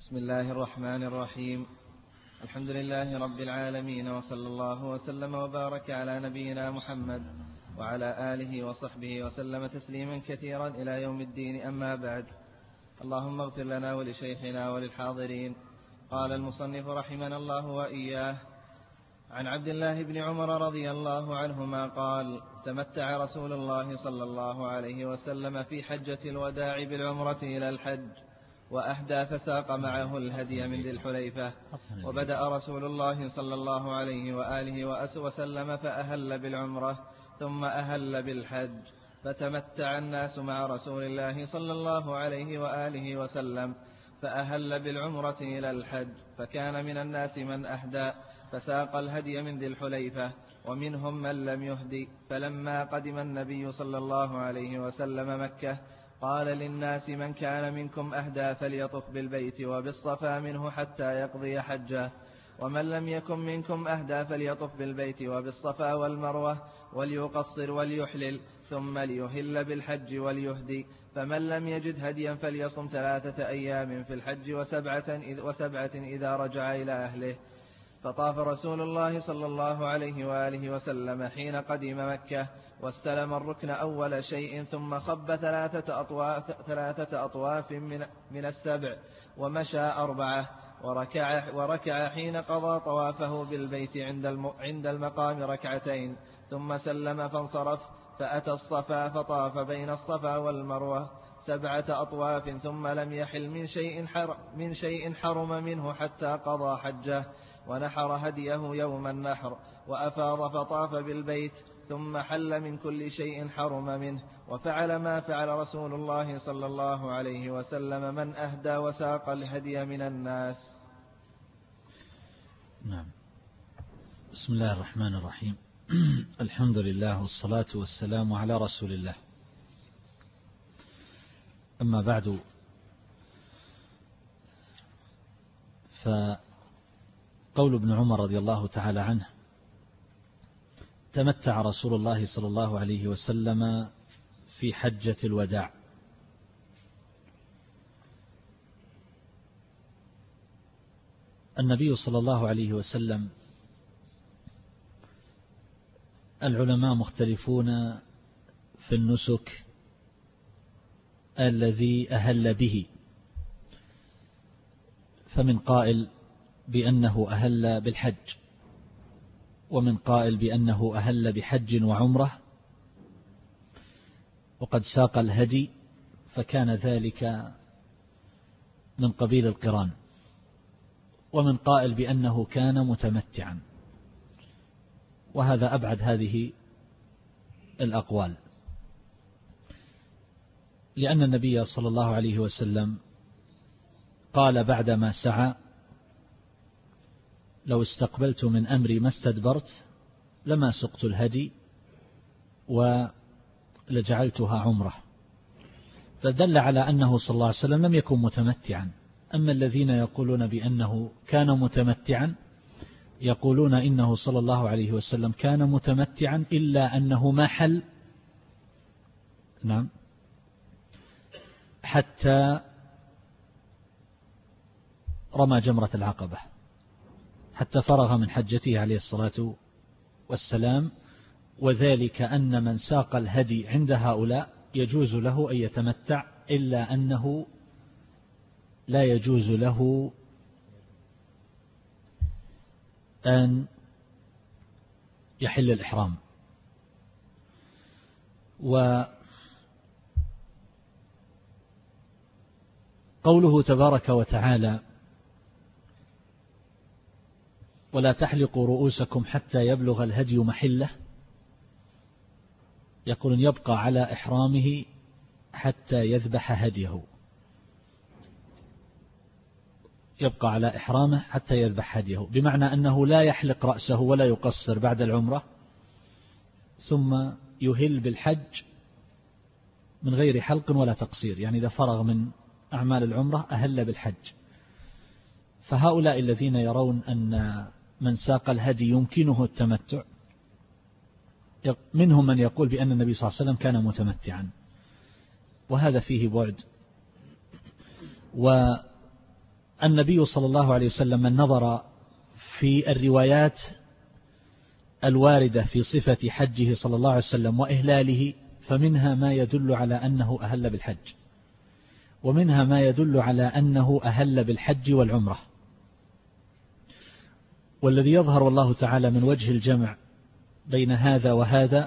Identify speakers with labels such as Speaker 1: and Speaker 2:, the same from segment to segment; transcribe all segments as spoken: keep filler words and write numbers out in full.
Speaker 1: بسم الله الرحمن الرحيم. الحمد لله رب العالمين، وصلى الله وسلم وبارك على نبينا محمد وعلى آله وصحبه وسلم تسليما كثيرا إلى يوم الدين. أما بعد، اللهم اغفر لنا ولشيخنا وللحاضرين. قال المصنف رحمنا الله وإياه: عن عبد الله بن عمر رضي الله عنهما قال: تمتع رسول الله صلى الله عليه وسلم في حجة الوداع بالعمرة إلى الحج، وأهدى فساق معه الهدي من ذي الحليفة. وبدأ رسول الله صلى الله عليه وآله وسلم فأهل بالعمرة ثم أهل بالحج، فتمتع الناس مع رسول الله صلى الله عليه وآله وسلم فأهل بالعمرة إلى الحج، فكان من الناس من أهدى فساق الهدي من ذي الحليفة، ومنهم من لم يهدي. فلما قدم النبي صلى الله عليه وسلم مكة قال للناس: من كان منكم أهدى فليطف بالبيت وبالصفا منه حتى يقضي حجه، ومن لم يكن منكم أهدى فليطف بالبيت وبالصفا والمروة وليقصر وليحلل، ثم ليهل بالحج وليهدي. فمن لم يجد هديا فليصم ثلاثة أيام في الحج وسبعة, وسبعة إذا رجع إلى أهله. فطاف رسول الله صلى الله عليه وآله وسلم حين قدم مكة، واستلم الركن أول شيء، ثم خب ثلاثة أطواف, ثلاثة أطواف من, من السبع، ومشى أربعة، وركع, وركع حين قضى طوافه بالبيت عند, الم عند المقام ركعتين، ثم سلم فانصرف، فأتى الصفا فطاف بين الصفا والمروة سبعة أطواف، ثم لم يحل من شيء, حر من شيء حرم منه حتى قضى حجه، ونحر هديه يوم النحر، وأفاض فطاف بالبيت، ثم حل من كل شيء حرم منه، وفعل ما فعل رسول الله صلى الله عليه وسلم من أهدى وساق الهدي من الناس.
Speaker 2: نعم. بسم الله الرحمن الرحيم. الحمد لله والصلاة والسلام على رسول الله. أما بعد، فقول ابن عمر رضي الله تعالى عنه: تمتع رسول الله صلى الله عليه وسلم في حجة الوداع. النبي صلى الله عليه وسلم العلماء مختلفون في النسك الذي أهل به، فمن قائل بأنه أهل بالحج، ومن قائل بأنه أهل بحج وعمرة وقد ساق الهدي، فكان ذلك من قبيل القران، ومن قائل بأنه كان متمتعا، وهذا أبعد هذه الأقوال، لأن النبي صلى الله عليه وسلم قال بعدما سعى: لو استقبلت من أمري ما استدبرت لما سقت الهدي ولجعلتها عمره، فدل على أنه صلى الله عليه وسلم لم يكن متمتعا. أما الذين يقولون بأنه كان متمتعا يقولون إنه صلى الله عليه وسلم كان متمتعا إلا أنه ما حل نعم حتى رمى جمرة العقبة، حتى فرغ من حجته عليه الصلاة والسلام، وذلك أن من ساق الهدي عند هؤلاء يجوز له أن يتمتع، إلا أنه لا يجوز له أن يحل الإحرام. وقوله تبارك وتعالى: ولا تحلقوا رؤوسكم حتى يبلغ الهدي محله، يقولون يبقى على إحرامه حتى يذبح هديه، يبقى على إحرامه حتى يذبح هديه، بمعنى أنه لا يحلق رأسه ولا يقصر بعد العمرة، ثم يهل بالحج من غير حلق ولا تقصير، يعني إذا فرغ من أعمال العمرة أهل بالحج. فهؤلاء الذين يرون أن من ساق الهدي يمكنه التمتع، منهم من يقول بأن النبي صلى الله عليه وسلم كان النبي صلى الله عليه وسلم من نظر في الروايات الواردة في صفة حجه صلى الله عليه وسلم وإهلاله، فمنها ما يدل على أنه أهل بالحج، ومنها ما يدل على أنه أهل بالحج والعمرة. والذي يظهر والله تعالى من وجه الجمع بين هذا وهذا،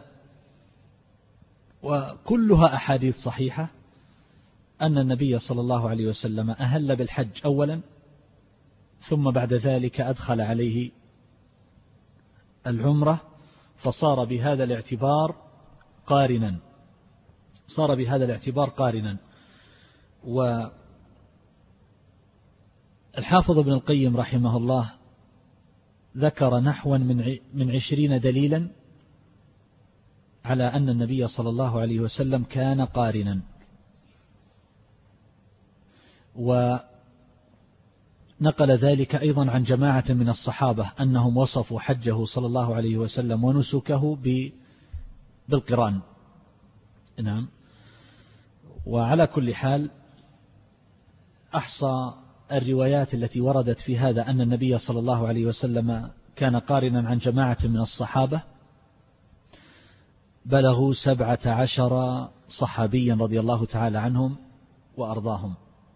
Speaker 2: وكلها أحاديث صحيحة، أن النبي صلى الله عليه وسلم أهل بالحج أولا، ثم بعد ذلك أدخل عليه العمرة، فصار بهذا الاعتبار قارنا، صار بهذا الاعتبار قارنا. والحافظ ابن القيم رحمه الله ذكر نحوا من عشرين دليلا على أن النبي صلى الله عليه وسلم كان قارنا. ونقل ذلك أيضا عن جماعة من الصحابة أنهم وصفوا حجه صلى الله عليه وسلم ونسكه بالقران. نعم. وعلى كل حال أحصى الروايات التي وردت في هذا أن النبي صلى الله عليه وسلم كان قارنا عن جماعة من الصحابة بلغوا سبعة عشر صحابيا رضي الله تعالى عنهم وأرضاهم.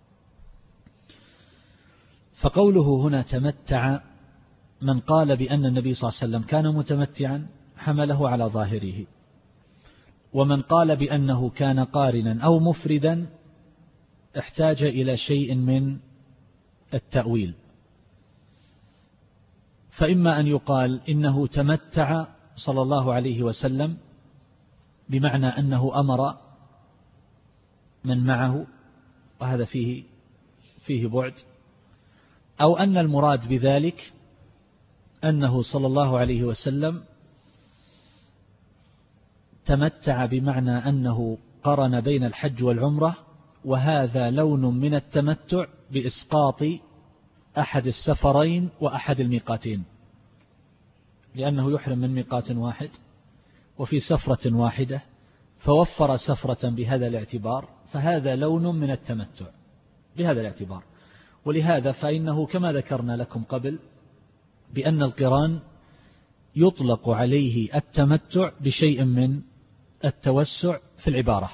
Speaker 2: فقوله هنا تمتع، من قال بأن النبي صلى الله عليه وسلم كان متمتعا حمله على ظاهره، ومن قال بأنه كان قارنا أو مفردا احتاج إلى شيء من التأويل. فإما أن يقال إنه تمتع صلى الله عليه وسلم بمعنى أنه أمر من معه، وهذا فيه فيه بعد، أو أن المراد بذلك أنه صلى الله عليه وسلم تمتع بمعنى أنه قرن بين الحج والعمرة، وهذا لون من التمتع بإسقاط أحد السفرين وأحد الميقاتين، لأنه يحرم من ميقات واحد وفي سفرة واحدة، فوفر سفرة بهذا الاعتبار، فهذا لون من التمتع بهذا الاعتبار. ولهذا فإنه كما ذكرنا لكم قبل بأن القران يطلق عليه التمتع بشيء من التوسع في العبارة،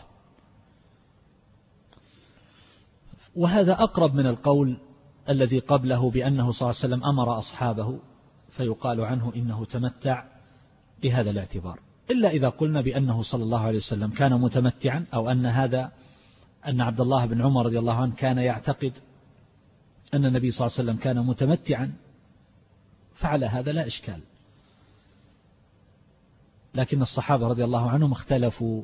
Speaker 2: وهذا أقرب من القول الذي قبله بأنه صلى الله عليه وسلم أمر أصحابه فيقال عنه إنه تمتع بهذا الاعتبار، إلا إذا قلنا بأنه صلى الله عليه وسلم كان متمتعا، أو أن هذا أن عبد الله بن عمر رضي الله عنه كان يعتقد أن النبي صلى الله عليه وسلم كان متمتعا، فعلى هذا لا إشكال. لكن الصحابة رضي الله عنهم اختلفوا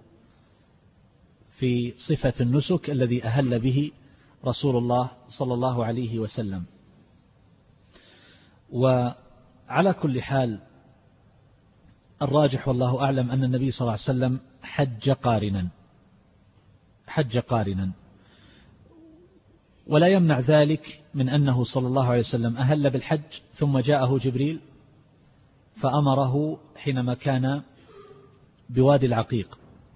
Speaker 2: في صفة النسك الذي أهل به رسول الله صلى الله عليه وسلم. وعلى كل حال الراجح والله أعلم أن النبي صلى الله عليه وسلم حج قارنا حج قارنا ولا يمنع ذلك من أنه صلى الله عليه وسلم أهل بالحج ثم جاءه جبريل فأمره حينما كان بوادي العقيق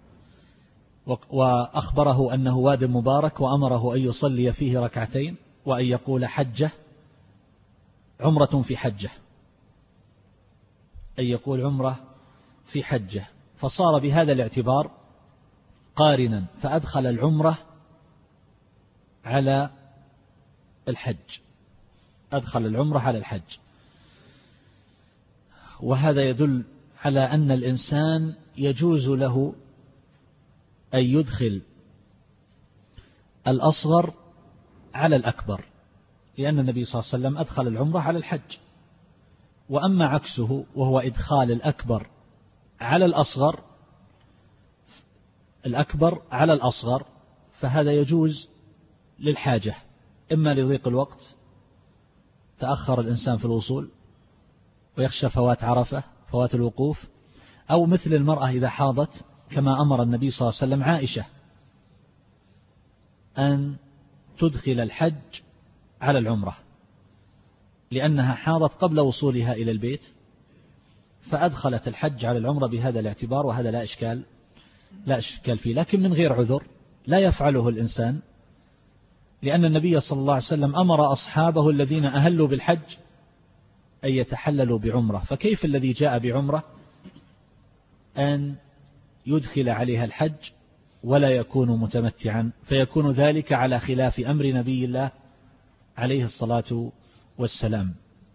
Speaker 2: وأخبره أنه واد مبارك، وأمره أن يصلي فيه ركعتين وأن يقول حجة عمرة في حجة، أن يقول عمرة في حجة، فصار بهذا الاعتبار قارنا، فأدخل العمرة على الحج أدخل العمرة على الحج. وهذا يدل على أن الإنسان يجوز له أن يدخل الأصغر على الأكبر، لأن النبي صلى الله عليه وسلم أدخل العمرة على الحج. وأما عكسه وهو إدخال الأكبر على الأصغر الأكبر على الأصغر فهذا يجوز للحاجة، إما لضيق الوقت تأخر الإنسان في الوصول ويخشى فوات عرفة فوات الوقوف، أو مثل المرأة إذا حاضت كما أمر النبي صلى الله عليه وسلم عائشة أن تدخل الحج على العمرة لأنها حاضت قبل وصولها إلى البيت، فأدخلت الحج على العمرة بهذا الاعتبار، وهذا لا إشكال لا إشكال فيه. لكن من غير عذر لا يفعله الإنسان لأن النبي صلى الله عليه وسلم أمر أصحابه الذين أهلوا بالحج أن يتحللوا بعمرة، فكيف الذي جاء بعمرة أن يدخل عليها الحج ولا يكون متمتعا، فيكون ذلك على خلاف أمر نبي الله عليه الصلاة والسلام.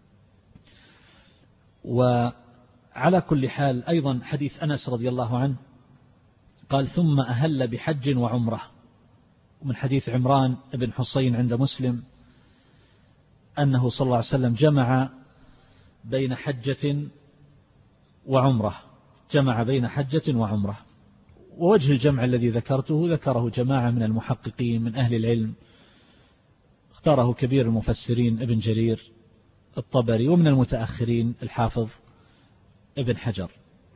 Speaker 2: وعلى كل حال أيضا حديث أنس رضي الله عنه قال ثم أهل بحج وعمرة، ومن حديث عمران بن حسين عند مسلم أنه صلى الله عليه وسلم جمع بين حجة وعمرة جمع بين حجة وعمرة. ووجه الجمع الذي ذكرته ذكره جماعة من المحققين من أهل العلم، اختاره كبير المفسرين ابن جرير الطبري، ومن المتأخرين الحافظ ابن حجر.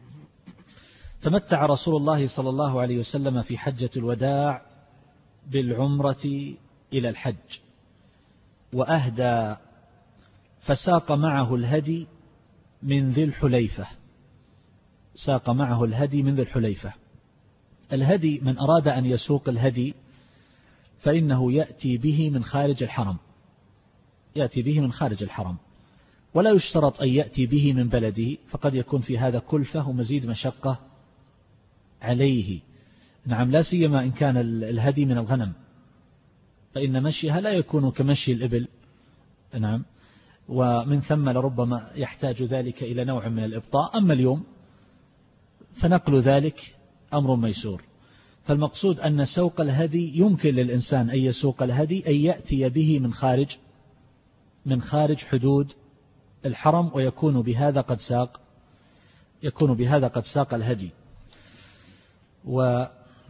Speaker 2: تمتع رسول الله صلى الله عليه وسلم في حجة الوداع بالعمرة إلى الحج، وأهدى فساق معه الهدي من ذي الحليفة ساق معه الهدي من ذي الحليفة. الهدي من أراد أن يسوق الهدي فإنه يأتي به من خارج الحرم يأتي به من خارج الحرم ولا يشترط أن يأتي به من بلده، فقد يكون في هذا كلفة ومزيد مشقة عليه. نعم، لا سيما إن كان الهدي من الغنم فإن مشيها لا يكون كمشي الإبل. نعم، ومن ثم لربما يحتاج ذلك إلى نوع من الإبطاء. أما اليوم فنقل ذلك أمر ميسور. فالمقصود أن سوق الهدي يمكن للإنسان أن يسوق الهدي أن يأتي به من خارج من خارج حدود الحرم، ويكون بهذا قد ساق يكون بهذا قد ساق الهدي. و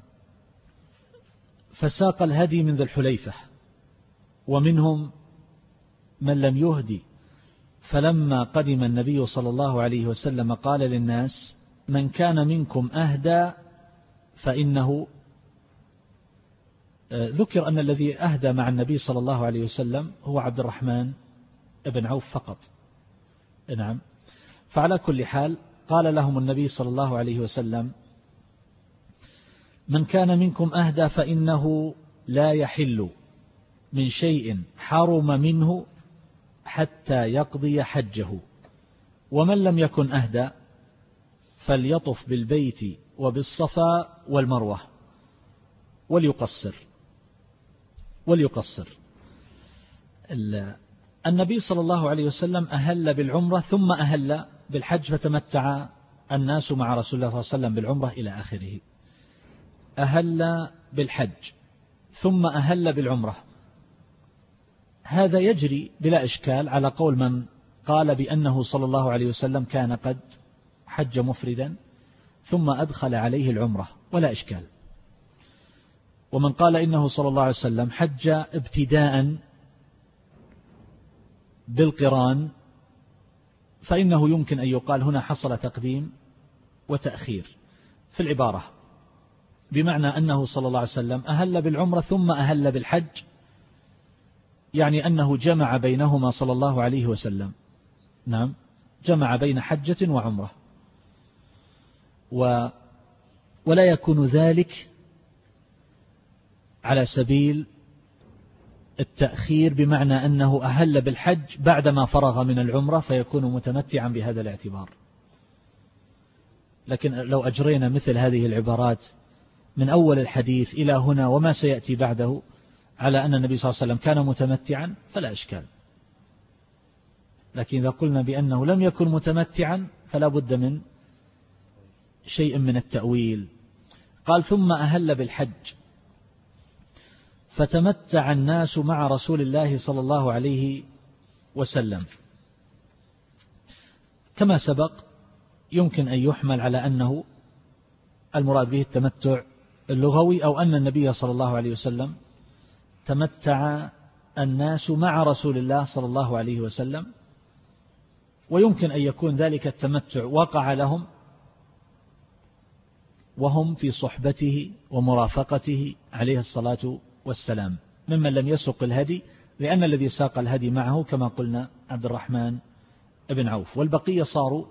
Speaker 2: فساق الهدي من ذي الحليفة، ومنهم من لم يهدي، فلما قدم النبي صلى الله عليه وسلم قال للناس من كان منكم أهدى فإنه ذكر أن الذي أهدى مع النبي صلى الله عليه وسلم هو عبد الرحمن بن عوف فقط. نعم، فعلى كل حال قال لهم النبي صلى الله عليه وسلم من كان منكم أهدى فإنه لا يحل من شيء حرم منه حتى يقضي حجه، ومن لم يكن أهدى فليطف بالبيت وبالصفا والمروة وليقصر وليقصر النبي صلى الله عليه وسلم أهل بالعمرة ثم أهل بالحج، فتمتع الناس مع رسول الله صلى الله عليه وسلم بالعمرة إلى آخره. أهل بالحج ثم أهل بالعمرة، هذا يجري بلا إشكال على قول من قال بأنه صلى الله عليه وسلم كان قد حج مفردا ثم أدخل عليه العمرة ولا إشكال. ومن قال إنه صلى الله عليه وسلم حج ابتداء بالقران فإنه يمكن أن يقال هنا حصل تقديم وتأخير في العبارة، بمعنى أنه صلى الله عليه وسلم أهل بالعمرة ثم أهل بالحج، يعني أنه جمع بينهما صلى الله عليه وسلم. نعم، جمع بين حجة وعمرة، و ولا يكون ذلك على سبيل التأخير، بمعنى أنه أهل بالحج بعدما فرغ من العمرة فيكون متمتعا بهذا الاعتبار. لكن لو أجرينا مثل هذه العبارات من أول الحديث إلى هنا وما سيأتي بعده على أن النبي صلى الله عليه وسلم كان متمتعا فلا إشكال، لكن إذا قلنا بأنه لم يكن متمتعا فلا بد من شيء من التأويل. قال ثم أهل بالحج فتمتع الناس مع رسول الله صلى الله عليه وسلم. كما سبق يمكن أن يحمل على أنه المراد به التمتع اللغوي، أو أن النبي صلى الله عليه وسلم تمتع الناس مع رسول الله صلى الله عليه وسلم، ويمكن أن يكون ذلك التمتع وقع لهم وهم في صحبته ومرافقته عليه الصلاة والسلام ممن لم يسق الهدي، لأن الذي ساق الهدي معه كما قلنا عبد الرحمن بن عوف، والبقية صاروا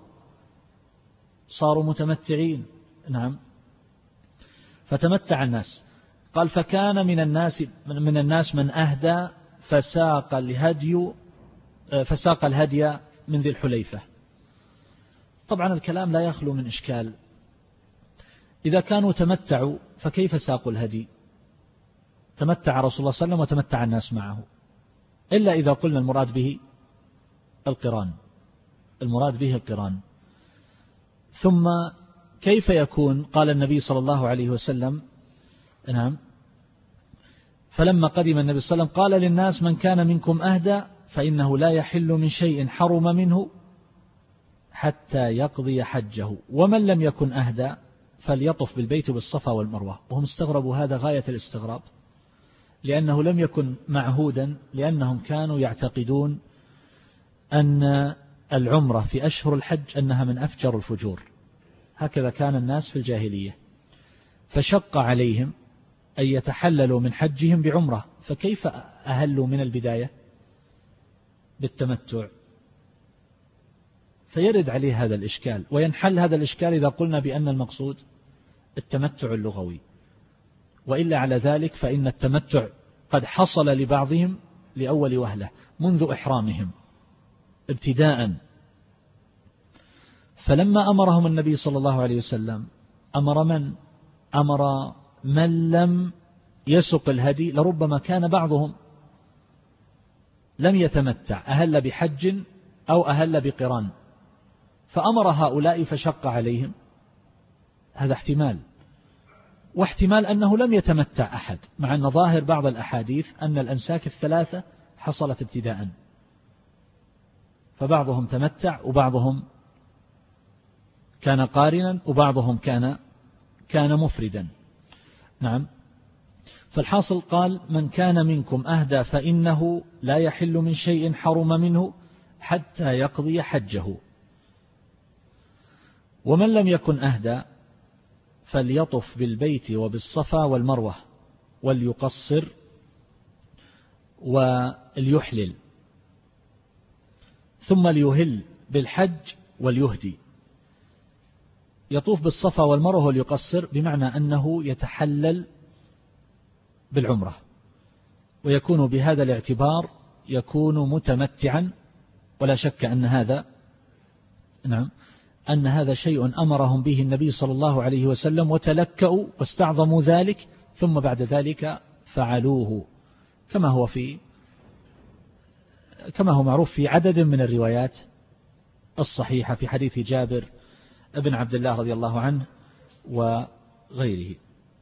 Speaker 2: صاروا متمتعين. نعم، فتمتع الناس. قال فكان من الناس من الناس من أهدى فساق الهدي فساق الهدي من ذي الحليفة. طبعا الكلام لا يخلو من إشكال، إذا كانوا تمتعوا فكيف ساقوا الهدي؟ تمتع رسول الله صلى الله عليه وسلم وتمتع الناس معه، إلا إذا قلنا المراد به القران، المراد به القران. ثم كيف يكون؟ قال النبي صلى الله عليه وسلم نعم فلما قدم النبي صلى الله عليه وسلم قال للناس من كان منكم أهدى فإنه لا يحل من شيء حرم منه حتى يقضي حجه، ومن لم يكن أهدى فليطف بالبيت بالصفا والمروة. وهم استغربوا هذا غاية الاستغراب، لأنه لم يكن معهودا، لأنهم كانوا يعتقدون أن العمرة في أشهر الحج أنها من أفجر الفجور، هكذا كان الناس في الجاهلية، فشق عليهم أن يتحللوا من حجهم بعمرة، فكيف أهلوا من البداية بالتمتع؟ فيرد عليه هذا الإشكال، وينحل هذا الإشكال إذا قلنا بأن المقصود التمتع اللغوي، وإلا على ذلك فإن التمتع قد حصل لبعضهم لأول وهلة منذ إحرامهم ابتداء. فلما أمرهم النبي صلى الله عليه وسلم أمر من؟ أمر من لم يسق الهدي، لربما كان بعضهم لم يتمتع، أهل بحج أو أهل بقران، فأمر هؤلاء فشق عليهم، هذا احتمال. واحتمال أنه لم يتمتع أحد، مع أن ظاهر بعض الأحاديث أن الأنساك الثلاثة حصلت ابتداء، فبعضهم تمتع وبعضهم كان قارنا وبعضهم كان كان مفردا. نعم. فالحاصل قال من كان منكم أهدى فإنه لا يحل من شيء حرم منه حتى يقضي حجه، ومن لم يكن أهدى فليطف بالبيت وبالصفا والمروة وليقصر وليحلل، ثم ليهل بالحج وليهدي. يطوف بالصفا والمروة وليقصر بمعنى أنه يتحلل بالعمرة، ويكون بهذا الاعتبار يكون متمتعا، ولا شك أن هذا نعم أن هذا شيء أمرهم به النبي صلى الله عليه وسلم وتلكأوا واستعظموا ذلك، ثم بعد ذلك فعلوه كما هو في كما هو معروف في عدد من الروايات الصحيحة في حديث جابر ابن عبد الله رضي الله عنه وغيره.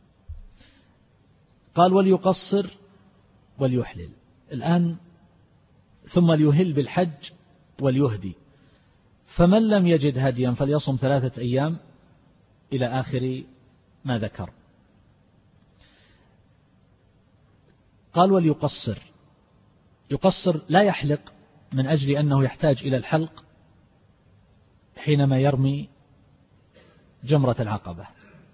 Speaker 2: قال وليقصر وليحلل. الآن ثم ليهل بالحج وليهدي، فمن لم يجد هديا فليصم ثلاثة أيام إلى آخر ما ذكر. قال وليقصر، يقصر لا يحلق من أجل أنه يحتاج إلى الحلق حينما يرمي جمرة العقبة،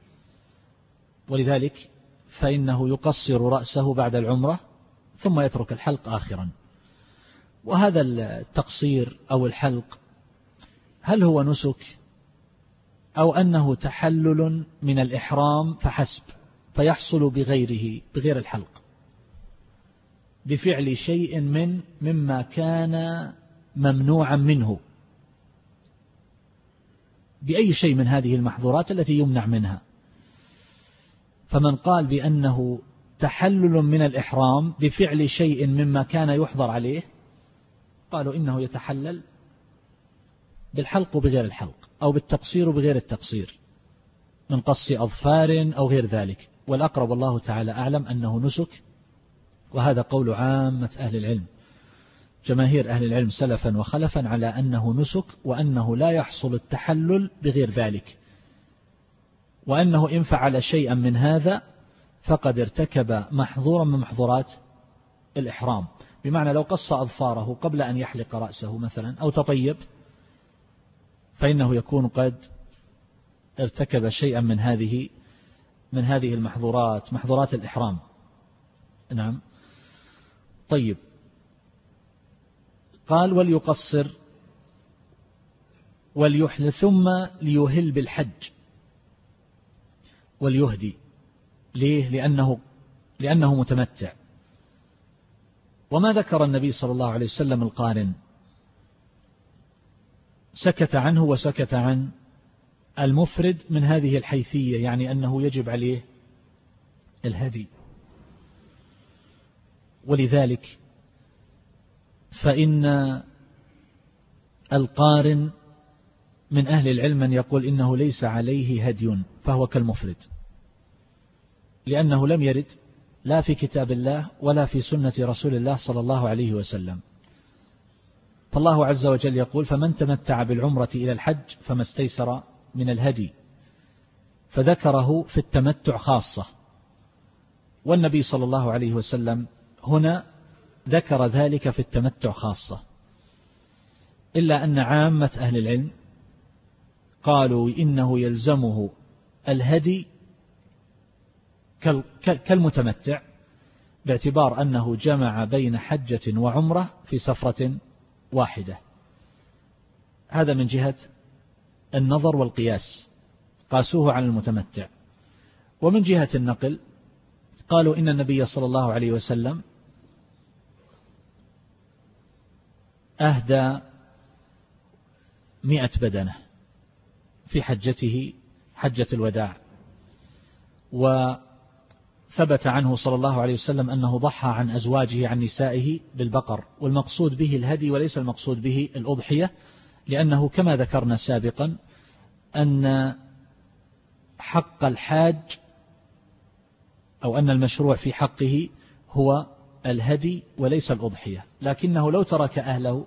Speaker 2: ولذلك فإنه يقصر رأسه بعد العمرة ثم يترك الحلق آخرا. وهذا التقصير أو الحلق هل هو نسك أو أنه تحلل من الإحرام فحسب، فيحصل بغيره بغير الحلق بفعل شيء من مما كان ممنوعا منه، بأي شيء من هذه المحظورات التي يمنع منها. فمن قال بأنه تحلل من الإحرام بفعل شيء مما كان يحظر عليه قالوا إنه يتحلل بالحلق بغير الحلق، أو بالتقصير بغير التقصير، من قص أظفار أو غير ذلك. والأقرب الله تعالى أعلم أنه نسك، وهذا قول عامة أهل العلم، جماهير أهل العلم سلفا وخلفا على أنه نسك، وأنه لا يحصل التحلل بغير ذلك، وأنه إن فعل شيئا من هذا فقد ارتكب محظورا من محظورات الإحرام. بمعنى لو قص أظفاره قبل أن يحلق رأسه مثلا أو تطيب فإنه يكون قد ارتكب شيئا من هذه من هذه المحظورات، محظورات الإحرام. نعم. طيب. قال وليقصر وليحل ثم ليهل بالحج وليهدي. ليه؟ لأنه لأنه متمتع. وما ذكر النبي صلى الله عليه وسلم القارن، سكت عنه وسكت عن المفرد من هذه الحيثية، يعني أنه يجب عليه الهدي. ولذلك فإن القارن من أهل العلم من يقول إنه ليس عليه هدي فهو كالمفرد، لأنه لم يرد لا في كتاب الله ولا في سنة رسول الله صلى الله عليه وسلم. فالله عز وجل يقول: فمن تمتع بالعمرة إلى الحج فما استيسر من الهدي، فذكره في التمتع خاصة. والنبي صلى الله عليه وسلم هنا ذكر ذلك في التمتع خاصة، إلا أن عامة أهل العلم قالوا إنه يلزمه الهدي كالمتمتع، باعتبار أنه جمع بين حجة وعمرة في سفرة واحدة. هذا من جهة النظر والقياس، قاسوه على المتمتع. ومن جهة النقل قالوا إن النبي صلى الله عليه وسلم أهدى مئة بدنة في حجته حجة الوداع، وثبت عنه صلى الله عليه وسلم أنه ضحى عن أزواجه عن نسائه بالبقر، والمقصود به الهدي وليس المقصود به الأضحية، لأنه كما ذكرنا سابقا أن حق الحاج أو أن المشروع في حقه هو الهدي وليس الأضحية، لكنه لو ترك أهله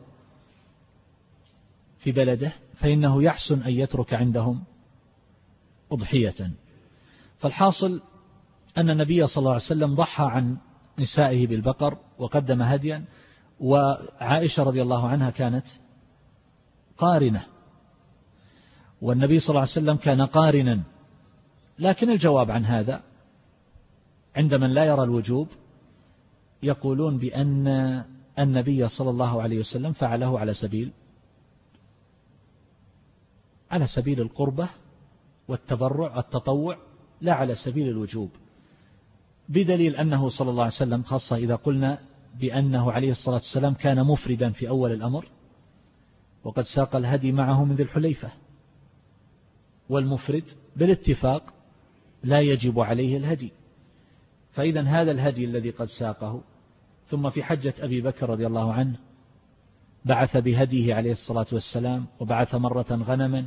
Speaker 2: في بلده فإنه يحسن أن يترك عندهم أضحية. فالحاصل أن النبي صلى الله عليه وسلم ضحى عن نسائه بالبقر وقدم هديا، وعائشة رضي الله عنها كانت قارنة، والنبي صلى الله عليه وسلم كان قارنا. لكن الجواب عن هذا عند من لا يرى الوجوب يقولون بأن النبي صلى الله عليه وسلم فعله على سبيل على سبيل القربة والتبرع التطوع، لا على سبيل الوجوب، بدليل أنه صلى الله عليه وسلم، خاصة إذا قلنا بأنه عليه الصلاة والسلام كان مفردا في أول الأمر، وقد ساق الهدي معه من ذي الحليفة، والمفرد بالاتفاق لا يجب عليه الهدي. فإذا هذا الهدي الذي قد ساقه، ثم في حجة أبي بكر رضي الله عنه بعث بهديه عليه الصلاة والسلام، وبعث مرة غنما،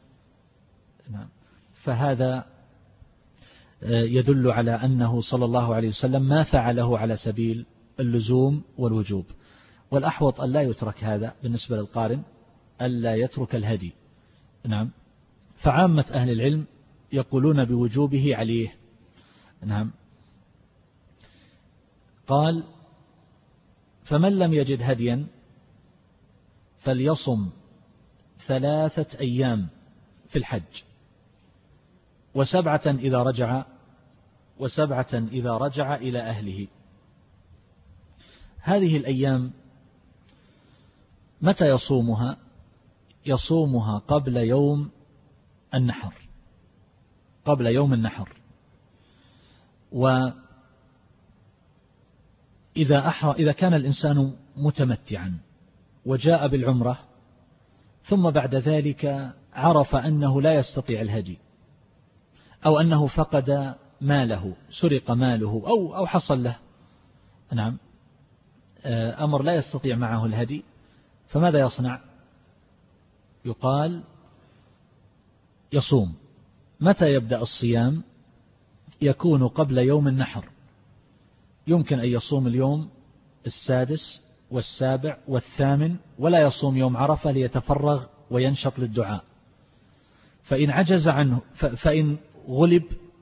Speaker 2: فهذا يدل على أنه صلى الله عليه وسلم ما فعله على سبيل اللزوم والوجوب. والأحوط أن لا يترك هذا بالنسبة للقارن، ألا يترك الهدي. نعم. فعامة أهل العلم يقولون بوجوبه عليه. نعم. قال: فمن لم يجد هديا فليصم ثلاثة أيام في الحج، وسبعة إذا رجع وسبعة إذا رجع إلى أهله. هذه الأيام متى يصومها؟ يصومها قبل يوم النحر، قبل يوم النحر. وإذا أحر إذا كان الإنسان متمتعا وجاء بالعمرة، ثم بعد ذلك عرف أنه لا يستطيع الهدي، أو أنه فقد ماله، سرق ماله، أو أو حصل له نعم أمر لا يستطيع معه الهدي، فماذا يصنع؟ يقال يصوم. متى يبدأ الصيام؟ يكون قبل يوم النحر، يمكن أن يصوم اليوم السادس والسابع والثامن، ولا يصوم يوم عرفة ليتفرغ وينشط للدعاء. فإن عجز عنه فإن غلب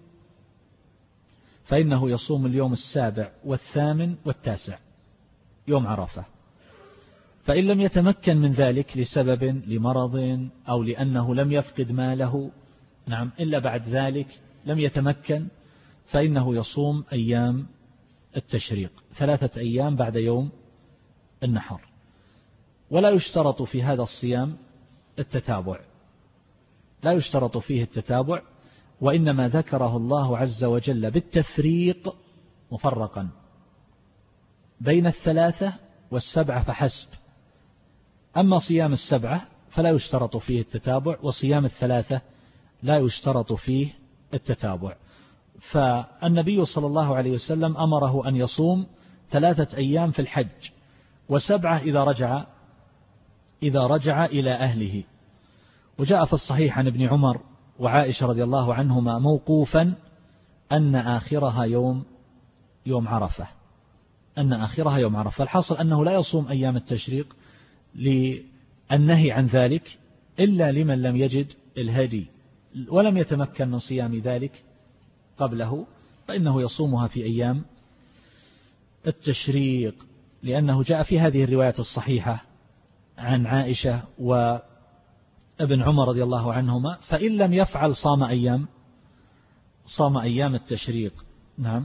Speaker 2: فإنه يصوم اليوم السابع والثامن والتاسع يوم عرفة. فإن لم يتمكن من ذلك لسبب، لمرض أو لأنه لم يفقد ماله، نعم إلا بعد ذلك لم يتمكن، فإنه يصوم أيام التشريق، ثلاثة أيام بعد يوم النحر. ولا يشترط في هذا الصيام التتابع، لا يشترط فيه التتابع، وإنما ذكره الله عز وجل بالتفريق مفرقا بين الثلاثة والسبعة فحسب. أما صيام السبعة فلا يشترط فيه التتابع، وصيام الثلاثة لا يشترط فيه التتابع. فالنبي صلى الله عليه وسلم أمره أن يصوم ثلاثة أيام في الحج وسبعة إذا رجع إذا رجع إلى أهله. وجاء في الصحيح عن ابن عمر وعائشة رضي الله عنهما موقوفا أن آخرها يوم يوم عرفة أن آخرها يوم عرفة. الحاصل أنه لا يصوم أيام التشريق للنهي عن ذلك إلا لمن لم يجد الهدي ولم يتمكن من صيام ذلك قبله، فإنه يصومها في أيام التشريق، لأنه جاء في هذه الرواية الصحيحة عن عائشة وابن عمر رضي الله عنهما: فإن لم يفعل صام أيام صام أيام التشريق. نعم.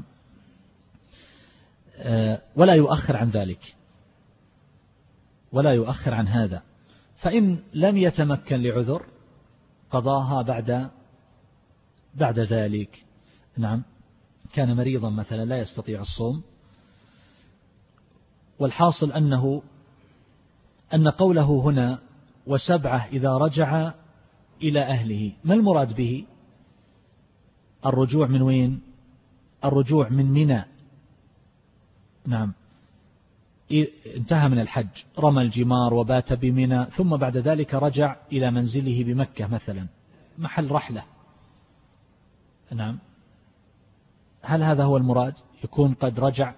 Speaker 2: ولا يؤخر عن ذلك ولا يؤخر عن هذا. فإن لم يتمكن لعذر قضاها بعد بعد ذلك. نعم. كان مريضا مثلا لا يستطيع الصوم. والحاصل أنه أن قوله هنا وسبعة إذا رجع إلى أهله، ما المراد به؟ الرجوع من وين؟ الرجوع من منى. نعم. انتهى من الحج، رمى الجمار وبات بمنى، ثم بعد ذلك رجع إلى منزله بمكة مثلا محل رحلة. نعم. هل هذا هو المراد؟ يكون قد رجع،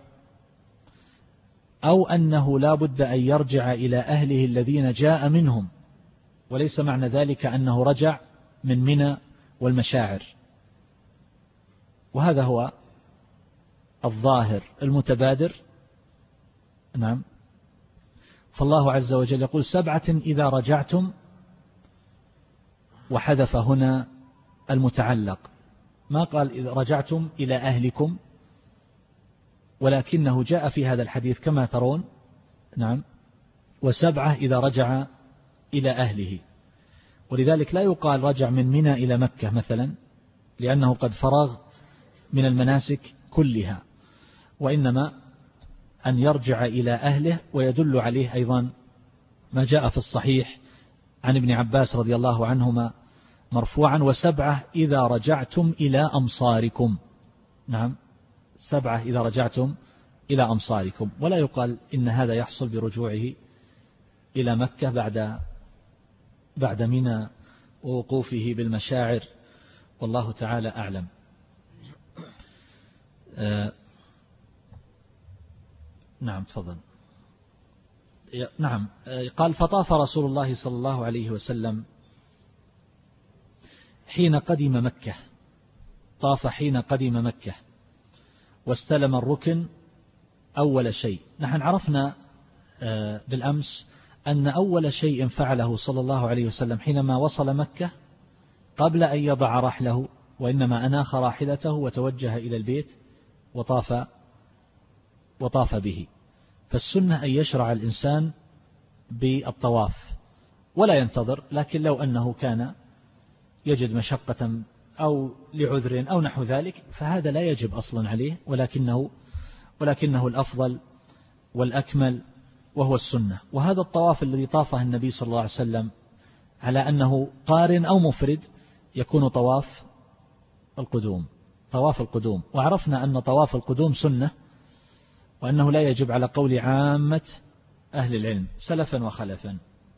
Speaker 2: أو أنه لا بد أن يرجع إلى أهله الذين جاء منهم، وليس معنى ذلك أنه رجع من منى والمشاعر. وهذا هو الظاهر المتبادر. نعم. فالله عز وجل يقول سبعة إذا رجعتم، وحذف هنا المتعلق، ما قال إذا رجعتم إلى أهلكم، ولكنه جاء في هذا الحديث كما ترون. نعم. وسبعة إذا رجع إلى أهله. ولذلك لا يقال رجع من منى إلى مكة مثلا، لأنه قد فرغ من المناسك كلها، وإنما أن يرجع إلى أهله. ويدل عليه أيضا ما جاء في الصحيح عن ابن عباس رضي الله عنهما مرفوعا: وسبعة إذا رجعتم إلى أمصاركم. نعم. سبعة إذا رجعتم إلى أمصاركم. ولا يقال إن هذا يحصل برجوعه إلى مكة بعد بعد منى ووقوفه بالمشاعر، والله تعالى أعلم. آه نعم تفضل. نعم. قال فطاف رسول الله صلى الله عليه وسلم حين قدم مكة، طاف حين قدم مكة واستلم الركن أول شيء. نحن عرفنا بالأمس أن أول شيء فعله صلى الله عليه وسلم حينما وصل مكة قبل أن يضع رحله، وإنما أناخ راحلته وتوجه إلى البيت وطاف وطاف به. فالسنة أن يشرع الإنسان بالطواف ولا ينتظر، لكن لو أنه كان يجد مشقة أو لعذر أو نحو ذلك فهذا لا يجب أصلا عليه، ولكنه ولكنه الأفضل والأكمل وهو السنة. وهذا الطواف الذي طافه النبي صلى الله عليه وسلم على أنه قارن أو مفرد يكون طواف القدوم طواف القدوم وعرفنا أن طواف القدوم سنة، وأنه لا يجب على قول عامة أهل العلم سلفا وخلفا.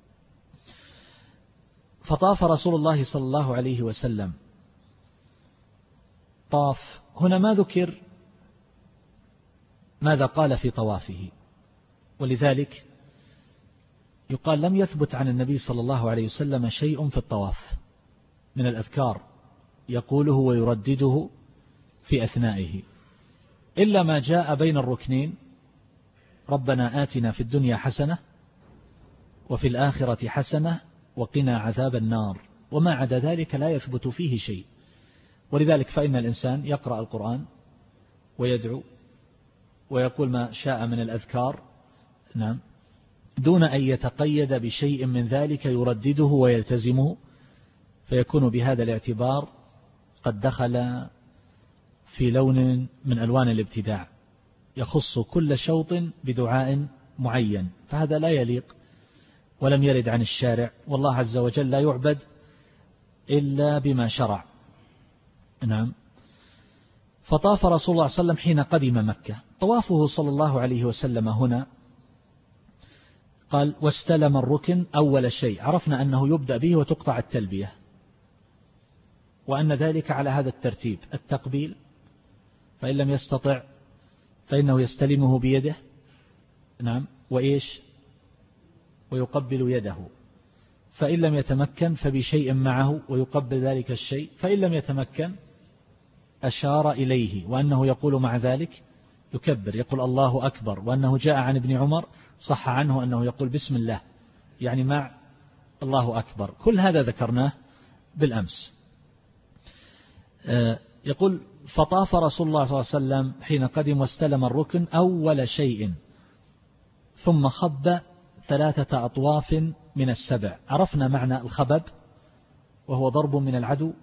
Speaker 2: فطاف رسول الله صلى الله عليه وسلم. طاف هنا ما ذكر ماذا قال في طوافه، ولذلك يقال لم يثبت عن النبي صلى الله عليه وسلم شيء في الطواف من الأذكار يقوله ويردده في أثنائه، إلا ما جاء بين الركنين: ربنا آتنا في الدنيا حسنة وفي الآخرة حسنة وقنا عذاب النار. وما عدا ذلك لا يثبت فيه شيء. ولذلك فإن الإنسان يقرأ القرآن ويدعو ويقول ما شاء من الأذكار، نعم، دون أن يتقيد بشيء من ذلك يردده ويلتزمه، فيكون بهذا الاعتبار قد دخل في لون من ألوان الابتداع. يخص كل شوط بدعاء معين، فهذا لا يليق ولم يرد عن الشارع، والله عز وجل لا يعبد إلا بما شرع. نعم. فطاف رسول الله صلى الله عليه وسلم حين قدم مكة. طوافه صلى الله عليه وسلم هنا قال واستلم الركن أول شيء، عرفنا أنه يبدأ به وتقطع التلبية، وأن ذلك على هذا الترتيب: التقبيل، فإن لم يستطع فإنه يستلمه بيده، نعم، وإيش، ويقبل يده، فإن لم يتمكن فبشيء معه ويقبل ذلك الشيء، فإن لم يتمكن أشار إليه، وأنه يقول مع ذلك يكبر، يقول الله أكبر، وأنه جاء عن ابن عمر صح عنه أنه يقول بسم الله، يعني مع الله أكبر. كل هذا ذكرناه بالأمس. يقول فطاف رسول الله صلى الله عليه وسلم حين قدم واستلم الركن أول شيء، ثم خب ثلاثة أطواف من السبع. عرفنا معنى الخبب، وهو ضرب من العدو،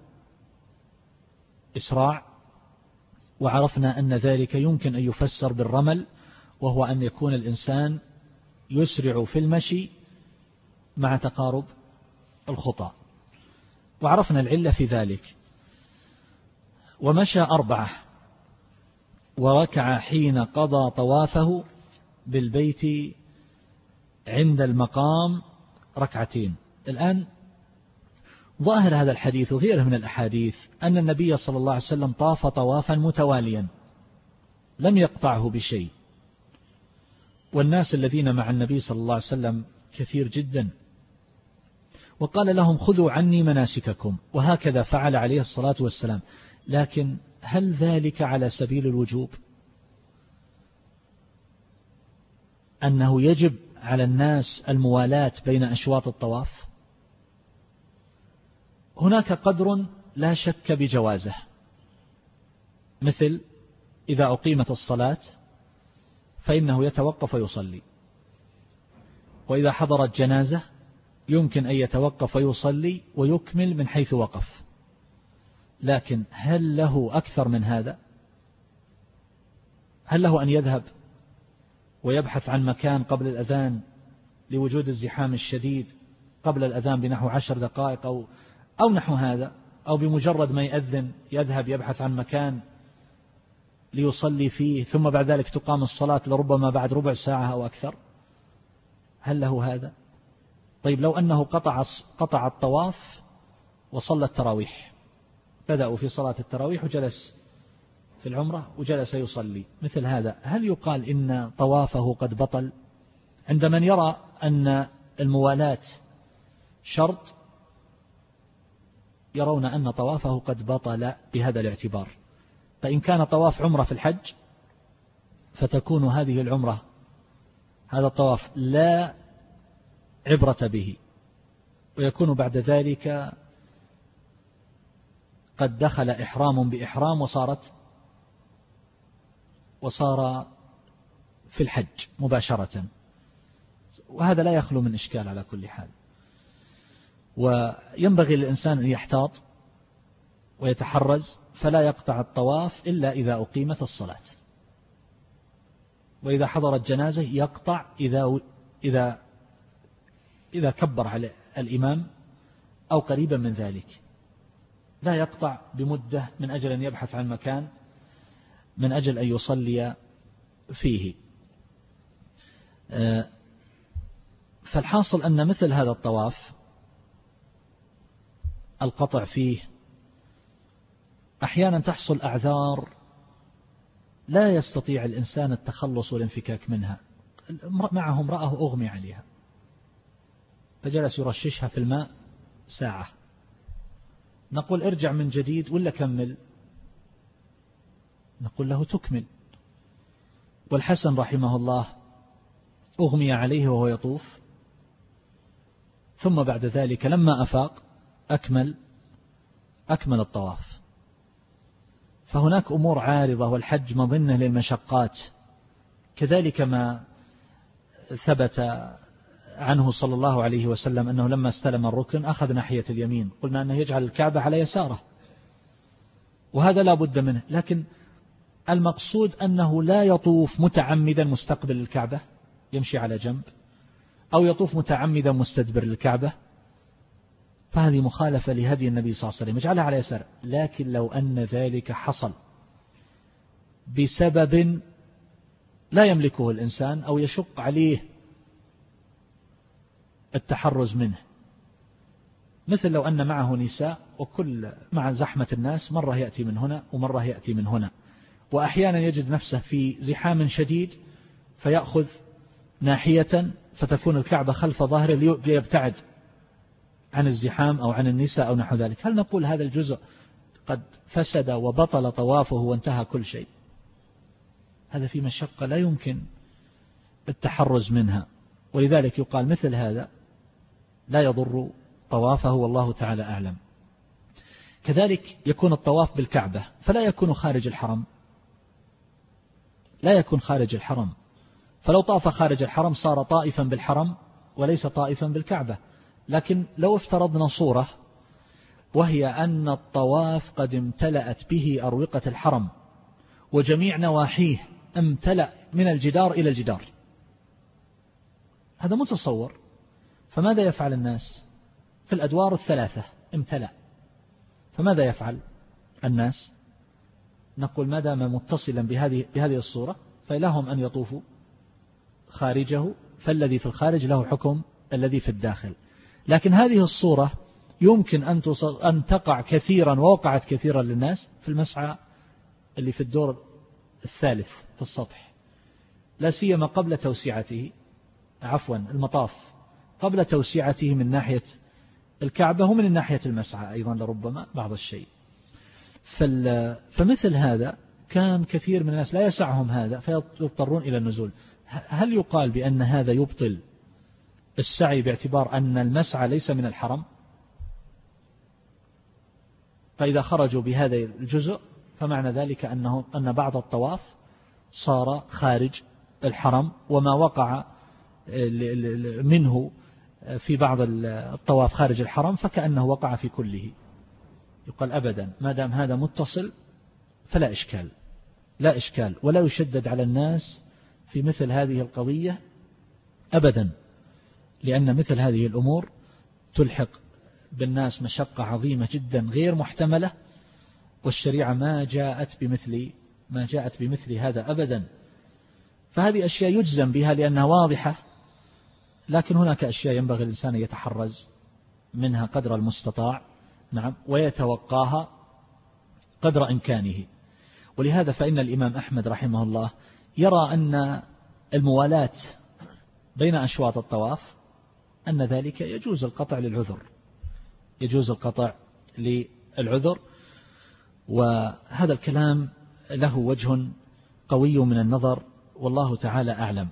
Speaker 2: إسراع، وعرفنا أن ذلك يمكن أن يفسر بالرمل، وهو أن يكون الإنسان يسرع في المشي مع تقارب الخطى، وعرفنا العلة في ذلك. ومشى أربعة، وركع حين قضى طوافه بالبيت عند المقام ركعتين. الآن ظاهر هذا الحديث وغيره من الأحاديث أن النبي صلى الله عليه وسلم طاف طوافا متواليا لم يقطعه بشيء، والناس الذين مع النبي صلى الله عليه وسلم كثير جدا، وقال لهم خذوا عني مناسككم، وهكذا فعل عليه الصلاة والسلام. لكن هل ذلك على سبيل الوجوب، أنه يجب على الناس الموالاة بين أشواط الطواف؟ هناك قدر لا شك بجوازه، مثل إذا أقيمت الصلاة فإنه يتوقف ويصلي، وإذا حضرت جنازة يمكن أن يتوقف ويصلي ويكمل من حيث وقف. لكن هل له أكثر من هذا؟ هل له أن يذهب ويبحث عن مكان قبل الأذان لوجود الزحام الشديد قبل الأذان بنحو عشر دقائق أو, أو نحو هذا، أو بمجرد ما يأذن يذهب يبحث عن مكان ليصلي فيه، ثم بعد ذلك تقام الصلاة لربما بعد ربع ساعة أو أكثر؟ هل له هذا؟ طيب لو أنه قطع قطع الطواف وصلى التراويح، بدأوا في صلاة التراويح وجلس في العمرة وجلس يصلي، مثل هذا هل يقال إن طوافه قد بطل؟ عند من يرى أن الموالاة شرط يرون أن طوافه قد بطل بهذا الاعتبار. فإن كان طواف عمرة في الحج فتكون هذه العمرة هذا الطواف لا عبرة به، ويكون بعد ذلك قد دخل إحرام بإحرام وصارت وصار في الحج مباشرة، وهذا لا يخلو من إشكال على كل حال. وينبغي للإنسان أن يحتاط ويتحرز، فلا يقطع الطواف إلا إذا أقيمت الصلاة، وإذا حضرت جنازة يقطع إذا إذا إذا كبر على الإمام أو قريبا من ذلك، لا يقطع بمدة من أجل أن يبحث عن مكان من أجل أن يصلي فيه. فالحاصل أن مثل هذا الطواف القطع فيه أحيانا تحصل أعذار لا يستطيع الإنسان التخلص والانفكاك منها. معه امرأة أغمي عليها فجلس يرششها في الماء ساعة، نقول ارجع من جديد ولا كمل؟ نقول له تكمل. والحسن رحمه الله أغمي عليه وهو يطوف، ثم بعد ذلك لما أفاق أكمل أكمل الطواف. فهناك أمور عارضة، والحج مظنة للمشقات، كذلك ما ثبت عنه صلى الله عليه وسلم أنه لما استلم الركن أخذ ناحية اليمين، قلنا أنه يجعل الكعبة على يساره، وهذا لا بد منه. لكن المقصود أنه لا يطوف متعمدا مستقبل الكعبة يمشي على جنب، أو يطوف متعمدا مستدبر للكعبة، فهذه مخالفة لهدي النبي صلى الله عليه وسلم، يجعلها على يسار. لكن لو أن ذلك حصل بسبب لا يملكه الإنسان أو يشق عليه التحرز منه، مثل لو أن معه نساء وكل مع زحمة الناس مرة يأتي من هنا ومرة يأتي من هنا، وأحيانا يجد نفسه في زحام شديد فيأخذ ناحية فتكون الكعبة خلف ظهره ليبتعد عن الزحام أو عن النساء أو نحو ذلك. هل نقول هذا الجزء قد فسد وبطل طوافه وانتهى كل شيء؟ هذا في مشقة لا يمكن التحرز منها، ولذلك يقال مثل هذا لا يضر طوافه والله تعالى أعلم. كذلك يكون الطواف بالكعبة فلا يكون خارج الحرم، لا يكون خارج الحرم، فلو طاف خارج الحرم صار طائفا بالحرم وليس طائفا بالكعبة. لكن لو افترضنا صورة وهي أن الطواف قد امتلأت به أروقة الحرم وجميع نواحيه امتلأ من الجدار إلى الجدار، هذا متصور، فماذا يفعل الناس؟ في الأدوار الثلاثة امتلأ، فماذا يفعل الناس؟ نقول ما دام متصلا بهذه بهذه الصورة فلهم أن يطوفوا خارجه، فالذي في الخارج له حكم الذي في الداخل. لكن هذه الصورة يمكن أن أن تقع كثيرا ووقعت كثيرا للناس في المسعى اللي في الدور الثالث في السطح، لا سيما قبل توسعته، عفوا المطاف قبل توسعته من ناحية الكعبة ومن ناحية المسعى أيضا لربما بعض الشيء. فمثل هذا كان كثير من الناس لا يسعهم هذا فيضطرون إلى النزول. هل يقال بأن هذا يبطل السعي باعتبار أن المسعى ليس من الحرم؟ فإذا خرجوا بهذا الجزء فمعنى ذلك أنه أن بعض الطواف صار خارج الحرم، وما وقع منه في بعض الطواف خارج الحرم فكأنه وقع في كله. يقال أبدا ما دام هذا متصل فلا إشكال، لا إشكال، ولا يشدد على الناس في مثل هذه القضية أبدا، لأن مثل هذه الأمور تلحق بالناس مشقة عظيمة جدا غير محتملة، والشريعة ما جاءت بمثل ما جاءت بمثل هذا أبدا. فهذه أشياء يجزم بها لأنها واضحة، لكن هناك أشياء ينبغي الإنسان يتحرز منها قدر المستطاع، نعم، ويتوقاها قدر إمكانه. ولهذا فإن الإمام أحمد رحمه الله يرى أن الموالاة بين أشواط الطواف أن ذلك يجوز القطع للعذر، يجوز القطع للعذر، وهذا الكلام له وجه قوي من النظر والله تعالى أعلم.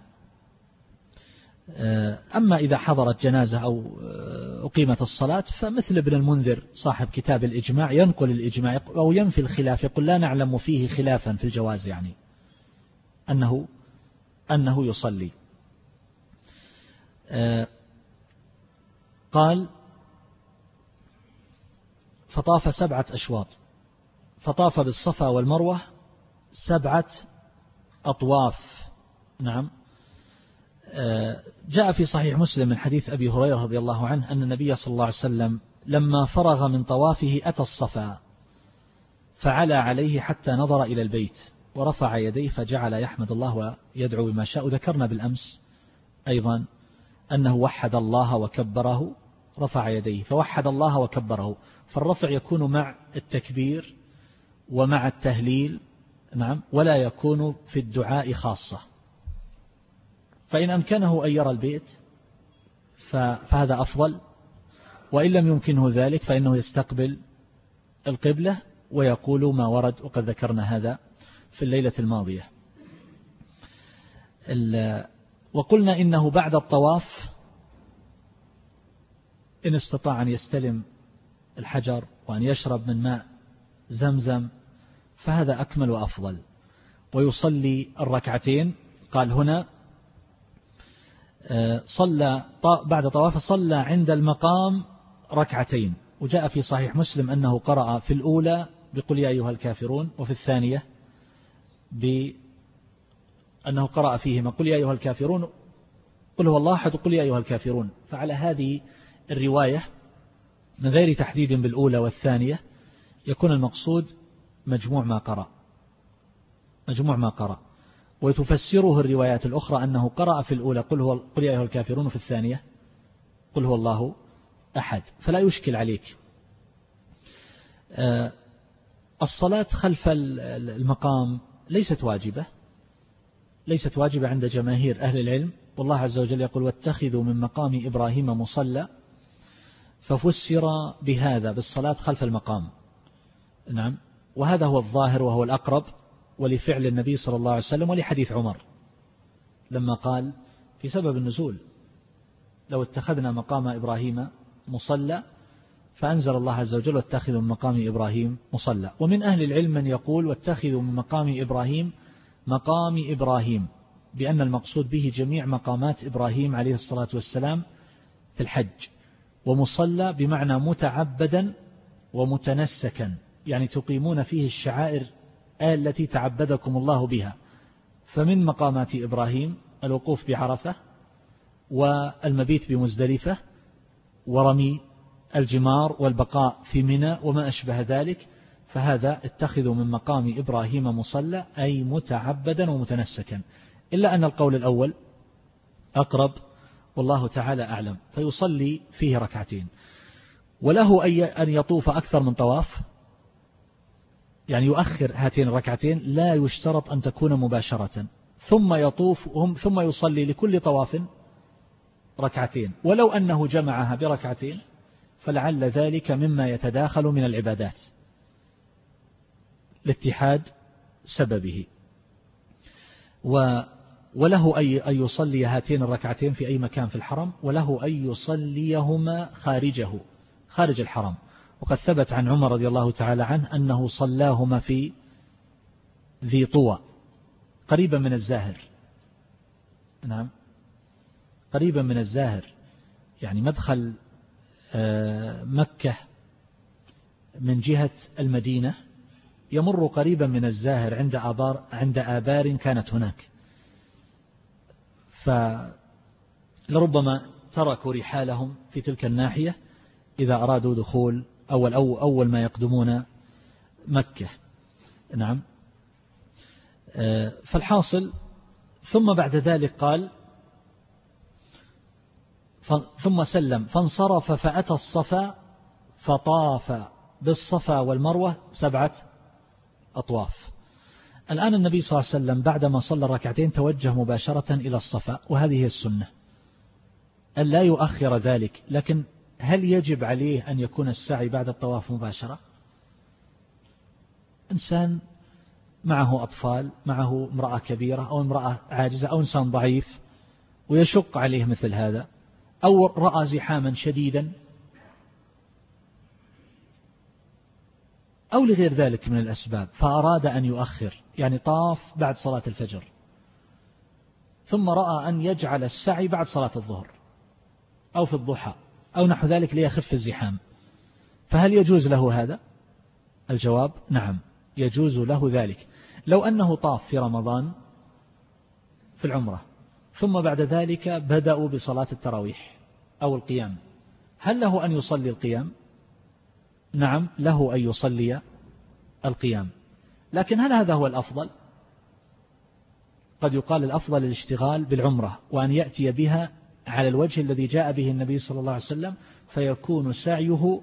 Speaker 2: أما إذا حضرت جنازة أو أقيمت الصلاة فمثل ابن المنذر صاحب كتاب الإجماع ينقل الإجماع أو ينفي الخلاف، يقول لا نعلم فيه خلافا في الجواز، يعني أنه أنه يصلي. قال فطاف سبعة أشواط، فطاف بالصفا والمروة سبعة أطواف. نعم، جاء في صحيح مسلم من حديث أبي هريرة رضي الله عنه أن النبي صلى الله عليه وسلم لما فرغ من طوافه أتى الصفا فعلى عليه حتى نظر إلى البيت ورفع يديه فجعل يحمد الله ويدعو بما شاء. ذكرنا بالأمس أيضا أنه وحد الله وكبره، رفع يديه فوحد الله وكبره، فالرفع يكون مع التكبير ومع التهليل، نعم، ولا يكون في الدعاء خاصة. فإن أمكنه أن يرى البيت فهذا أفضل، وإن لم يمكنه ذلك فإنه يستقبل القبلة ويقول ما ورد، وقد ذكرنا هذا في الليلة الماضية. وقلنا إنه بعد الطواف إن استطاع أن يستلم الحجر وأن يشرب من ماء زمزم فهذا أكمل وأفضل، ويصلي الركعتين. قال هنا صلى بعد طواف صلى عند المقام ركعتين، وجاء في صحيح مسلم أنه قرأ في الأولى بقل يا أيها الكافرون وفي الثانية بأنه قرأ فيهما قل يا أيها الكافرون قل هو الله أحد وقل يا أيها الكافرون. فعلى هذه الرواية من غير تحديد بالأولى والثانية يكون المقصود مجموع ما قرأ مجموع ما قرأ وتفسره الروايات الأخرى أنه قرأ في الأولى قل, هو قل يا أيها الكافرون وفي الثانية قل هو الله أحد، فلا يشكل عليك. الصلاة خلف المقام ليست واجبة ليست واجبة عند جماهير أهل العلم، والله عز وجل يقول واتخذوا من مقام إبراهيم مصلى، ففسر بهذا بالصلاة خلف المقام. نعم، وهذا هو الظاهر وهو الأقرب، ولفعل النبي صلى الله عليه وسلم ولحديث عمر لما قال في سبب النزول لو اتخذنا مقام إبراهيم مصلى، فأنزل الله عز وجل واتخذوا من مقام إبراهيم مصلى. ومن أهل العلم من يقول واتخذوا من مقام إبراهيم مقام إبراهيم، بأن المقصود به جميع مقامات إبراهيم عليه الصلاة والسلام في الحج، ومصلى بمعنى متعبدا ومتنسكا، يعني تقيمون فيه الشعائر التي تعبدكم الله بها. فمن مقامات إبراهيم الوقوف بعرفة والمبيت بمزدلفة ورمي الجمار والبقاء في منى وما أشبه ذلك، فهذا اتخذوا من مقام إبراهيم مصلى أي متعبدا ومتنسكا، إلا أن القول الأول أقرب والله تعالى أعلم، فيصلي فيه ركعتين. وله أن يطوف أكثر من طواف، يعني يؤخر هاتين الركعتين، لا يشترط أن تكون مباشرة، ثم يطوف ثم يصلي لكل طواف ركعتين، ولو أنه جمعها بركعتين فلعل ذلك مما يتداخل من العبادات لاتحاد سببه. وله أن يصلي هاتين الركعتين في أي مكان في الحرم، وله أن يصليهما خارجه خارج الحرم، وقد ثبت عن عمر رضي الله تعالى عنه أنه صلاهما في ذي طوى قريبا من الزاهر. نعم، قريبا من الزاهر، يعني مدخل مكة من جهة المدينة يمر قريبا من الزاهر عند آبار عند آبار كانت هناك، فلربما تركوا رحالهم في تلك الناحية إذا أرادوا دخول أول أو أول ما يقدمون مكة. نعم، فالحاصل ثم بعد ذلك قال ثم سلم فانصرف فأتى الصفا فطاف بالصفا والمروة سبعة أطواف. الآن النبي صلى الله عليه وسلم بعدما صلى الركعتين توجه مباشرة إلى الصفا، وهذه هي السنة أن لا يؤخر ذلك. لكن هل يجب عليه أن يكون السعي بعد الطواف مباشرة؟ إنسان معه أطفال، معه امرأة كبيرة أو امرأة عاجزة أو إنسان ضعيف ويشق عليه مثل هذا، أو رأى زحاما شديدا أو لغير ذلك من الأسباب فأراد أن يؤخر، يعني طاف بعد صلاة الفجر ثم رأى أن يجعل السعي بعد صلاة الظهر أو في الضحى أو نحو ذلك ليخف الزحام، فهل يجوز له هذا؟ الجواب نعم، يجوز له ذلك. لو أنه طاف في رمضان في العمرة ثم بعد ذلك بدأوا بصلاة التراويح أو القيام، هل له أن يصلي القيام؟ نعم، له أن يصلي القيام. لكن هل هذا هو الأفضل؟ قد يقال الأفضل الاشتغال بالعمرة وأن يأتي بها على الوجه الذي جاء به النبي صلى الله عليه وسلم، فيكون سعيه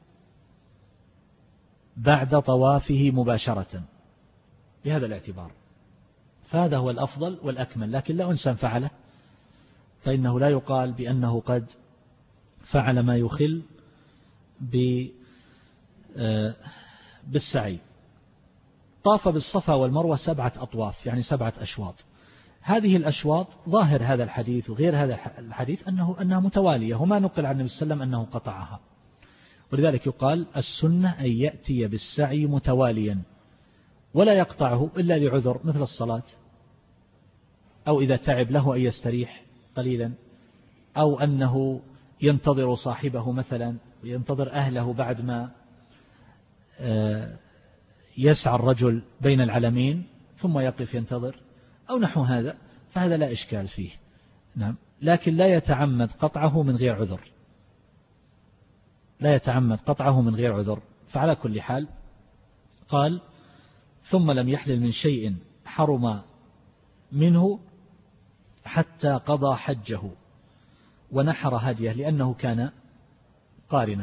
Speaker 2: بعد طوافه مباشرة بهذا الاعتبار، فهذا هو الأفضل والأكمل. لكن لو إنسان فعله فإنه لا يقال بأنه قد فعل ما يخل بالسعي. طاف بالصفا والمروة سبعة أطواف، يعني سبعة أشواط. هذه الأشواط ظاهر هذا الحديث وغير هذا الحديث أنه أنها متوالية، وما نقل عن النبي صلى الله عليه وسلم أنه قطعها، ولذلك يقال السنة أن يأتي بالسعي متواليا ولا يقطعه إلا لعذر مثل الصلاة، أو إذا تعب له أن يستريح قليلا، أو أنه ينتظر صاحبه مثلا وينتظر أهله بعد ما يسعى الرجل بين العلمين ثم يقف ينتظر أو نحو هذا، فهذا لا إشكال فيه. نعم، لكن لا يتعمد قطعه من غير عذر، لا يتعمد قطعه من غير عذر. فعلى كل حال قال ثم لم يحلل من شيء حرم منه حتى قضى حجه ونحر هديه، لأنه كان قارنا،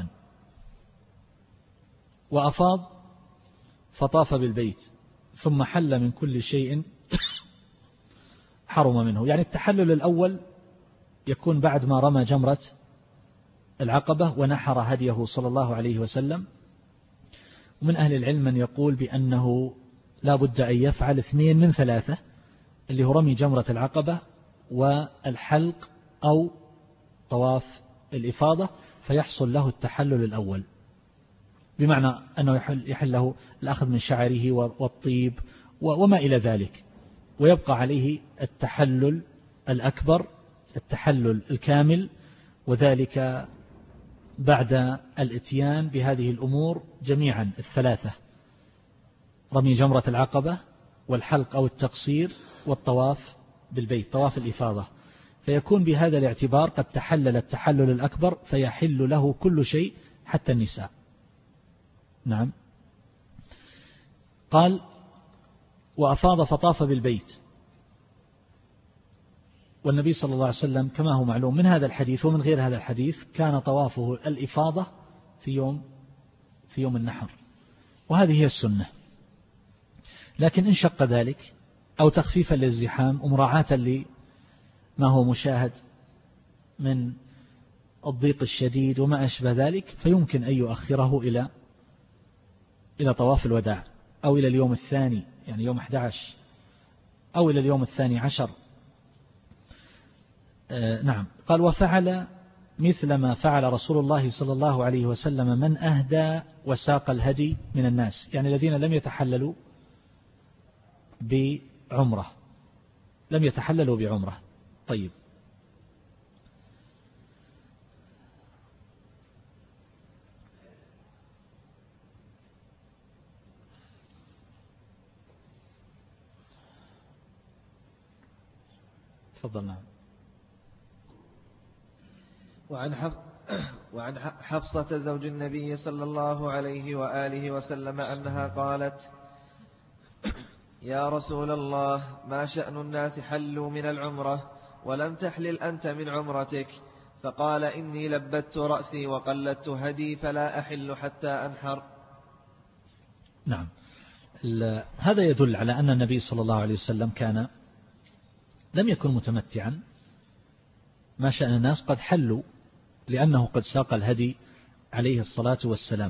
Speaker 2: وأفاض فطاف بالبيت ثم حل من كل شيء حرم منه. يعني التحلل الأول يكون بعد ما رمى جمرة العقبة ونحر هديه صلى الله عليه وسلم. ومن أهل العلم من يقول بأنه لا بد أن يفعل اثنين من ثلاثة، اللي هو رمي جمرة العقبة والحلق أو طواف الإفاضة، فيحصل له التحلل الأول، بمعنى أنه يحل, يحل له الأخذ من شعره والطيب وما إلى ذلك، ويبقى عليه التحلل الأكبر، التحلل الكامل، وذلك بعد الاتيان بهذه الأمور جميعا الثلاثة: رمي جمرة العقبة والحلق أو التقصير والطواف بالبيت، طواف الإفاضة. فيكون بهذا الاعتبار قد تحلل التحلل الأكبر، فيحل له كل شيء حتى النساء. نعم. قال وأفاض فطاف بالبيت. والنبي صلى الله عليه وسلم كما هو معلوم من هذا الحديث ومن غير هذا الحديث كان طوافه الإفاضة في يوم في يوم النحر، وهذه هي السنة. لكن إن شق ذلك أو تخفيفا للزحام ومراعاة لما هو مشاهد من الضيق الشديد وما أشبه ذلك، فيمكن أن يؤخره إلى إلى طواف الوداع أو إلى اليوم الثاني، يعني يوم أحد عشر أو إلى اليوم الثاني عشر. آه نعم. قال وفعل مثل ما فعل رسول الله صلى الله عليه وسلم من أهدى وساق الهدي من الناس، يعني الذين لم يتحللوا بعمرة، لم يتحللوا بعمرة. طيب، تفضل. نعم.
Speaker 1: وعن حفص وعن حفصة زوج النبي صلى الله عليه وآله وسلم أنها قالت: يا رسول الله، ما شأن الناس حلوا من العمرة ولم تحلل أنت من عمرتك؟ فقال: إني لبت رأسي وقلدت هدي فلا أحل حتى أنحر.
Speaker 2: نعم. هذا يدل على أن النبي صلى الله عليه وسلم كان لم يكن متمتعا، ما شأن الناس قد حلوا لأنه قد ساق الهدي عليه الصلاة والسلام.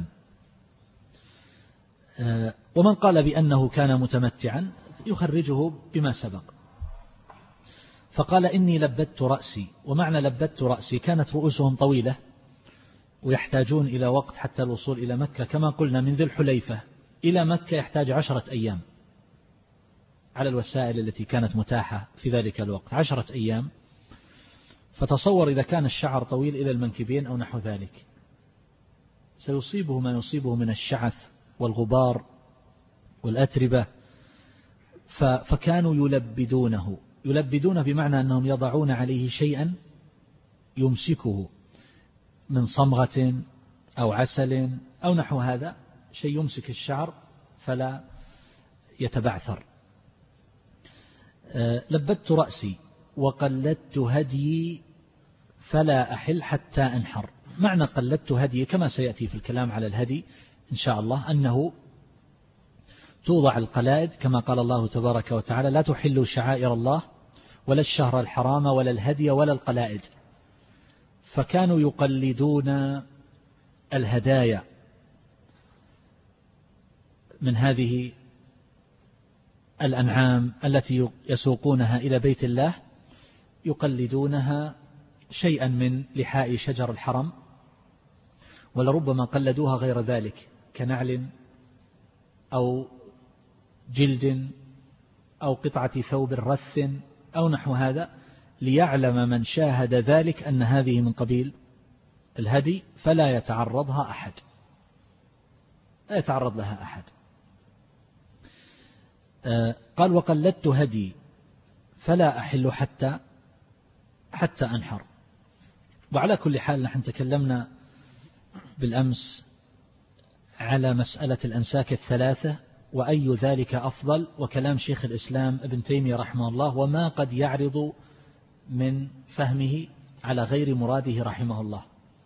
Speaker 2: ومن قال بأنه كان متمتعا يخرجه بما سبق. فقال: إني لبت رأسي. ومعنى لبت رأسي كانت رؤوسهم طويلة ويحتاجون إلى وقت حتى الوصول إلى مكة، كما قلنا من ذي الحليفة إلى مكة يحتاج عشرة أيام على الوسائل التي كانت متاحة في ذلك الوقت، عشرة أيام. فتصور إذا كان الشعر طويل إلى المنكبين أو نحو ذلك سيصيبه ما يصيبه من الشعث والغبار والأتربة. فكانوا يلبدونه، يلبدونه بمعنى أنهم يضعون عليه شيئا يمسكه من صمغة أو عسل أو نحو هذا، شيء يمسك الشعر فلا يتبعثر. لبدت رأسي وقلدت هدي فلا أحل حتى أنحر. معنى قلدت هدي كما سيأتي في الكلام على الهدي إن شاء الله أنه توضع القلائد كما قال الله تبارك وتعالى: لا تحلوا شعائر الله ولا الشهر الحرام ولا الهدي ولا القلائد. فكانوا يقلدون الهدايا من هذه الأنعام التي يسوقونها إلى بيت الله، يقلدونها شيئا من لحاء شجر الحرم، ولربما قلدوها غير ذلك كنعل أو جلد أو قطعة ثوب رث أو نحو هذا، ليعلم من شاهد ذلك أن هذه من قبيل الهدي فلا يتعرضها أحد، لا يتعرض لها أحد. قال وقلدت هدي فلا أحل حتى حتى أنحر. وعلى كل حال نحن تكلمنا بالأمس على مسألة الأنساك الثلاثة وأي ذلك أفضل، وكلام شيخ الإسلام ابن تيمية رحمه الله وما قد يعرض من فهمه على غير مراده رحمه الله.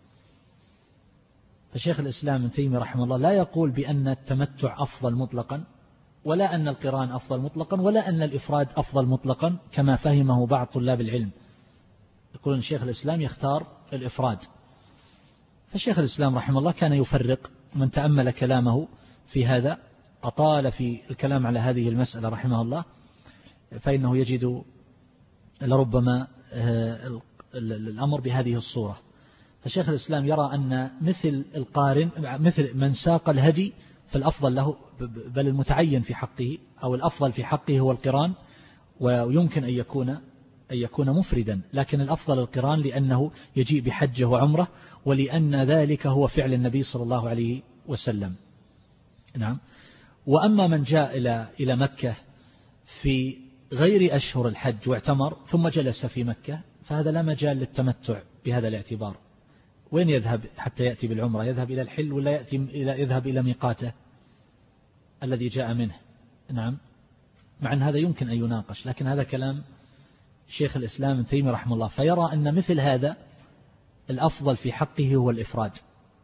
Speaker 2: فشيخ الإسلام ابن تيمية رحمه الله لا يقول بأن التمتع أفضل مطلقا، ولا أن القران أفضل مطلقا، ولا أن الإفراد أفضل مطلقا كما فهمه بعض طلاب العلم. يقول أن شيخ الإسلام يختار الإفراد. فشيخ الإسلام رحمه الله كان يفرق. من تأمل كلامه في هذا أطال في الكلام على هذه المسألة رحمه الله، فإنه يجد لربما الأمر بهذه الصورة. فشيخ الإسلام يرى أن مثل القارن مثل من ساق الهدي فالأفضل له، بل المتعين في حقه أو الأفضل في حقه هو القران، ويمكن أن يكون أن يكون مفردا، لكن الأفضل القران لأنه يجيء بحجه وعمره، ولأن ذلك هو فعل النبي صلى الله عليه وسلم. نعم. وأما من جاء إلى إلى مكة في غير أشهر الحج واعتمر ثم جلس في مكة، فهذا لا مجال للتمتع بهذا الاعتبار. وين يذهب حتى يأتي بالعمرة؟ يذهب إلى الحل ولا يأتي إلى يذهب إلى ميقاته الذي جاء منه؟ نعم. مع أن هذا يمكن أن يناقش، لكن هذا كلام شيخ الإسلام ابن تيمية رحمه الله، فيرى أن مثل هذا الأفضل في حقه هو الإفراد،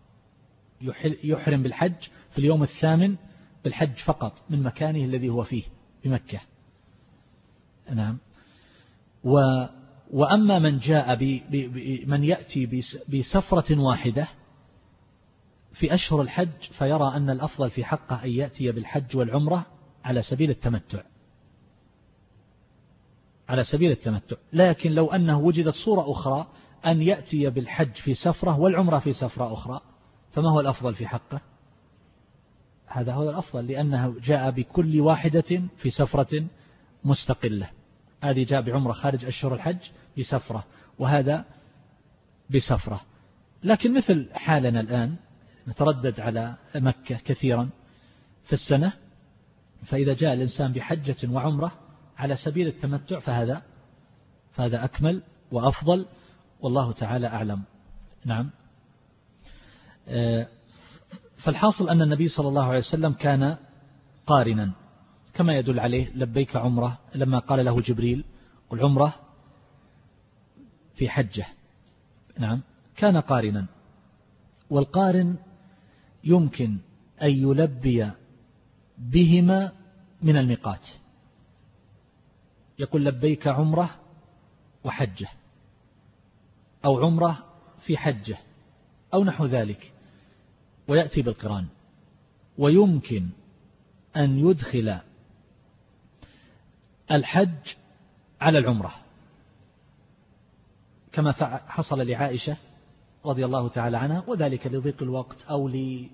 Speaker 2: يحرم بالحج في اليوم الثامن بالحج فقط من مكانه الذي هو فيه بمكة. نعم. و وأما من جاء ب من يأتي بسفرة واحدة في أشهر الحج فيرى أن الأفضل في حقه أن يأتي بالحج والعمرة على سبيل التمتع على سبيل التمتع لكن لو أنه وجدت صورة أخرى أن يأتي بالحج في سفرة والعمرة في سفرة أخرى، فما هو الأفضل في حقه؟ هذا هو الأفضل، لأنه جاء بكل واحدة في سفرة مستقلة. هذه جاء بعمرة خارج أشهر الحج بسفرة، وهذا بسفرة. لكن مثل حالنا الآن نتردد على مكة كثيرا في السنة، فإذا جاء الإنسان بحجة وعمرة على سبيل التمتع فهذا فهذا أكمل وأفضل، والله تعالى أعلم. نعم. فالحاصل أن النبي صلى الله عليه وسلم كان قارنا كما يدل عليه لبيك عمرة لما قال له جبريل قل عمرة في حجة. نعم. كان قارنا، والقارن يمكن أن يلبي بهما من الميقات، يقول لبيك عمرة وحجة، أو عمرة في حجة، أو نحو ذلك، ويأتي بالقران. ويمكن أن يدخل الحج على العمرة كما حصل لعائشة رضي الله تعالى عنها، وذلك لضيق الوقت أو ل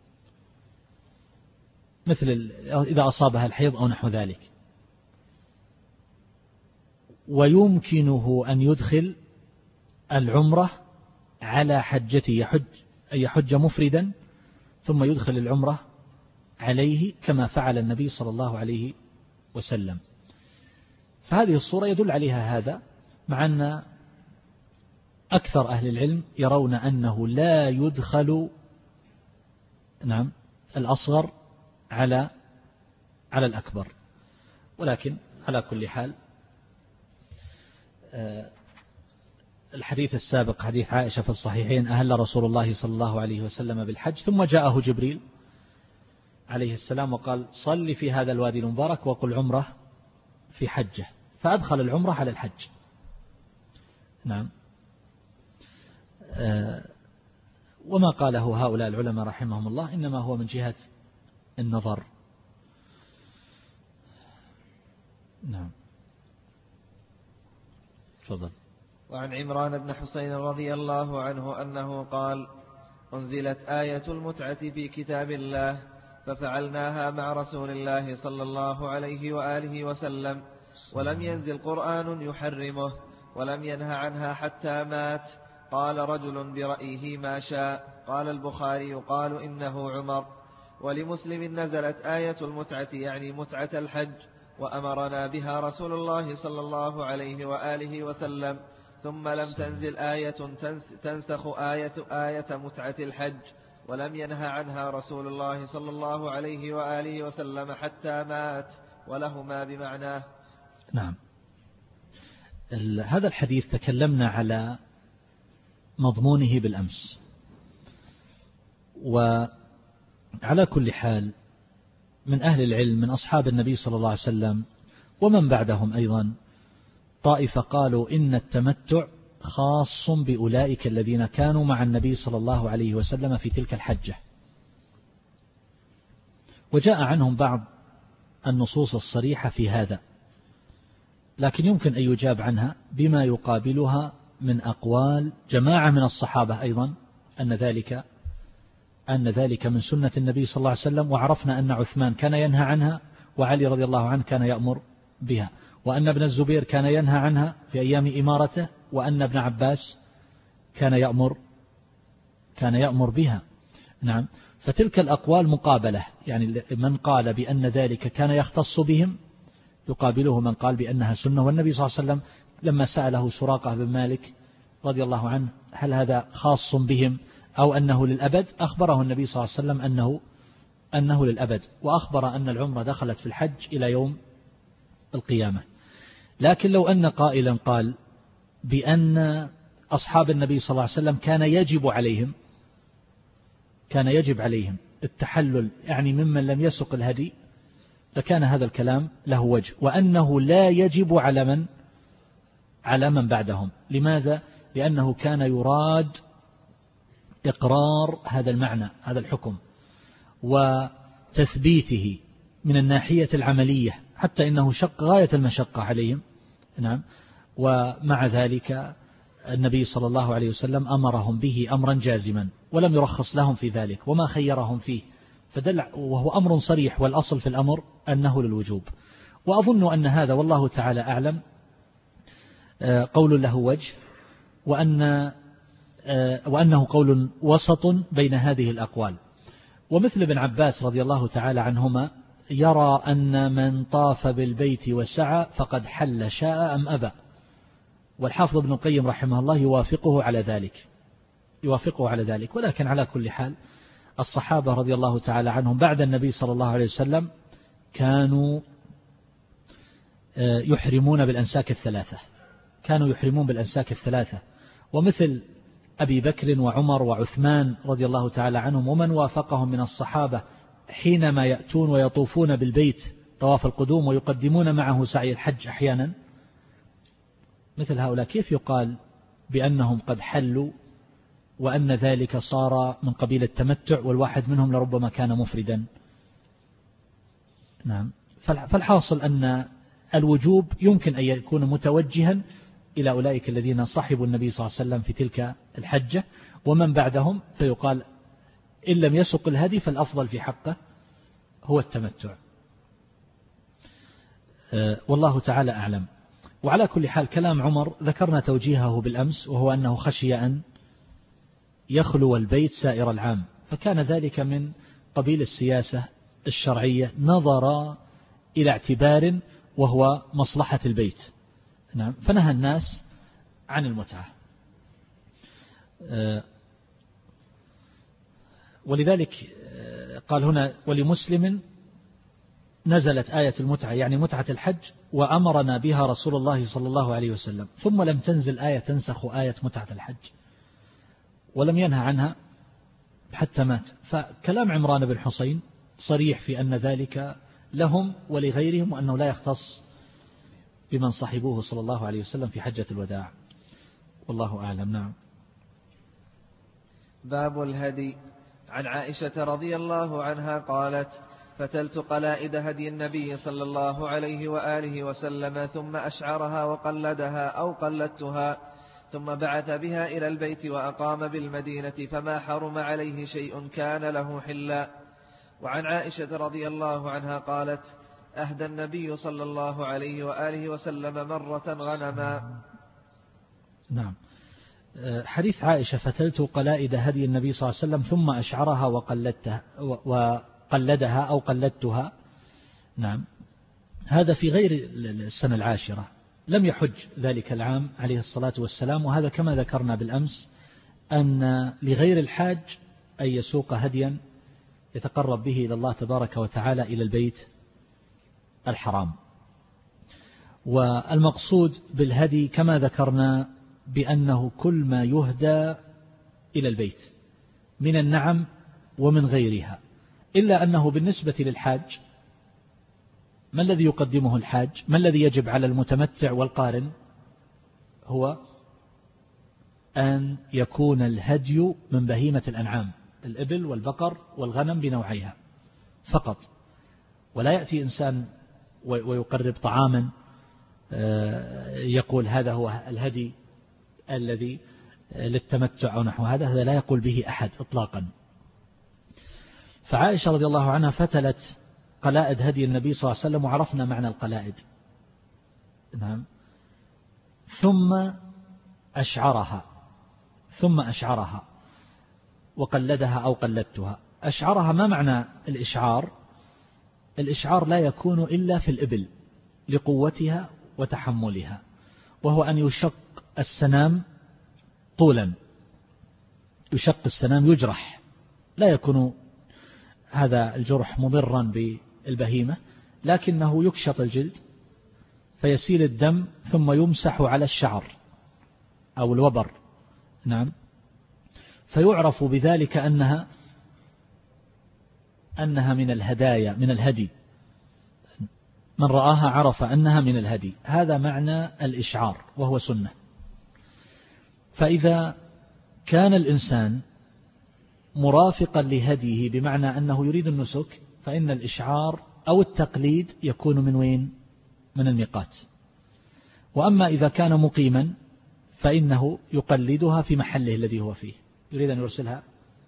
Speaker 2: مثل إذا أصابها الحيض أو نحو ذلك. ويمكنه أن يدخل العمرة على حجته، يحج أن يحج مفردا ثم يدخل العمرة عليه كما فعل النبي صلى الله عليه وسلم. فهذه الصورة يدل عليها هذا، مع أن أكثر أهل العلم يرون أنه لا يدخل نعم الأصغر على على الأكبر. ولكن على كل حال الحديث السابق حديث عائشة في الصحيحين أهل رسول الله صلى الله عليه وسلم بالحج، ثم جاءه جبريل عليه السلام وقال صل في هذا الوادي المبارك وقل عمرة في حجة، فأدخل العمرة على الحج. نعم. وما قاله هؤلاء العلماء رحمهم الله إنما هو من جهة النظر. نعم. تفضل.
Speaker 1: وعن عمران بن حسين رضي الله عنه أنه قال أنزلت آية المتعة في كتاب الله ففعلناها مع رسول الله صلى الله عليه وآله وسلم، ولم ينزل قرآن يحرمه، ولم ينه عنها حتى مات. قال رجل برأيه ما شاء. قال البخاري يقال إنه عمر. ولمسلم نزلت آية المتعة يعني متعة الحج وأمرنا بها رسول الله صلى الله عليه وآله وسلم، ثم لم تنزل آية تنسخ آية, آية متعة الحج، ولم ينهى عنها رسول الله صلى الله عليه وآله وسلم حتى مات، ولهما بمعناه.
Speaker 2: نعم. هذا الحديث تكلمنا على مضمونه بالأمس، وعلى كل حال من أهل العلم من أصحاب النبي صلى الله عليه وسلم ومن بعدهم أيضا طائفة قالوا إن التمتع خاص بأولئك الذين كانوا مع النبي صلى الله عليه وسلم في تلك الحجة، وجاء عنهم بعض النصوص الصريحة في هذا، لكن يمكن أن يجاب عنها بما يقابلها من أقوال جماعة من الصحابة أيضا أن ذلك أن ذلك من سنة النبي صلى الله عليه وسلم. وعرفنا أن عثمان كان ينهى عنها، وعلي رضي الله عنه كان يأمر بها، وأن ابن الزبير كان ينهى عنها في أيام إمارته، وأن ابن عباس كان يأمر كان يأمر بها. نعم. فتلك الأقوال مقابلة، يعني من قال بأن ذلك كان يختص بهم يقابله من قال بأنها سنة. والنبي صلى الله عليه وسلم لما سأله سراقة بن مالك رضي الله عنه هل هذا خاص بهم أو أنه للأبد، أخبره النبي صلى الله عليه وسلم أنه أنه للأبد، وأخبر أن العمرة دخلت في الحج إلى يوم القيامة. لكن لو أن قائلا قال بأن أصحاب النبي صلى الله عليه وسلم كان يجب عليهم كان يجب عليهم التحلل، يعني ممن لم يسق الهدي، لكان هذا الكلام له وجه، وأنه لا يجب على من على من بعدهم. لماذا؟ لأنه كان يراد إقرار هذا المعنى، هذا الحكم، وتثبيته من الناحية العملية، حتى إنه شق غاية المشقة عليهم. نعم. ومع ذلك النبي صلى الله عليه وسلم أمرهم به أمرا جازما، ولم يرخص لهم في ذلك وما خيرهم فيه، فدل وهو أمر صريح، والأصل في الأمر أنه للوجوب. وأظن أن هذا والله تعالى أعلم قول له وجه، وأن وأنه قول وسط بين هذه الأقوال. ومثل ابن عباس رضي الله تعالى عنهما يرى أن من طاف بالبيت وسعى فقد حل شاء أم أبى، والحافظ ابن القيم رحمه الله يوافقه على ذلك يوافقه على ذلك ولكن على كل حال الصحابة رضي الله تعالى عنهم بعد النبي صلى الله عليه وسلم كانوا يحرمون بالأنساك الثلاثة كانوا يحرمون بالأنساك الثلاثة ومثل أبي بكر وعمر وعثمان رضي الله تعالى عنهم ومن وافقهم من الصحابة حينما يأتون ويطوفون بالبيت طواف القدوم ويقدمون معه سعي الحج أحيانا، مثل هؤلاء كيف يقال بأنهم قد حلوا وأن ذلك صار من قبيل التمتع والواحد منهم لربما كان مفردا؟ نعم. فالحاصل أن الوجوب يمكن أن يكون متوجها إلى أولئك الذين صحبوا النبي صلى الله عليه وسلم في تلك الحجة، ومن بعدهم فيقال إن لم يسق الهدي فالأفضل في حقه هو التمتع. والله تعالى أعلم. وعلى كل حال كلام عمر ذكرنا توجيهه بالأمس، وهو أنه خشي أن يخلو البيت سائر العام، فكان ذلك من قبيل السياسة الشرعية نظر إلى اعتبار وهو مصلحة البيت. نعم. فنهى الناس عن المتعة، ولذلك قال هنا ولمسلم نزلت آية المتعة، يعني متعة الحج، وأمرنا بها رسول الله صلى الله عليه وسلم، ثم لم تنزل آية تنسخ آية متعة الحج، ولم ينهى عنها حتى مات. فكلام عمران بن حسين صريح في أن ذلك لهم ولغيرهم، وأنه لا يختص بمن صحبوه صلى الله عليه وسلم في حجة الوداع. والله أعلم. نعم.
Speaker 1: باب الهدي. عن عائشة رضي الله عنها قالت: فتلت قلائد هدي النبي صلى الله عليه وآله وسلم ثم أشعرها وقلدها أو قلدتها، ثم بعث بها إلى البيت وأقام بالمدينة، فما حرم عليه شيء كان له حلا. وعن عائشة رضي الله عنها قالت: أهدى النبي صلى الله عليه وآله وسلم مرة غنما.
Speaker 2: نعم. حديث عائشة فتلت قلائد هدي النبي صلى الله عليه وسلم ثم أشعرها وقلدتها وقلدها أو قلدتها. نعم. هذا في غير السنة العاشرة، لم يحج ذلك العام عليه الصلاة والسلام. وهذا كما ذكرنا بالأمس أن لغير الحاج أن يسوق هديا يتقرب به إلى الله تبارك وتعالى إلى البيت الحرام. والمقصود بالهدي كما ذكرنا بأنه كل ما يهدى إلى البيت من النعم ومن غيرها، إلا أنه بالنسبة للحاج ما الذي يقدمه الحاج؟ ما الذي يجب على المتمتع والقارن؟ هو أن يكون الهدي من بهيمة الأنعام، الإبل والبقر والغنم بنوعيها فقط، ولا يأتي إنسان ويقرب طعاما يقول هذا هو الهدي الذي للتمتع أو نحو هذا، هذا لا يقول به أحد إطلاقا. فعائشة رضي الله عنها فتلت قلائد هدي النبي صلى الله عليه وسلم، وعرفنا معنى القلائد. نعم. ثم أشعرها ثم أشعرها وقلدها أو قلدتها. أشعرها، ما معنى الإشعار؟ الإشعار لا يكون إلا في الإبل لقوتها وتحملها، وهو أن يشق السنام طولا، يشق السنام يجرح، لا يكون هذا الجرح مضرا بالبهيمة، لكنه يكشط الجلد فيسيل الدم ثم يمسح على الشعر أو الوبر. نعم. فيعرف بذلك أنها أنها من الهدايا، من الهدي، من رآها عرف أنها من الهدي. هذا معنى الإشعار وهو سنة. فإذا كان الإنسان مرافقا لهديه بمعنى أنه يريد النسك، فإن الإشعار أو التقليد يكون من وين؟ من الميقات. وأما إذا كان مقيما فإنه يقلدها في محله الذي هو فيه، يريد أن يرسلها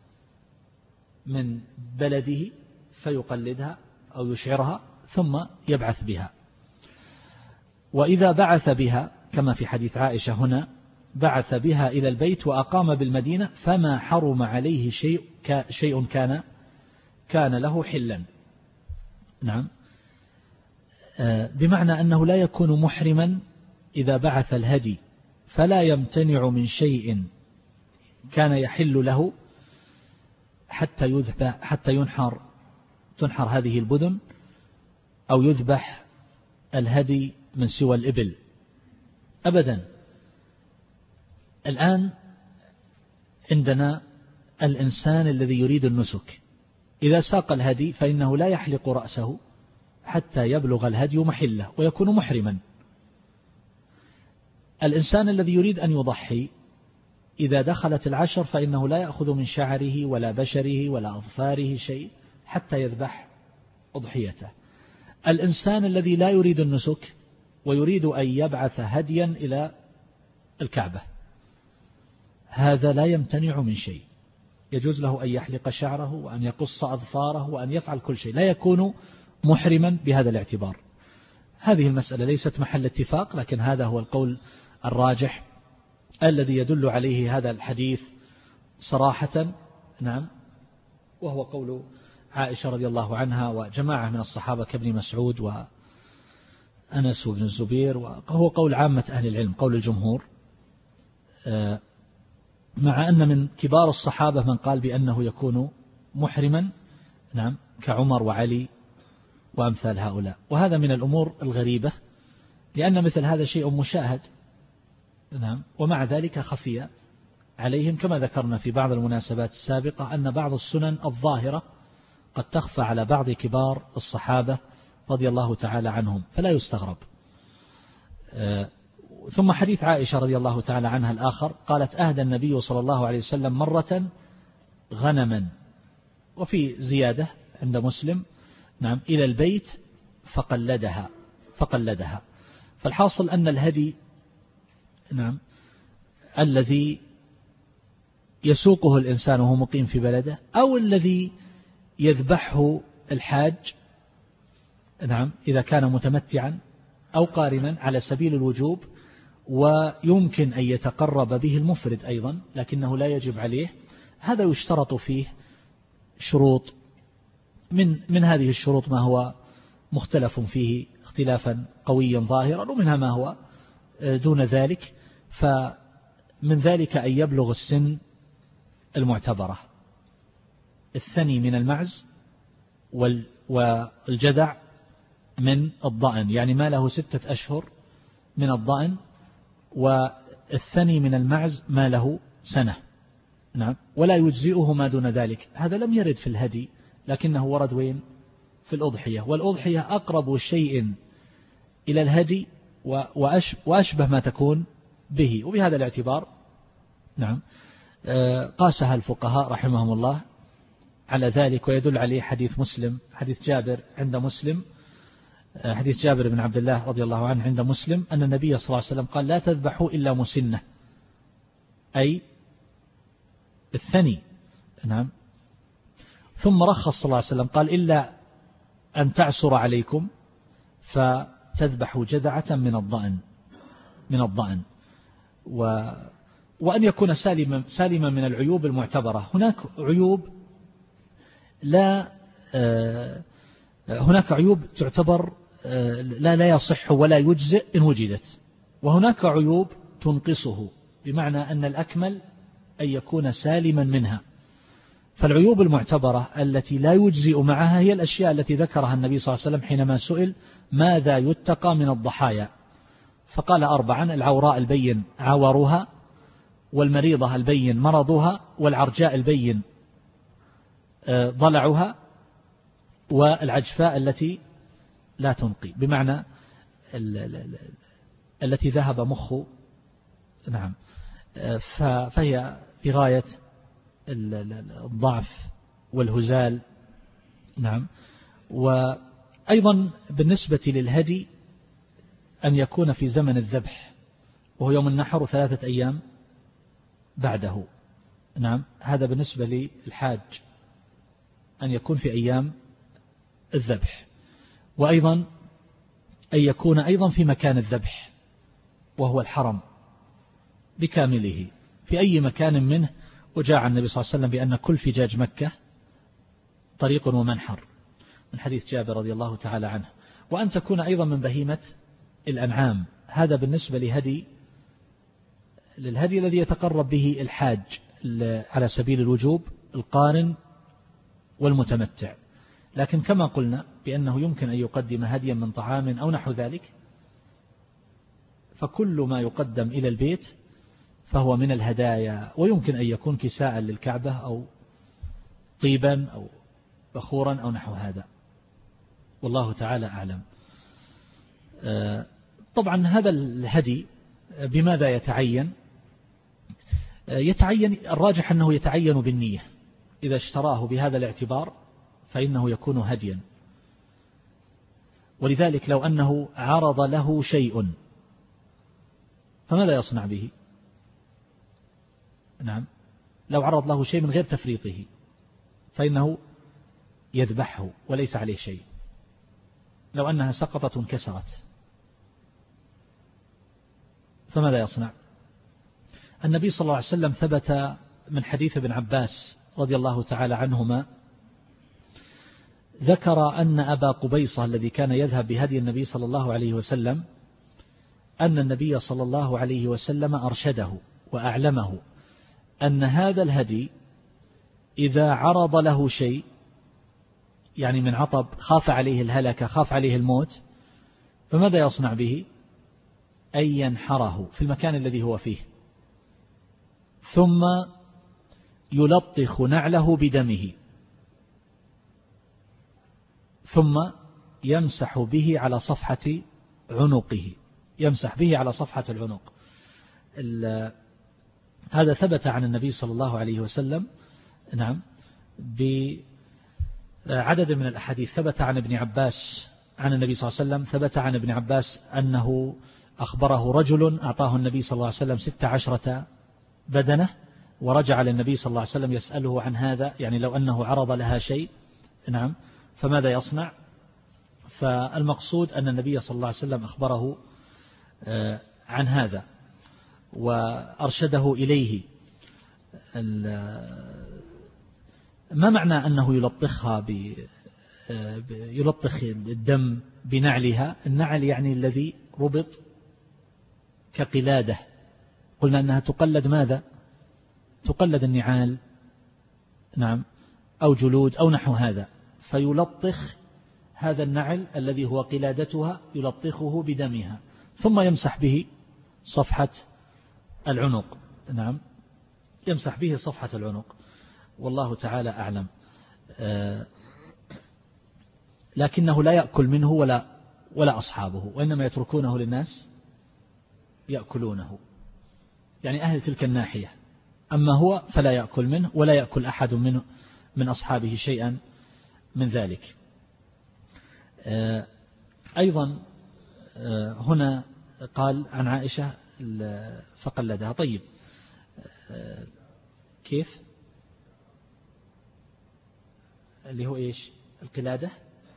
Speaker 2: من بلده فيقلدها أو يشعرها ثم يبعث بها. وإذا بعث بها كما في حديث عائشة هنا، بعث بها إلى البيت وأقام بالمدينة فما حرم عليه شيء شيء كان كان له حلا. نعم. بمعنى أنه لا يكون محرما إذا بعث الهدي، فلا يمتنع من شيء كان يحل له حتى يذبح حتى ينحر تنحر هذه البدن أو يذبح الهدي من سوى الإبل أبدا. الآن عندنا الإنسان الذي يريد النسك، إذا ساق الهدي فإنه لا يحلق رأسه حتى يبلغ الهدي محله ويكون محرما. الإنسان الذي يريد أن يضحي إذا دخلت العشر فإنه لا يأخذ من شعره ولا بشره ولا أظفاره شيء حتى يذبح أضحيته. الإنسان الذي لا يريد النسك ويريد أن يبعث هديا إلى الكعبة، هذا لا يمتنع من شيء، يجوز له أن يحلق شعره وأن يقص أظفاره وأن يفعل كل شيء، لا يكون محرما بهذا الاعتبار. هذه المسألة ليست محل اتفاق، لكن هذا هو القول الراجح الذي يدل عليه هذا الحديث صراحة. نعم. وهو قول عائشة رضي الله عنها وجماعة من الصحابة كابن مسعود وأنس بن الزبير، وهو قول عامة أهل العلم، قول الجمهور، مع أن من كبار الصحابة من قال بأنه يكون محرما، نعم، كعمر وعلي وأمثال هؤلاء. وهذا من الأمور الغريبة، لأن مثل هذا شيء مشاهد، نعم، ومع ذلك خفي عليهم، كما ذكرنا في بعض المناسبات السابقة أن بعض السنن الظاهرة قد تخفى على بعض كبار الصحابة رضي الله تعالى عنهم، فلا يستغرب. ثم حديث عائشة رضي الله تعالى عنها الآخر، قالت أهدى النبي صلى الله عليه وسلم مرة غنما، وفي زيادة عند مسلم، نعم، إلى البيت فقلدها فقلدها فالحاصل أن الهدي، نعم، الذي يسوقه الإنسان وهو مقيم في بلده أو الذي يذبحه الحاج، نعم، إذا كان متمتعا أو قارنا على سبيل الوجوب، ويمكن أن يتقرب به المفرد أيضا لكنه لا يجب عليه، هذا يشترط فيه شروط. من من هذه الشروط ما هو مختلف فيه اختلافا قويا ظاهرا، ومنها ما هو دون ذلك. فمن ذلك أن يبلغ السن المعتبرة. الثني من المعز والجدع من الضأن، يعني ما له ستة أشهر من الضأن، والثني من المعز ما له سنة. نعم. ولا يجزئه ما دون ذلك. هذا لم يرد في الهدي، لكنه ورد وين؟ في الأضحية. والأضحية أقرب شيء إلى الهدي وأشبه ما تكون به، وبهذا الاعتبار نعم قاسها الفقهاء رحمهم الله على ذلك. ويدل عليه حديث مسلم، حديث جابر عند مسلم، حديث جابر بن عبد الله رضي الله عنه عند مسلم، أن النبي صلى الله عليه وسلم قال: لا تذبحوا إلا مسنة، أي الثني. نعم. ثم رخص صلى الله عليه وسلم قال: إلا أن تعسر عليكم فتذبحوا جذعة من الضأن من الضأن و وأن يكون سالما سالما من العيوب المعتبرة. هناك عيوب لا هناك عيوب تعتبر لا لا يصح ولا يجزئ إن وجدت، وهناك عيوب تنقصه، بمعنى أن الأكمل أن يكون سالما منها. فالعيوب المعتبرة التي لا يجزئ معها هي الأشياء التي ذكرها النبي صلى الله عليه وسلم حينما سئل ماذا يتقى من الضحايا، فقال أربعا: العوراء البين عورها، والمريضة البين مرضها، والعرجاء البين ضلعها، والعجفاء التي لا تنقي، بمعنى التي ذهب مخ. نعم. فهي في غاية الضعف والهزال. نعم. وأيضا بالنسبة للهدي أن يكون في زمن الذبح، وهو يوم النحر ثلاثة أيام بعده. نعم. هذا بالنسبة للحاج أن يكون في أيام الذبح، وأيضا أن يكون أيضا في مكان الذبح وهو الحرم بكامله في أي مكان منه. وجاء عن النبي صلى الله عليه وسلم بأن كل فجاج مكة طريق ومنحر، من حديث جابر رضي الله تعالى عنه. وأن تكون أيضا من بهيمة الأنعام. هذا بالنسبة لهدي للهدي الذي يتقرب به الحاج على سبيل الوجوب، القارن والمتمتع. لكن كما قلنا بأنه يمكن أن يقدم هديا من طعام أو نحو ذلك، فكل ما يقدم إلى البيت فهو من الهدايا، ويمكن أن يكون كساء للكعبة أو طيبا أو بخورا أو نحو هذا، والله تعالى أعلم. طبعا هذا الهدي بماذا يتعين؟ يتعين الراجح أنه يتعين بالنية. إذا اشتراه بهذا الاعتبار فإنه يكون هديا. ولذلك لو أنه عرض له شيء فماذا يصنع به؟ نعم. لو عرض له شيء من غير تفريطه فإنه يذبحه وليس عليه شيء. لو أنها سقطت وانكسرت فماذا يصنع؟ النبي صلى الله عليه وسلم ثبت من حديث ابن عباس رضي الله تعالى عنهما، ذكر أن أبا قبيصة الذي كان يذهب بهدي النبي صلى الله عليه وسلم، أن النبي صلى الله عليه وسلم أرشده وأعلمه أن هذا الهدي إذا عرض له شيء، يعني من عطب، خاف عليه الهلكة، خاف عليه الموت، فماذا يصنع به؟ أن ينحره في المكان الذي هو فيه، ثم يلطخ نعله بدمه، ثم يمسح به على صفحة عنقه، يمسح به على صفحة العنق. هذا ثبت عن النبي صلى الله عليه وسلم. نعم. بعدد من الأحاديث. ثبت عن ابن عباس عن النبي صلى الله عليه وسلم، ثبت عن ابن عباس أنه أخبره رجل أعطاه النبي صلى الله عليه وسلم ست عشرة بدنة، ورجع للنبي صلى الله عليه وسلم يسأله عن هذا، يعني لو أنه عرض لها شيء. نعم. فماذا يصنع؟ فالمقصود أن النبي صلى الله عليه وسلم أخبره عن هذا وأرشده إليه. ما معنى أنه يلطخها يلطخ الدم بنعلها. النعل يعني الذي ربط كقلادة، قلنا أنها تقلد ماذا؟ تقلد النعال، نعم، أو جلود أو نحو هذا، فيلطخ هذا النعل الذي هو قلادتها يلطخه بدمها، ثم يمسح به صفحة العنق، نعم، يمسح به صفحة العنق، والله تعالى أعلم. آه لكنه لا يأكل منه ولا ولا أصحابه، وإنما يتركونه للناس يأكلونه، يعني أهل تلك الناحية، أما هو فلا يأكل منه ولا يأكل أحد منه من أصحابه شيئا من ذلك. آه أيضا آه هنا قال عن عائشة فقلدها. طيب آه كيف اللي هو إيش القلادة؟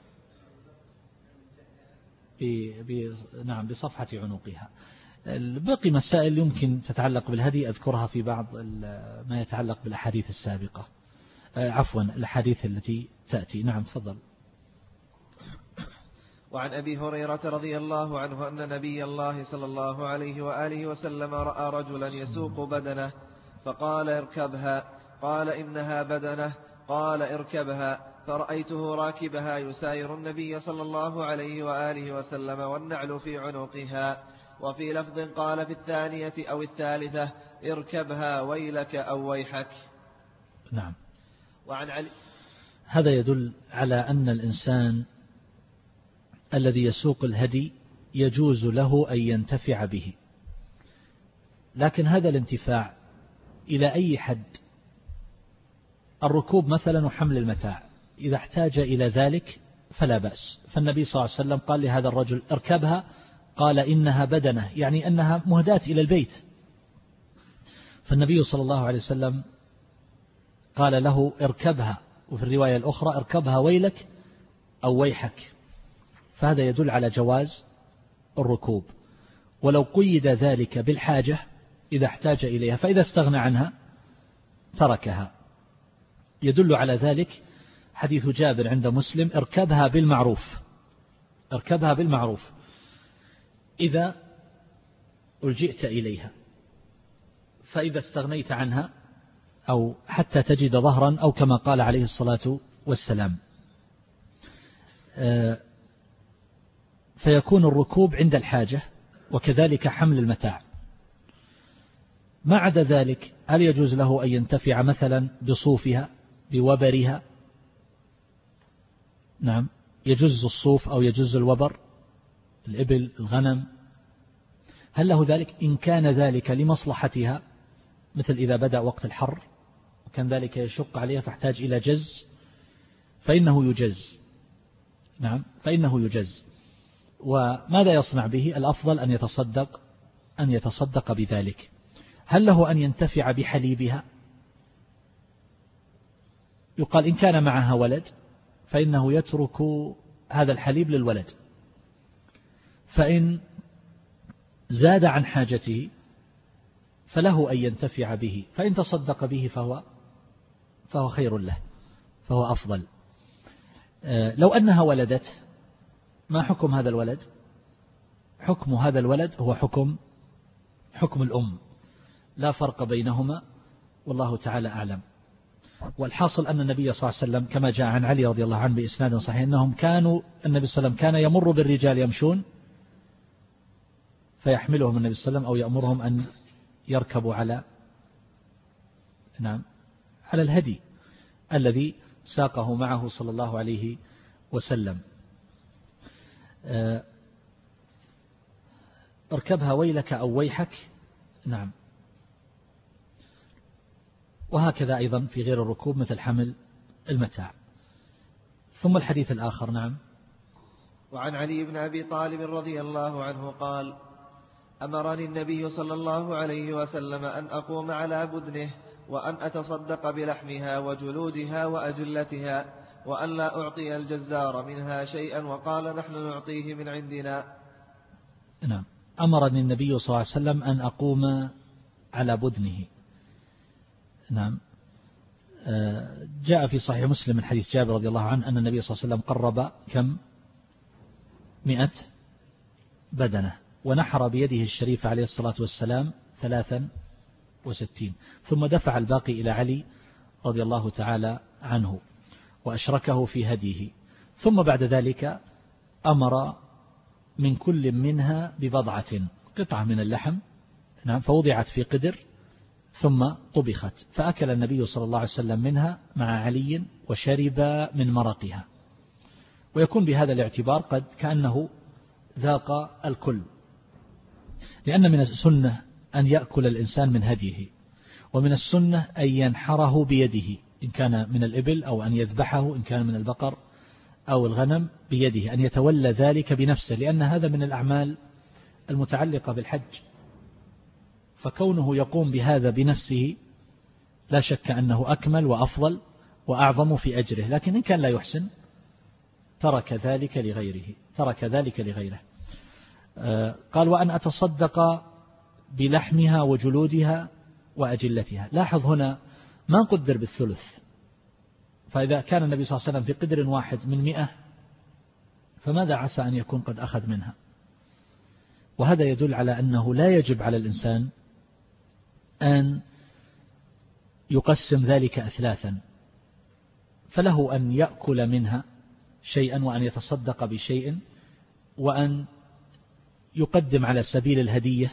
Speaker 2: ب... ب... نعم بصفحة عنقها. باقي مسائل يمكن تتعلق بالهدي أذكرها في بعض ما يتعلق بالأحاديث السابقة، عفوا الأحاديث التي تأتي. نعم تفضل.
Speaker 1: وعن أبي هريرة رضي الله عنه أن نبي الله صلى الله عليه وآله وسلم رأى رجلا يسوق بدنه فقال اركبها، قال إنها بدنه، قال اركبها، فرأيته راكبها يساير النبي صلى الله عليه وآله وسلم والنعل في عنقها. وفي لفظ قال في الثانية أو الثالثة اركبها ويلك أو ويحك.
Speaker 2: نعم.
Speaker 1: وعن علي
Speaker 2: هذا يدل على أن الإنسان الذي يسوق الهدي يجوز له أن ينتفع به، لكن هذا الانتفاع إلى أي حد؟ الركوب مثلا وحمل المتاع إذا احتاج إلى ذلك فلا بأس، فالنبي صلى الله عليه وسلم قال لهذا الرجل اركبها، قال إنها بدنه، يعني أنها مهداة إلى البيت، فالنبي صلى الله عليه وسلم قال له اركبها، وفي الرواية الأخرى اركبها ويلك أو ويحك، فهذا يدل على جواز الركوب، ولو قيد ذلك بالحاجة إذا احتاج إليها، فإذا استغنى عنها تركها. يدل على ذلك حديث جابر عند مسلم اركبها بالمعروف، اركبها بالمعروف إذا ألجئت إليها، فإذا استغنيت عنها أو حتى تجد ظهرا، أو كما قال عليه الصلاة والسلام. فيكون الركوب عند الحاجة، وكذلك حمل المتاع. ما عدا ذلك هل يجوز له أن ينتفع مثلا بصوفها بوبرها؟ نعم يجوز الصوف أو يجوز الوبر، الإبل الغنم، هل له ذلك؟ إن كان ذلك لمصلحتها، مثل إذا بدأ وقت الحر وكان ذلك يشق عليها فاحتاج إلى جز فإنه يجز، نعم فإنه يجز. وماذا يصنع به؟ الأفضل أن يتصدق أن يتصدق بذلك. هل له أن ينتفع بحليبها؟ يقال إن كان معها ولد فإنه يترك هذا الحليب للولد، فإن زاد عن حاجته فله أن ينتفع به، فإن تصدق به فهو فهو خير له، فهو أفضل. لو أنها ولدت ما حكم هذا الولد؟ حكم هذا الولد هو حكم حكم الأم، لا فرق بينهما، والله تعالى أعلم. والحاصل أن النبي صلى الله عليه وسلم كما جاء عن علي رضي الله عنه بإسناد صحيح أنهم كانوا النبي صلى الله عليه وسلم كان يمر بالرجال يمشون فيحملهم النبي صلى الله عليه وسلم أو يأمرهم أن يركبوا على نعم على الهدي الذي ساقه معه صلى الله عليه وسلم. اركبها ويلك أو ويحك، نعم. وهكذا أيضا في غير الركوب مثل حمل المتاع. ثم الحديث الآخر. نعم.
Speaker 1: وعن علي بن أبي طالب رضي الله عنه قال أمرني النبي صلى الله عليه وسلم أن أقوم على بدنه وأن أتصدق بلحمها وجلودها وأجلتها وأن لا أعطي الجزار منها شيئا، وقال نحن نعطيه من عندنا.
Speaker 2: نعم. أمرني النبي صلى الله عليه وسلم أن أقوم على بدنه. نعم. جاء في صحيح مسلم من حديث جابر رضي الله عنه أن النبي صلى الله عليه وسلم قرب كم مئة بدنة ونحر بيده الشريفة عليه الصلاة والسلام ثلاثا وستين، ثم دفع الباقي إلى علي رضي الله تعالى عنه وأشركه في هديه، ثم بعد ذلك أمر من كل منها ببضعة قطعة من اللحم، نعم، فوضعت في قدر ثم طبخت، فأكل النبي صلى الله عليه وسلم منها مع علي وشرب من مرقها، ويكون بهذا الاعتبار قد كأنه ذاق الكل، لأن من السنة أن يأكل الإنسان من هديه، ومن السنة أن ينحره بيده إن كان من الإبل، أو أن يذبحه إن كان من البقر أو الغنم بيده، أن يتولى ذلك بنفسه، لأن هذا من الأعمال المتعلقة بالحج، فكونه يقوم بهذا بنفسه لا شك أنه أكمل وأفضل وأعظم في أجره، لكن إن كان لا يحسن ترك ذلك لغيره ترك ذلك لغيره قال وأن أتصدق بلحمها وجلودها وأجلتها. لاحظ هنا ما قدر بالثلث، فإذا كان النبي صلى الله عليه وسلم في قدر واحد من مئة فماذا عسى أن يكون قد أخذ منها؟ وهذا يدل على أنه لا يجب على الإنسان أن يقسم ذلك أثلاثا، فله أن يأكل منها شيئا وأن يتصدق بشيء وأن يقدم على سبيل الهدية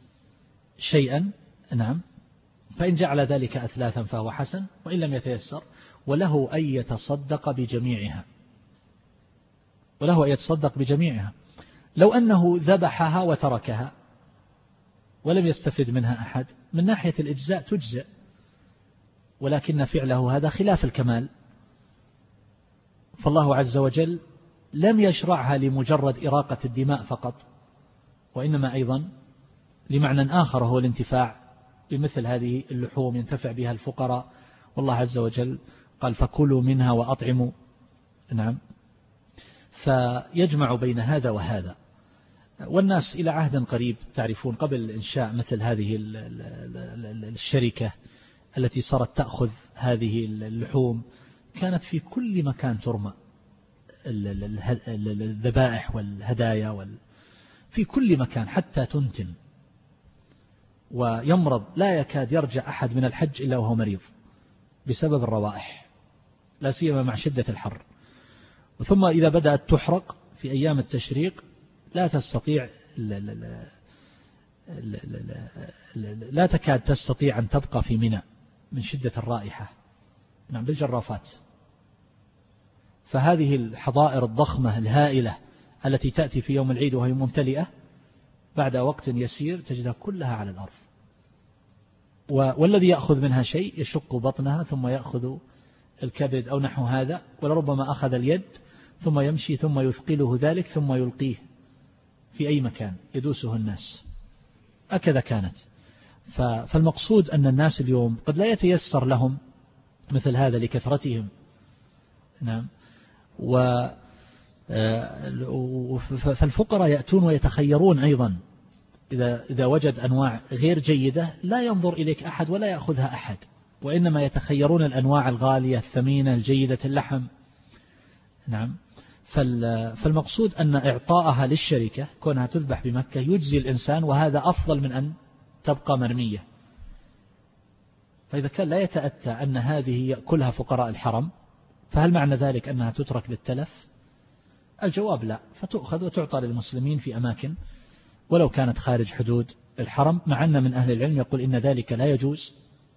Speaker 2: شيئا، نعم، فإن جعل ذلك أثلاثا فهو حسن، وإن لم يتيسر وله أن يتصدق بجميعها وله أن يتصدق بجميعها لو أنه ذبحها وتركها ولم يستفد منها أحد من ناحية الإجزاء تجزئ، ولكن فعله هذا خلاف الكمال، فالله عز وجل لم يشرعها لمجرد إراقة الدماء فقط، وإنما أيضا لمعنى آخر هو الانتفاع بمثل هذه اللحوم ينتفع بها الفقراء، والله عز وجل قال فكلوا منها وأطعموا، نعم، فيجمع بين هذا وهذا. والناس إلى عهد قريب تعرفون قبل إنشاء مثل هذه الشركة التي صارت تأخذ هذه اللحوم كانت في كل مكان ترمى الذبائح والهدايا وال في كل مكان حتى تنتن، ويمرض لا يكاد يرجع أحد من الحج إلا وهو مريض بسبب الروائح، لا سيما مع شدة الحر. ثم إذا بدأت تحرق في أيام التشريق لا تستطيع لا, لا, لا, لا, لا, لا تكاد تستطيع أن تبقى في منى من شدة الرائحة، نعم، بالجرافات. فهذه الحظائر الضخمة الهائلة التي تأتي في يوم العيد وهي ممتلئة بعد وقت يسير تجدها كلها على الأرض، والذي يأخذ منها شيء يشق بطنها ثم يأخذ الكبد أو نحو هذا، ولربما أخذ اليد ثم يمشي ثم يثقله ذلك ثم يلقيه في أي مكان يدوسه الناس، هكذا كانت. فالمقصود أن الناس اليوم قد لا يتيسر لهم مثل هذا لكثرتهم، نعم، و فالفقراء يأتون ويتخيرون أيضا، إذا إذا وجد أنواع غير جيدة لا ينظر إليك أحد ولا يأخذها أحد، وإنما يتخيرون الأنواع الغالية الثمينة الجيدة اللحم، نعم. فالمقصود أن إعطاءها للشركة كونها تذبح بمكة يجزي الإنسان، وهذا أفضل من أن تبقى مرمية. فإذا كان لا يتأتى أن هذه يأكلها فقراء الحرم فهل معنى ذلك أنها تترك للتلف؟ الجواب لا، فتؤخذ وتعطى للمسلمين في أماكن ولو كانت خارج حدود الحرم، مع أن من أهل العلم يقول إن ذلك لا يجوز،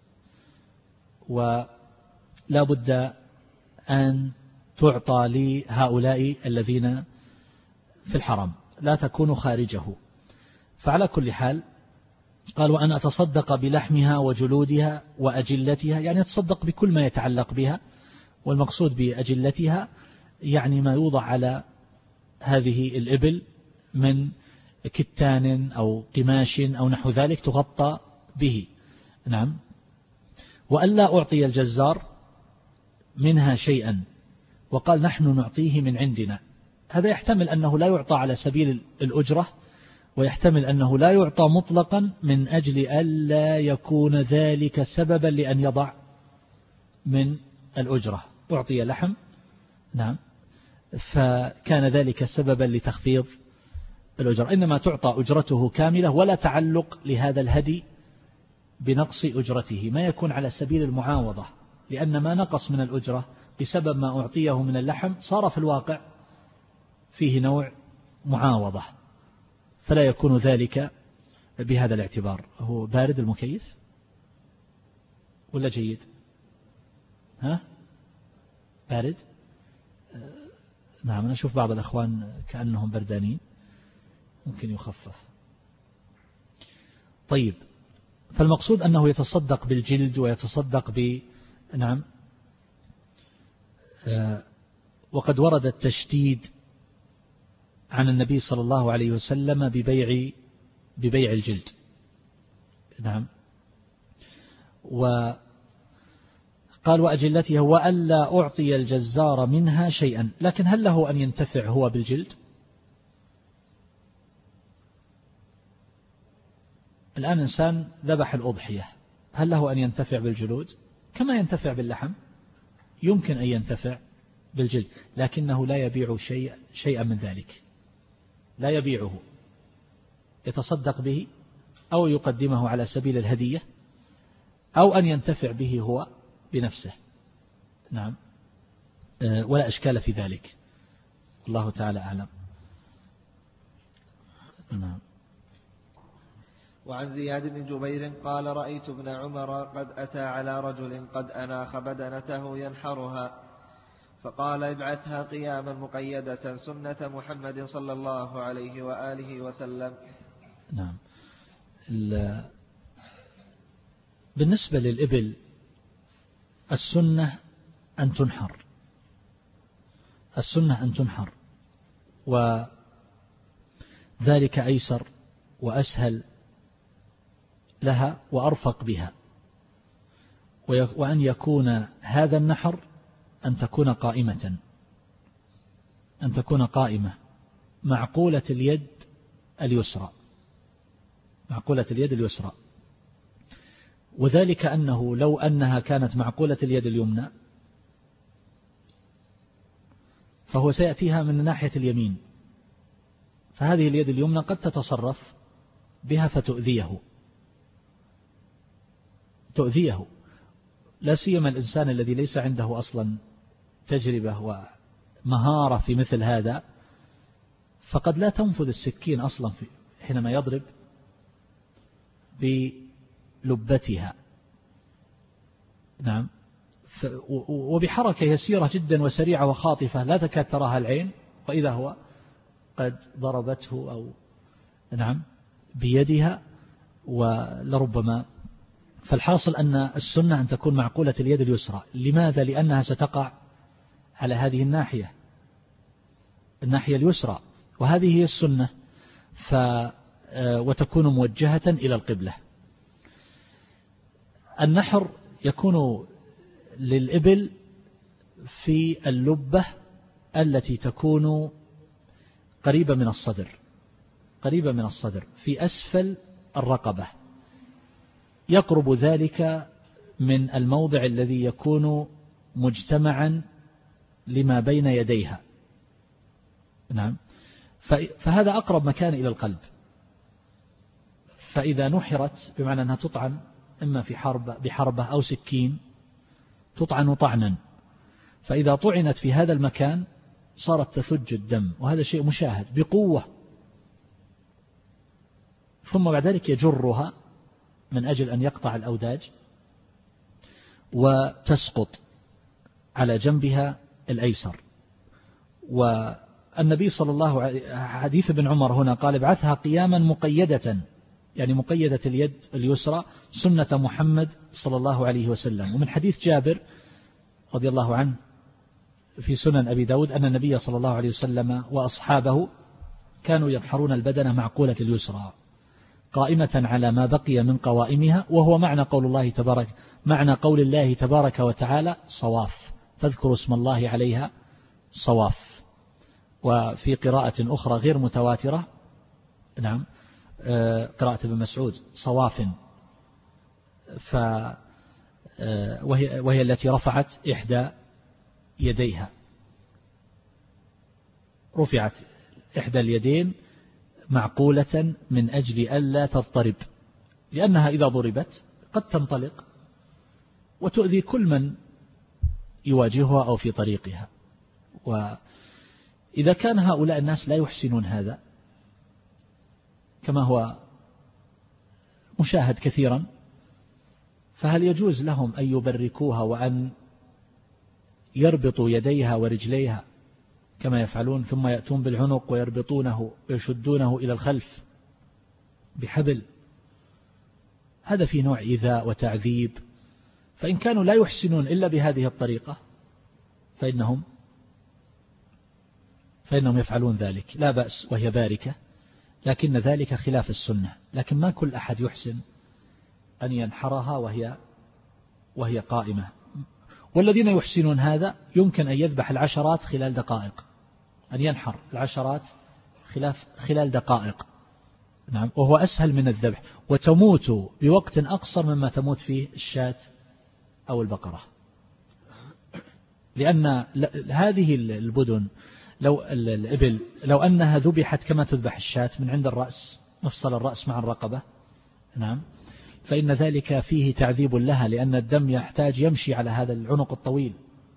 Speaker 2: ولا بد أن تعطى لهؤلاء الذين في الحرم لا تكون خارجه. فعلى كل حال قال وأن أتصدق بلحمها وجلودها وأجلتها، يعني أتصدق بكل ما يتعلق بها، والمقصود بأجلتها يعني ما يوضع على هذه الإبل من كتان أو قماش أو نحو ذلك تغطى به، نعم. وأن لا أعطي الجزار منها شيئا، وقال نحن نعطيه من عندنا. هذا يحتمل أنه لا يعطى على سبيل الأجرة، ويحتمل أنه لا يعطى مطلقا من أجل ألا يكون ذلك سببا لأن يضع من الأجرة، أعطي لحم نعم، فكان ذلك سببا لتخفيض الأجرة، إنما تعطى أجرته كاملة ولا تعلق لهذا الهدي بنقص أجرته، ما يكون على سبيل المعاوضة، لأن ما نقص من الأجرة بسبب ما أعطيه من اللحم صار في الواقع فيه نوع معاوضة، فلا يكون ذلك بهذا الاعتبار. هو بارد المكيف ولا جيد؟ ها بارد؟ نعم، أنا أشوف بعض الأخوان كأنهم بردانين، ممكن يخفف. طيب، فالمقصود أنه يتصدق بالجلد ويتصدق ب نعم وقد ورد التشديد عن النبي صلى الله عليه وسلم ببيع ببيع الجلد نعم. وقال وأجلته وألا أعطي الجزار منها شيئا، لكن هل له أن ينتفع هو بالجلد؟ الآن إنسان ذبح الأضحية، هل له أن ينتفع بالجلود؟ كما ينتفع باللحم يمكن أن ينتفع بالجلد، لكنه لا يبيع شيء شيئا من ذلك، لا يبيعه، يتصدق به أو يقدمه على سبيل الهدية أو أن ينتفع به هو بنفسه نعم، ولا إشكال في ذلك، الله تعالى أعلم. نعم.
Speaker 1: وعن زياد بن جبير قال رأيت ابن عمر قد أتى على رجل قد أناخ بدنته ينحرها، فقال ابعثها قياما مقيدة سنة محمد صلى الله عليه وآله وسلم.
Speaker 2: نعم. بالنسبة للإبل السنة أن تنحر، السنة أن تنحر، وذلك أيسر وأسهل لها وأرفق بها، وأن يكون هذا النحر أن تكون قائمة، أن تكون قائمة معقولة اليد اليسرى، معقولة اليد اليسرى، وذلك أنه لو أنها كانت معقولة اليد اليمنى فهو سيأتيها من ناحية اليمين، فهذه اليد اليمنى قد تتصرف بها فتؤذيه تؤذيه لا سيما الإنسان الذي ليس عنده أصلا تجربة ومهارة في مثل هذا، فقد لا تنفذ السكين أصلا حينما يضرب بلبتها نعم، وبحركة يسيرة جدا وسريعة وخاطفة لا تكاد تراها العين، وإذا هو قد ضربته أو نعم بيدها ولربما. فالحاصل أن السنة أن تكون معقولة اليد اليسرى. لماذا؟ لأنها ستقع على هذه الناحية، الناحية اليسرى، وهذه هي السنة، ف وتكون موجهة إلى القبلة. النحر يكون للإبل في اللبة التي تكون قريبة من الصدر، قريبة من الصدر في أسفل الرقبة، يقرب ذلك من الموضع الذي يكون مجتمعا لما بين يديها نعم، فهذا أقرب مكان إلى القلب. فإذا نحرت بمعنى أنها تطعن إما في حرب بحربة أو سكين، تطعن طعنا، فإذا طعنت في هذا المكان صارت تثج الدم، وهذا شيء مشاهد بقوة، ثم بعد ذلك يجرها من أجل أن يقطع الأوداج وتسقط على جنبها الأيسر. والنبي صلى الله عليه حديث ابن عمر هنا قال ابعثها قياما مقيدة، يعني مقيدة اليد اليسرى سنة محمد صلى الله عليه وسلم. ومن حديث جابر رضي الله عنه في سنن أبي داود أن النبي صلى الله عليه وسلم وأصحابه كانوا ينحرون البدنة معقولة اليسرى قائمة على ما بقي من قوائمها، وهو معنى قول الله تبارك معنى قول الله تبارك وتعالى صواف، فاذكروا اسم الله عليها صواف. وفي قراءة أخرى غير متواترة نعم قراءة ابن مسعود صواف. وهي, وهي التي رفعت إحدى يديها، رفعت إحدى اليدين معقولة من أجل ألا تضطرب، لأنها إذا ضربت قد تنطلق وتؤذي كل من يواجهها أو في طريقها. وإذا كان هؤلاء الناس لا يحسنون هذا كما هو مشاهد كثيرا، فهل يجوز لهم أن يبركوها وأن يربطوا يديها ورجليها كما يفعلون، ثم يأتون بالعنق ويربطونه ويشدونه إلى الخلف بحبل؟ هذا في نوع إيذاء وتعذيب. فإن كانوا لا يحسنون إلا بهذه الطريقة فإنهم فإنهم يفعلون ذلك، لا بأس وهي باركة، لكن ذلك خلاف السنة. لكن ما كل أحد يحسن أن ينحرها وهي وهي قائمة. والذين يحسنون هذا يمكن أن يذبح العشرات خلال دقائق، أن ينحر العشرات خلاف خلال دقائق، نعم، وهو أسهل من الذبح، وتموت بوقت أقصر مما تموت فيه الشاة أو البقرة. لأن هذه البدن لو الإبل لو أنها ذبحت كما تذبح الشاة من عند الرأس، مفصل الرأس مع الرقبة، نعم، فإن ذلك فيه تعذيب لها، لأن الدم يحتاج يمشي على هذا العنق الطويل،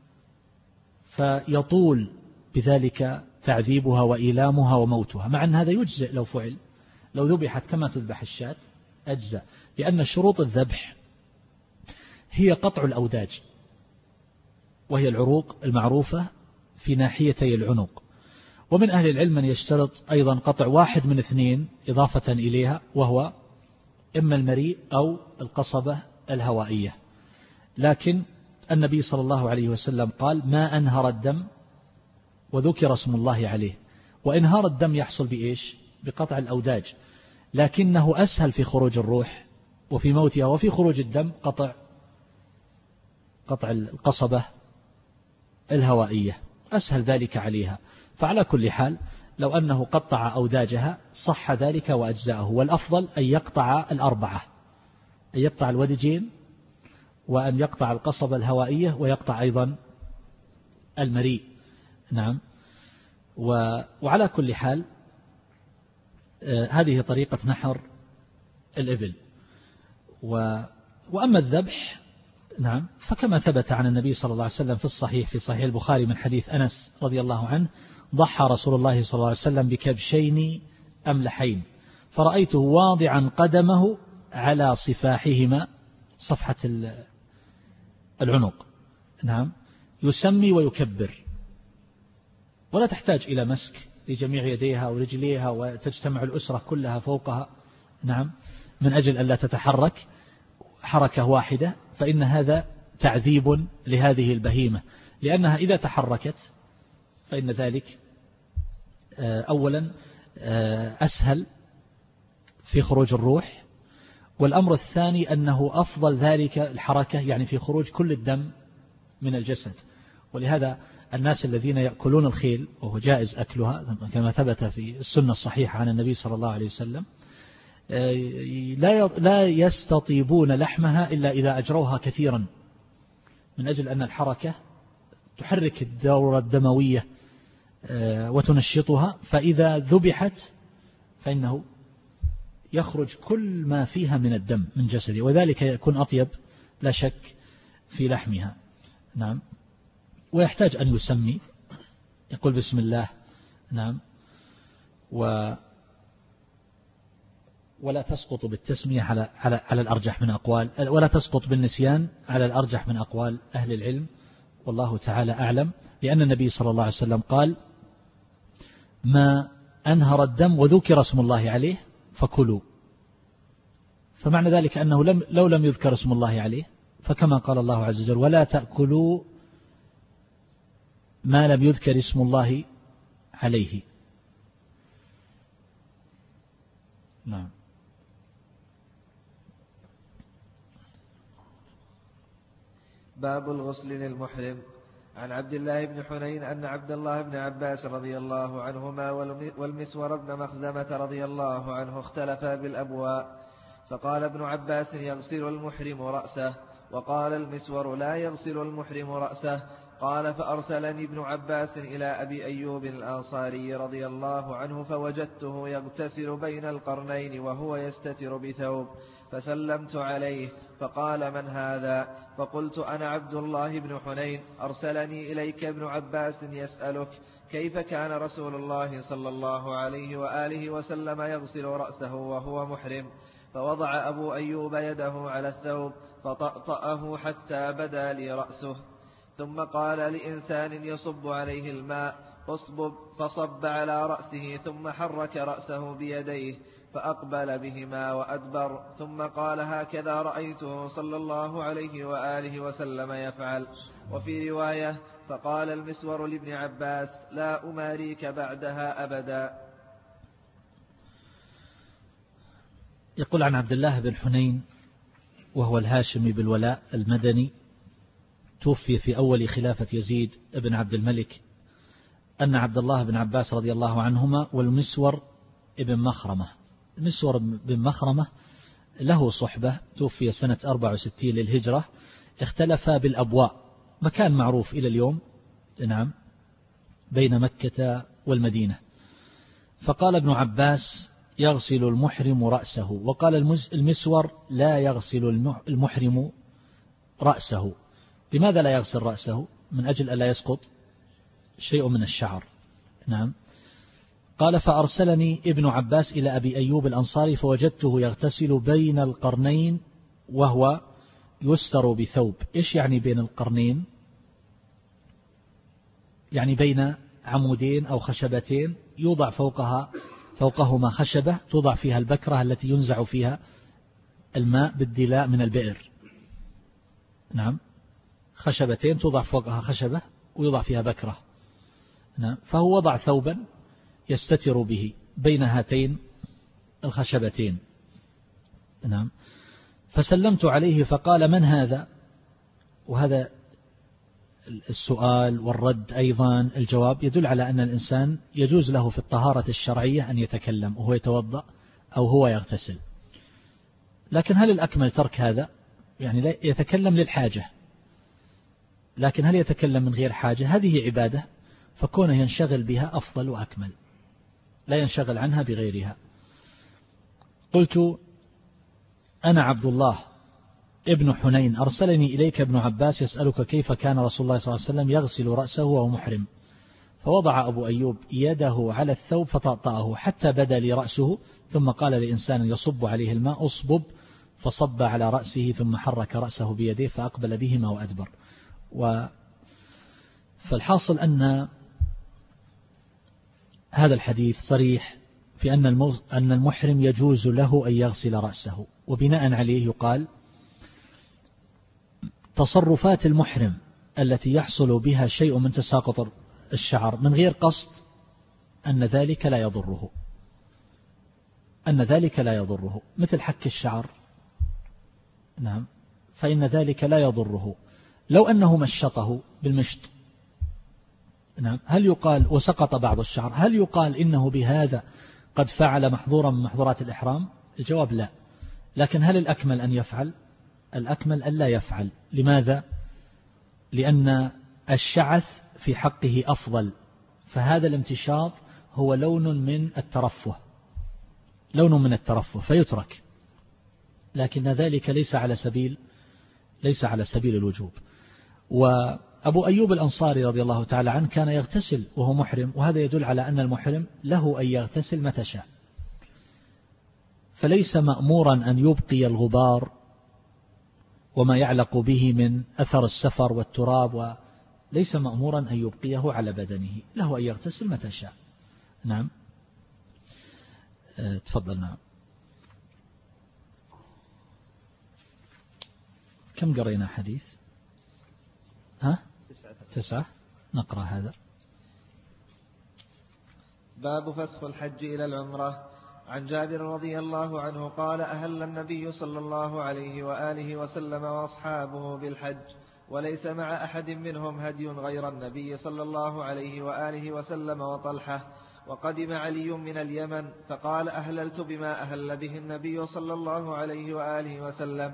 Speaker 2: فيطول بذلك تعذيبها وإيلامها وموتها. مع أن هذا يجزئ لو فعل، لو ذبحت كما تذبح الشاة أجزأ، لأن شروط الذبح هي قطع الأوداج، وهي العروق المعروفة في ناحيتي العنق. ومن أهل العلم من يشترط أيضا قطع واحد من اثنين إضافة إليها، وهو إما المريء أو القصبة الهوائية. لكن النبي صلى الله عليه وسلم قال: ما أنهر الدم وذكر اسم الله عليه. وإنهار الدم يحصل بإيش؟ بقطع الأوداج، لكنه أسهل في خروج الروح وفي موتها، وفي خروج الدم قطع قطع القصبة الهوائية، أسهل ذلك عليها. فعلى كل حال لو أنه قطع أوداجها صح ذلك وأجزاءه، والأفضل أن يقطع الأربعة، أن يقطع الودجين، وأن يقطع القصبة الهوائية، ويقطع أيضا المريء، نعم. وعلى كل حال هذه طريقة نحر الإبل. وأما الذبح، نعم، فكما ثبت عن النبي صلى الله عليه وسلم في الصحيح في صحيح البخاري من حديث أنس رضي الله عنه: ضحى رسول الله صلى الله عليه وسلم بكبشين أملحين، فرأيته واضعا قدمه على صفاحهما، صفحة العنق، نعم، يسمي ويكبر، ولا تحتاج إلى مسك لجميع يديها ورجليها وتجتمع الأسرة كلها فوقها، نعم، من أجل أن لا تتحرك حركة واحدة، فإن هذا تعذيب لهذه البهيمة، لأنها إذا تحركت فإن ذلك أولا أسهل في خروج الروح، والأمر الثاني أنه أفضل ذلك الحركة، يعني في خروج كل الدم من الجسد. ولهذا الناس الذين يأكلون الخيل، وهو جائز أكلها كما ثبت في السنة الصحيحة عن النبي صلى الله عليه وسلم، لا يستطيبون لحمها إلا إذا أجروها كثيرا، من أجل أن الحركة تحرك الدورة الدموية وتنشطها، فإذا ذبحت فإنه يخرج كل ما فيها من الدم من جسده، وذلك يكون أطيب لا شك في لحمها، نعم. ويحتاج أن يسمي، يقول بسم الله، نعم، و ولا تسقط بالتسمية على على على الأرجح من أقوال، ولا تسقط بالنسيان على الأرجح من أقوال أهل العلم، والله تعالى أعلم. لأن النبي صلى الله عليه وسلم قال: ما أنهر الدم وذكر اسم الله عليه فكلوا. فمعنى ذلك أنه لم لو لم يذكر اسم الله عليه، فكما قال الله عز وجل: ولا تأكلوا ما لم يذكر اسم الله عليه. نعم.
Speaker 1: باب الغسل للمحرم. عن عبد الله بن حنين أن عبد الله بن عباس رضي الله عنهما والمسور بن مخزمة رضي الله عنه اختلفا بالأبواء، فقال ابن عباس: يغسل المحرم رأسه، وقال المسور لا يغسل المحرم رأسه. قال فأرسلني ابن عباس إلى أبي أيوب الأنصاري رضي الله عنه فوجدته يغتسل بين القرنين وهو يستتر بثوب، فسلمت عليه فقال من هذا؟ فقلت أنا عبد الله بن حنين، أرسلني إليك ابن عباس يسألك كيف كان رسول الله صلى الله عليه وآله وسلم يغسل رأسه وهو محرم. فوضع أبو أيوب يده على الثوب فطأطأه حتى بدا لي رأسه، ثم قال لإنسان يصب عليه الماء اصبب، فصب على رأسه ثم حرك رأسه بيديه فأقبل بهما وأدبر، ثم قال هكذا رأيته صلى الله عليه وآله وسلم يفعل. وفي رواية فقال المسور لابن عباس لا أماريك بعدها أبدا.
Speaker 2: يقول عن عبد الله بن حنين وهو الهاشمي بالولاء المدني، توفي في أول خلافة يزيد بن عبد الملك، أن عبد الله بن عباس رضي الله عنهما والمسور ابن مخرمة، المسور بن مخرمة له صحبة، توفي سنة أربع وستين للهجرة، اختلفا بالأبواء، مكان معروف إلى اليوم نعم بين مكة والمدينة. فقال ابن عباس يغسل المحرم رأسه، وقال المسور لا يغسل المحرم رأسه. لماذا لا يغسل رأسه؟ من أجل ألا يسقط شيء من الشعر. نعم. قال فأرسلني ابن عباس إلى أبي أيوب الأنصاري فوجدته يغتسل بين القرنين وهو يستر بثوب. إيش يعني بين القرنين؟ يعني بين عمودين أو خشبتين يوضع فوقها فوقهما خشبة توضع فيها البكرة التي ينزع فيها الماء بالدلاء من البئر. نعم، خشبتين توضع فوقها خشبة ويوضع فيها بكرة. نعم. فهو وضع ثوبا يستتر به بين هاتين الخشبتين. نعم. فسلمت عليه فقال من هذا؟ وهذا السؤال والرد أيضا الجواب يدل على أن الإنسان يجوز له في الطهارة الشرعية أن يتكلم وهو يتوضأ أو هو يغتسل، لكن هل الأكمل ترك هذا؟ يعني لا يتكلم للحاجة، لكن هل يتكلم من غير حاجة؟ هذه عبادة، فكونه ينشغل بها أفضل وأكمل، لا ينشغل عنها بغيرها. قلت أنا عبد الله ابن حنين، أرسلني إليك ابن عباس يسألك كيف كان رسول الله صلى الله عليه وسلم يغسل رأسه وهو محرم. فوضع أبو أيوب يده على الثوب فطأطأه حتى بدا لي رأسه، ثم قال لإنسان يصب عليه الماء اصبب، فصب على رأسه ثم حرك رأسه بيديه فأقبل بهما وأدبر. و فالحاصل أن هذا الحديث صريح في أن أن المحرم يجوز له أن يغسل رأسه، وبناء عليه يقال تصرفات المحرم التي يحصل بها شيء من تساقط الشعر من غير قصد أن ذلك لا يضره، أن ذلك لا يضره مثل حك الشعر. نعم. فإن ذلك لا يضره. لو أنه مشطه بالمشط، نعم، هل يقال وسقط بعض الشعر هل يقال إنه بهذا قد فعل محظورا من محظورات الإحرام؟ الجواب لا. لكن هل الأكمل أن يفعل؟ الأكمل أن لا يفعل. لماذا؟ لأن الشعث في حقه أفضل، فهذا الامتشاط هو لون من الترفه، لون من الترفه فيترك، لكن ذلك ليس على سبيل ليس على سبيل الوجوب. وأبو أيوب الأنصاري رضي الله تعالى عنه كان يغتسل وهو محرم، وهذا يدل على أن المحرم له أن يغتسل متى شاء، فليس مأمورا أن يبقي الغبار وما يعلق به من أثر السفر والتراب، وليس مأمورا أن يبقيه على بدنه، له أن يغتسل متى شاء. نعم. أه تفضل. نعم. كم قرينا حديث؟ ها؟ تسعة. نقرأ هذا.
Speaker 1: باب فسخ الحج إلى العمرة. عن جابر رضي الله عنه قال أهل النبي صلى الله عليه وآله وسلم وأصحابه بالحج، وليس مع أحد منهم هدي غير النبي صلى الله عليه وآله وسلم وطلحة. وقدم علي من اليمن فقال أهللت بما أهل به النبي صلى الله عليه وآله وسلم،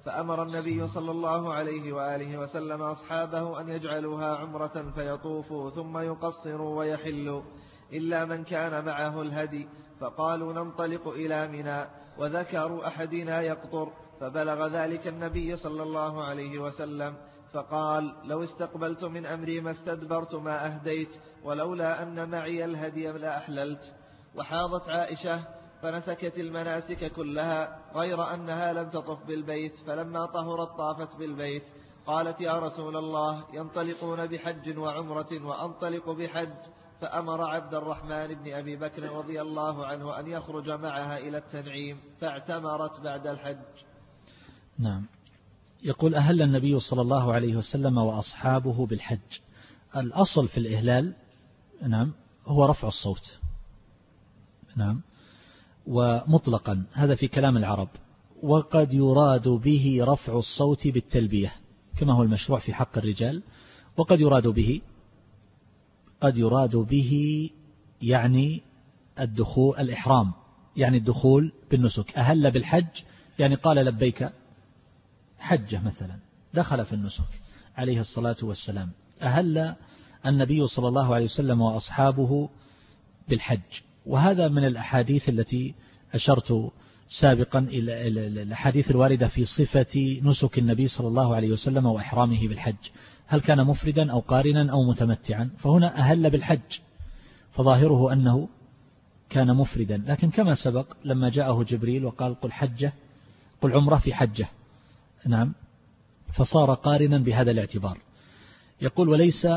Speaker 1: فأمر النبي صلى الله عليه وآله وسلم أصحابه أن يجعلوها عمرة فيطوفوا ثم يقصروا ويحلوا إلا من كان معه الهدي، فقالوا ننطلق إلى منى، وذكروا أحدنا يقطر، فبلغ ذلك النبي صلى الله عليه وسلم فقال لو استقبلت من أمري ما استدبرت ما أهديت، ولولا أن معي الهدي لأحللت. وحاضت عائشة فنسكت المناسك كلها غير أنها لم تطف بالبيت، فلما طهرت طافت بالبيت. قالت يا رسول الله ينطلقون بحج وعمرة وأنطلق بحج، فأمر عبد الرحمن بن أبي بكر رضي الله عنه أن يخرج معها إلى التنعيم، فاعتمرت بعد الحج.
Speaker 2: نعم. يقول أهل النبي صلى الله عليه وسلم وأصحابه بالحج. الأصل في الإهلال نعم هو رفع الصوت، نعم، ومطلقا هذا في كلام العرب، وقد يراد به رفع الصوت بالتلبية كما هو المشروع في حق الرجال، وقد يراد به قد يراد به يعني الدخول الإحرام، يعني الدخول بالنسك. أهل بالحج يعني قال لبيك حجة مثلا، دخل في النسك عليه الصلاة والسلام. أهل النبي صلى الله عليه وسلم وأصحابه بالحج، وهذا من الأحاديث التي أشرت سابقا إلى الأحاديث الواردة في صفة نسك النبي صلى الله عليه وسلم وإحرامه بالحج، هل كان مفردا أو قارنا أو متمتعا. فهنا أهل بالحج فظاهره أنه كان مفردا، لكن كما سبق لما جاءه جبريل وقال قل حجة قل عمره في حجة، نعم، فصار قارنا بهذا الاعتبار. يقول وليس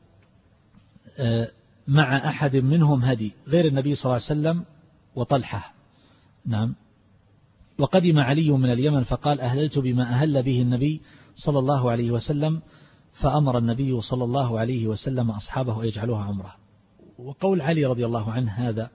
Speaker 2: مع أحد منهم هدي غير النبي صلى الله عليه وسلم وطلحة، نعم. وقدم علي من اليمن فقال أهللت بما أهل به النبي صلى الله عليه وسلم، فأمر النبي صلى الله عليه وسلم أصحابه أن يجعلوها عمره. وقول علي رضي الله عنه هذا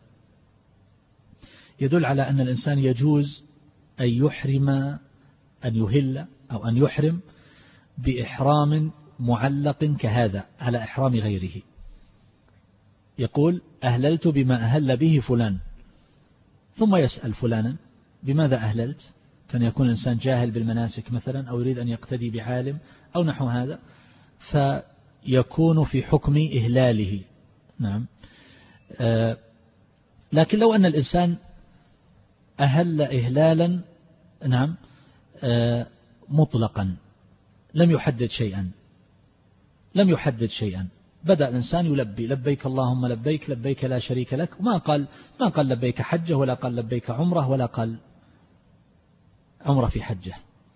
Speaker 2: يدل على أن الإنسان يجوز أن يحرم أن يهل أو أن يحرم بإحرام معلق كهذا على إحرام غيره. يقول أهللت بما أهل به فلان، ثم يسأل فلانا بماذا أهللت؟ كان يكون الإنسان جاهل بالمناسك مثلا أو يريد أن يقتدي بعالم أو نحو هذا، فيكون في حكم إهلاله، نعم. آه لكن لو أن الإنسان أهل إهلالا، نعم، آه مطلقا لم يحدد شيئا لم يحدد شيئا بدأ الإنسان يلبي لبيك اللهم لبيك لبيك لا شريك لك، وما قال ما قال لبيك حجة ولا قال لبيك عمره ولا قال عمره في حجة،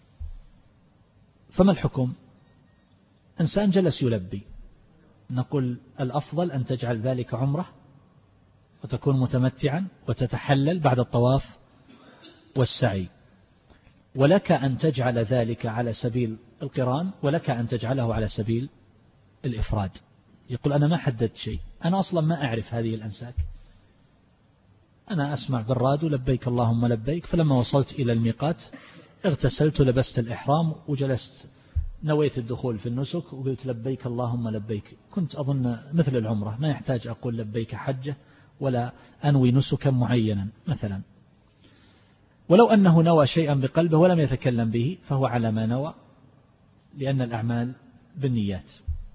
Speaker 2: فما الحكم؟ إنسان جلس يلبي، نقول الأفضل أن تجعل ذلك عمره وتكون متمتعا وتتحلل بعد الطواف والسعي، ولك أن تجعل ذلك على سبيل القران ولك أن تجعله على سبيل الإفراد. يقول أنا ما حددت شيء، أنا أصلا ما أعرف هذه الأنساك، أنا أسمع بالراديو لبيك اللهم لبيك، فلما وصلت إلى الميقات اغتسلت لبست الإحرام وجلست نويت الدخول في النسك وقلت لبيك اللهم لبيك، كنت أظن مثل العمرة ما يحتاج أقول لبيك حجة ولا أنوي نسكا معينا مثلا. ولو أنه نوى شيئا بقلبه ولم يتكلم به فهو على ما نوى، لأن الأعمال بالنيات.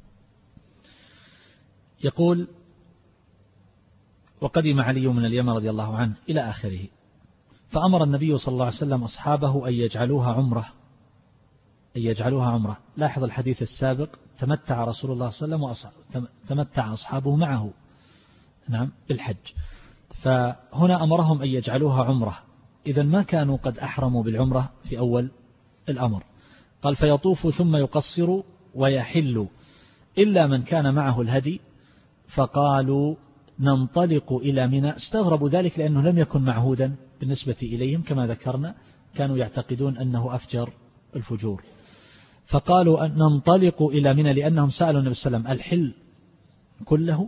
Speaker 2: يقول وقدم علي من اليمن رضي الله عنه إلى آخره، فأمر النبي صلى الله عليه وسلم أصحابه أن يجعلوها عمره أن يجعلوها عمره. لاحظ الحديث السابق تمتع رسول الله صلى الله عليه وسلم وتمتع أصحابه معه، نعم، بالحج، فهنا أمرهم أن يجعلوها عمره، إذن ما كانوا قد أحرموا بالعمرة في أول الأمر. قال فيطوفوا ثم يقصروا ويحلوا إلا من كان معه الهدي، فقالوا ننطلق إلى منى. استغربوا ذلك لأنه لم يكن معهودا بالنسبة إليهم، كما ذكرنا كانوا يعتقدون أنه أفجر الفجور، فقالوا أن ننطلق إلى منى لأنهم سألوا النبي صلى الله عليه وسلم الحل كله،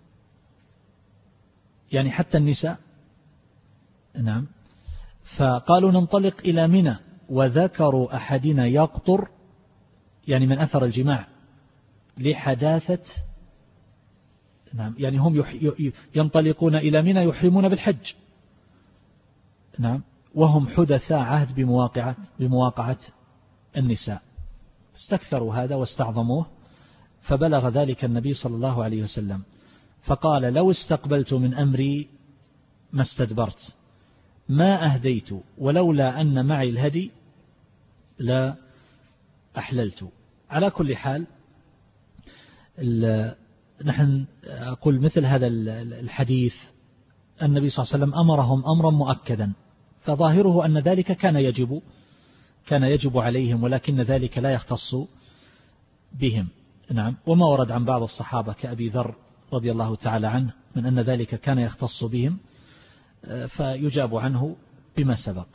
Speaker 2: يعني حتى النساء، نعم، فقالوا ننطلق إلى منى، وذكروا أحدنا يقطر، يعني من أثر الجماع لحداثة، نعم، يعني هم ينطلقون إلى منى يحرمون بالحج، نعم، وهم حدثاء عهد بمواقعة بمواقعة النساء، استكثروا هذا واستعظموه، فبلغ ذلك النبي صلى الله عليه وسلم فقال: لو استقبلت من أمري ما استدبرت ما أهديت ولولا أن معي الهدي لا أحللت. على كل حال نحن أقول مثل هذا الحديث النبي صلى الله عليه وسلم أمرهم أمرا مؤكدا، فظاهره أن ذلك كان يجب كان يجب عليهم، ولكن ذلك لا يختص بهم. نعم. وما ورد عن بعض الصحابة كأبي ذر رضي الله تعالى عنه من أن ذلك كان يختص بهم، فيجاب عنه بما سبق.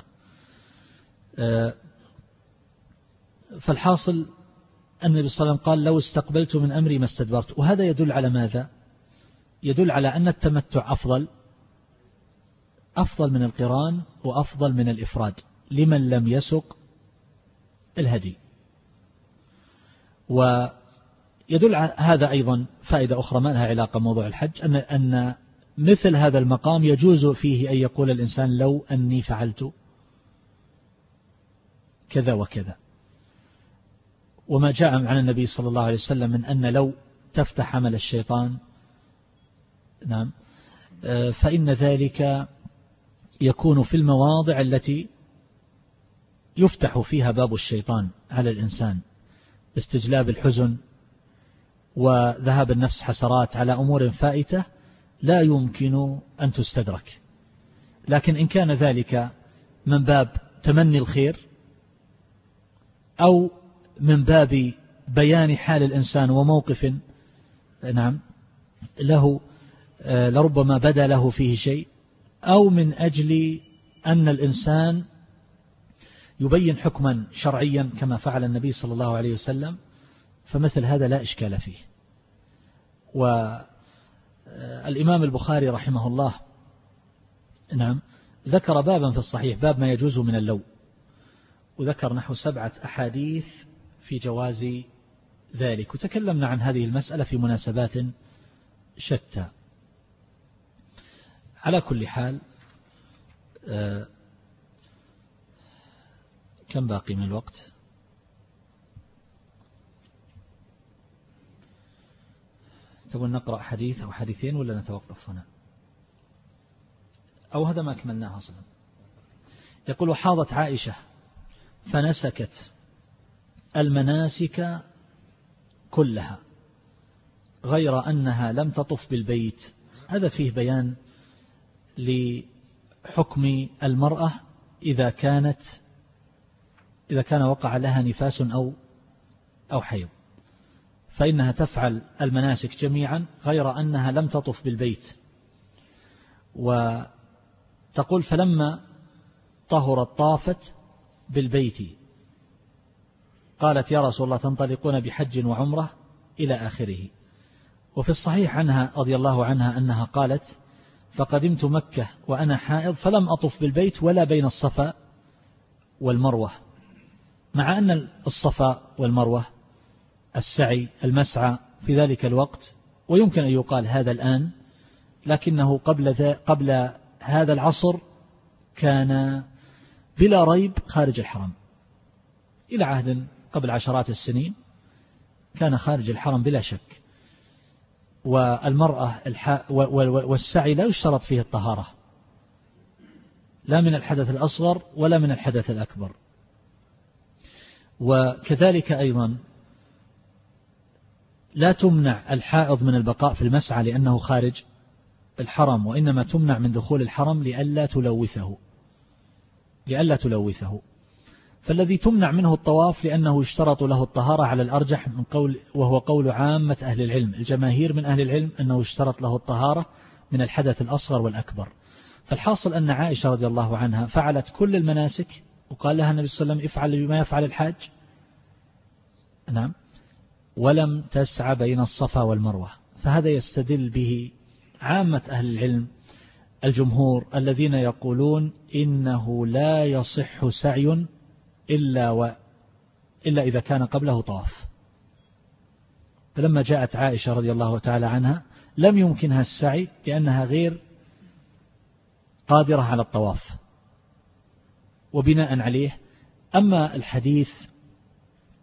Speaker 2: فالحاصل النبي صلى الله عليه وسلم قال: لو استقبلت من أمري ما استدبرت. وهذا يدل على ماذا؟ يدل على أن التمتع أفضل أفضل من القران وأفضل من الإفراد لمن لم يسق الهدي. ويدل على هذا أيضا فائدة أخرى ما لها علاقة بموضوع الحج، أن أن مثل هذا المقام يجوز فيه أن يقول الإنسان: لو أني فعلت كذا وكذا. وما جاء عن النبي صلى الله عليه وسلم من أن لو تفتح عمل الشيطان، نعم، فإن ذلك يكون في المواضع التي يفتح فيها باب الشيطان على الإنسان باستجلاب الحزن وذهاب النفس حسرات على أمور فائتة لا يمكن أن تستدرك. لكن إن كان ذلك من باب تمني الخير أو من باب بيان حال الإنسان وموقف، نعم، له لربما بدا له فيه شيء، أو من أجل أن الإنسان يبين حكما شرعيا كما فعل النبي صلى الله عليه وسلم، فمثل هذا لا إشكال فيه. والإمام البخاري رحمه الله، نعم، ذكر بابا في الصحيح باب ما يجوز من اللو، وذكر نحو سبعة أحاديث في جواز ذلك، وتكلمنا عن هذه المسألة في مناسبات شتى. على كل حال آه كم باقي من الوقت؟ تبون نقرأ حديث أو حديثين ولا نتوقف هنا؟ أو هذا ما كملناه أصلا. يقول: وحاضت عائشة فنسكت المناسك كلها غير أنها لم تطف بالبيت. هذا فيه بيان لحكم المرأة إذا كانت إذا كان وقع لها نفاس أو أو حيض، فإنها تفعل المناسك جميعا غير أنها لم تطف بالبيت. وتقول: فلما طهرت طافت بالبيت. قالت: يا رسول الله تنطلقون بحج وعمرة إلى آخره. وفي الصحيح عنها رضي الله عنها أنها قالت: فقدمت مكة وأنا حائض فلم أطف بالبيت ولا بين الصفا والمروة، مع أن الصفا والمروة السعي المسعى في ذلك الوقت، ويمكن أن يقال هذا الآن، لكنه قبل, قبل هذا العصر كان بلا ريب خارج الحرم. إلى عهد قبل عشرات السنين كان خارج الحرم بلا شك. والمرأة والسعي لا يشترط فيه الطهارة، لا من الحدث الأصغر ولا من الحدث الأكبر. وكذلك أيضا لا تمنع الحائض من البقاء في المسعى لأنه خارج الحرم، وإنما تمنع من دخول الحرم لئلا تلوثه لئلا تلوثه فالذي تمنع منه الطواف لأنه يشترط له الطهارة على الأرجح من قول، وهو قول عامة أهل العلم، الجماهير من أهل العلم أنه يشترط له الطهارة من الحدث الأصغر والأكبر. فالحاصل أن عائشة رضي الله عنها فعلت كل المناسك، وقال لها النبي صلى الله عليه وسلم: افعل بما يفعل الحاج، نعم، ولم تسعى بين الصفا والمروة. فهذا يستدل به عامة أهل العلم الجمهور الذين يقولون إنه لا يصح سعي إلا, و... إلا إذا كان قبله طواف. فلما جاءت عائشة رضي الله تعالى عنها لم يمكنها السعي لأنها غير قادرة على الطواف، وبناء عليه أما الحديث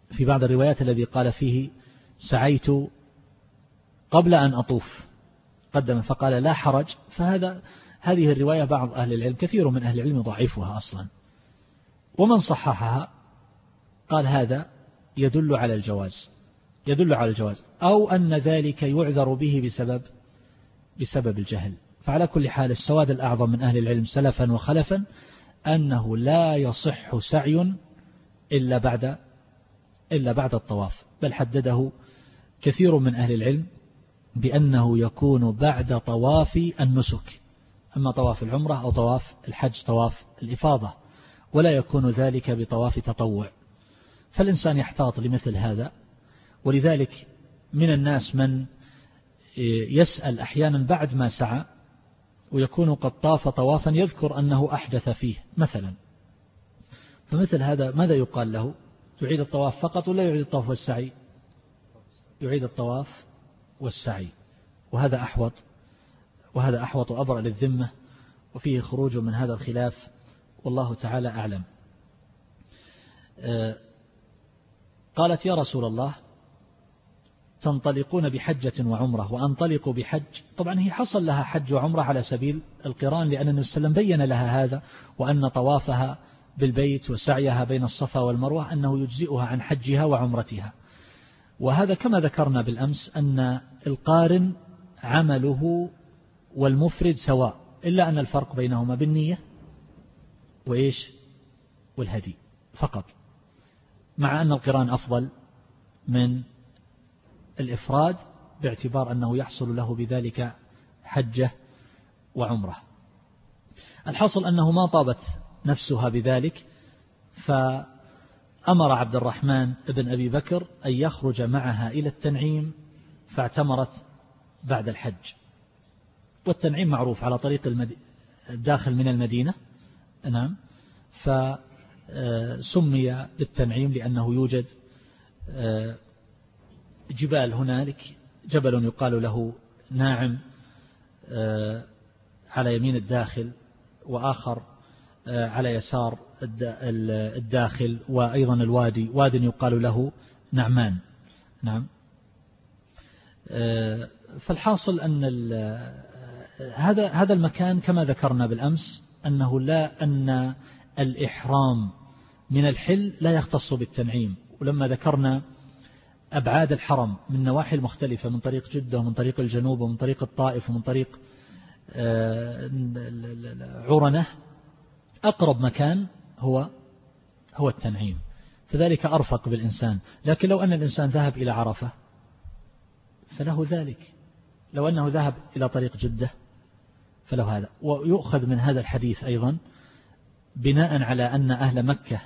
Speaker 2: في بعض الروايات الذي قال فيه سعيت قبل أن أطوف قدم فقال لا حرج، فهذا هذه الرواية بعض أهل العلم كثير من أهل العلم يضعفها أصلا، ومن صححها قال هذا يدل على الجواز يدل على الجواز أو أن ذلك يعذر به بسبب بسبب الجهل. فعلى كل حال السواد الأعظم من أهل العلم سلفا وخلفا أنه لا يصح سعي إلا بعد إلا بعد الطواف، بل حدده كثير من أهل العلم بأنه يكون بعد طواف النسك، أما طواف العمرة أو طواف الحج طواف الإفاضة، ولا يكون ذلك بطواف تطوع. فالإنسان يحتاط لمثل هذا. ولذلك من الناس من يسأل أحيانا بعد ما سعى ويكون قد طاف طوافا يذكر أنه أحدث فيه مثلا، فمثل هذا ماذا يقال له؟ يعيد الطواف فقط ولا يعيد الطواف والسعي؟ يعيد الطواف والسعي، وهذا أحوط وهذا أحوط وأبرأ للذمة، وفيه خروج من هذا الخلاف والله تعالى أعلم. قالت يا رسول الله تنطلقون بحجة وعمرة وأنطلق بحج. طبعا هي حصل لها حج وعمرة على سبيل القران، لأن النبي صلى الله عليه وسلم بين لها هذا، وأن طوافها بالبيت وسعيها بين الصفا والمروة أنه يجزئها عن حجها وعمرتها. وهذا كما ذكرنا بالأمس أن القارن عمله والمفرد سواء، إلا أن الفرق بينهما بالنية وإيش والهدي فقط، مع أن القران أفضل من الإفراد باعتبار أنه يحصل له بذلك حجة وعمرة. الحاصل أنه ما طابت نفسها بذلك، فأمر عبد الرحمن بن أبي بكر أن يخرج معها إلى التنعيم، فاعتمرت بعد الحج. والتنعيم معروف على طريق المد... الداخل من المدينة، نعم، فسمي بالتنعيم لأنه يوجد جبال هنالك، جبل يقال له ناعم على يمين الداخل، وآخر على يسار الداخل، وأيضا الوادي واد يقال له نعمان. نعم. فالحاصل أن هذا هذا المكان كما ذكرنا بالأمس أنه لا أن الإحرام من الحل لا يختص بالتنعيم. ولما ذكرنا أبعاد الحرم من نواحي مختلفة، من طريق جدة ومن طريق الجنوب ومن طريق الطائف ومن طريق عرنة، أقرب مكان هو هو التنعيم، فذلك أرفق بالإنسان. لكن لو أن الإنسان ذهب إلى عرفة فله ذلك، لو أنه ذهب إلى طريق جدة فله هذا. ويؤخذ من هذا الحديث أيضا بناء على أن أهل مكة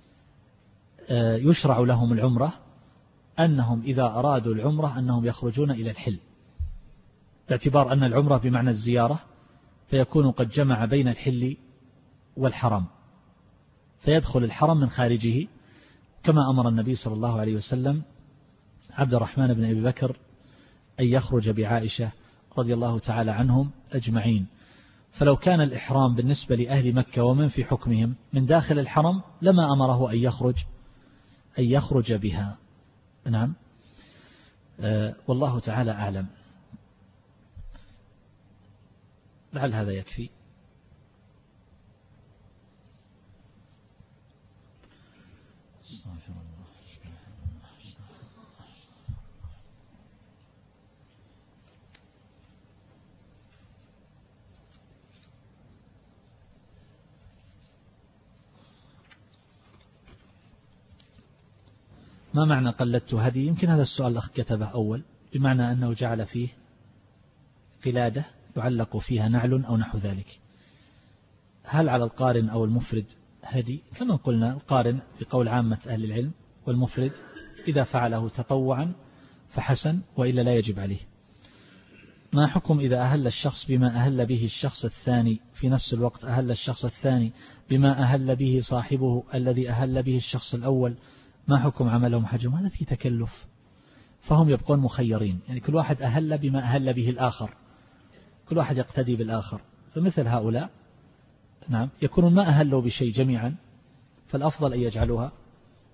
Speaker 2: يشرع لهم العمرة أنهم إذا أرادوا العمرة أنهم يخرجون إلى الحل، باعتبار أن العمرة بمعنى الزيارة، فيكون قد جمع بين الحل والحرم، فيدخل الحرم من خارجه، كما أمر النبي صلى الله عليه وسلم عبد الرحمن بن أبي بكر أن يخرج بعائشة رضي الله تعالى عنهم أجمعين. فلو كان الإحرام بالنسبة لأهل مكة ومن في حكمهم من داخل الحرم لما أمره أن يخرج أن يخرج بها. نعم. أه والله تعالى أعلم. لعل هذا يكفي. ما معنى قلدت هدي؟ يمكن هذا السؤال الأخ كتبه أول، بمعنى أنه جعل فيه قلادة يعلق فيها نعل أو نحو ذلك. هل على القارن أو المفرد هدي؟ كما قلنا القارن بقول عامة أهل العلم، والمفرد إذا فعله تطوعا فحسن، وإلا لا يجب عليه. ما حكم إذا أهل الشخص بما أهل به الشخص الثاني في نفس الوقت أهل الشخص الثاني بما أهل به صاحبه الذي أهل به الشخص الأول؟ ما حكم عملهم حجم؟ هذا فيه تكلف، فهم يبقون مخيرين، يعني كل واحد أهل بما أهل به الآخر، كل واحد يقتدي بالآخر. فمثل هؤلاء نعم يكونون ما أهلوا بشيء جميعا، فالأفضل أن يجعلوها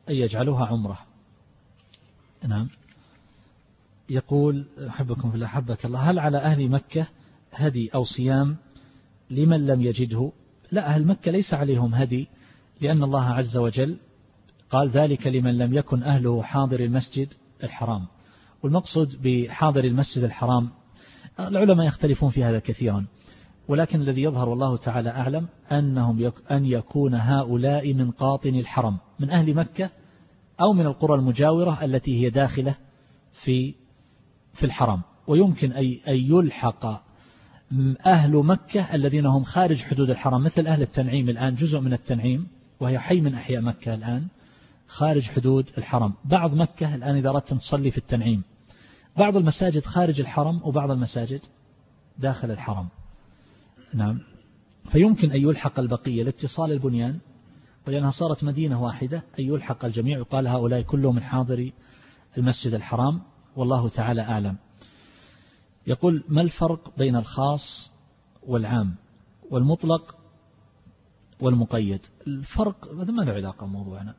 Speaker 2: أن يجعلوها عمرة. نعم. يقول أحبكم في الله أحبك الله، هل على أهل مكة هدي أو صيام لمن لم يجده؟ لا، أهل مكة ليس عليهم هدي، لأن الله عز وجل قال ذلك لمن لم يكن أهله حاضر المسجد الحرام. والمقصود بحاضر المسجد الحرام العلماء يختلفون في هذا كثيرا، ولكن الذي يظهر والله تعالى أعلم أنهم يك أن يكون هؤلاء من قاطن الحرم من أهل مكة أو من القرى المجاورة التي هي داخلة في في الحرم. ويمكن أن يلحق أهل مكة الذين هم خارج حدود الحرم، مثل أهل التنعيم الآن، جزء من التنعيم وهي حي من أحياء مكة الآن خارج حدود الحرم. بعض مكة الآن إذا أردت تصلي في التنعيم، بعض المساجد خارج الحرم وبعض المساجد داخل الحرم. نعم. فيمكن أن يلحق البقية لاتصال البنيان، ولأنها صارت مدينة واحدة، أن يلحق الجميع يقال هؤلاء كلهم من حاضري المسجد الحرام، والله تعالى أعلم. يقول ما الفرق بين الخاص والعام والمطلق والمقيد؟ الفرق هذا ما له علاقة بموضوعنا.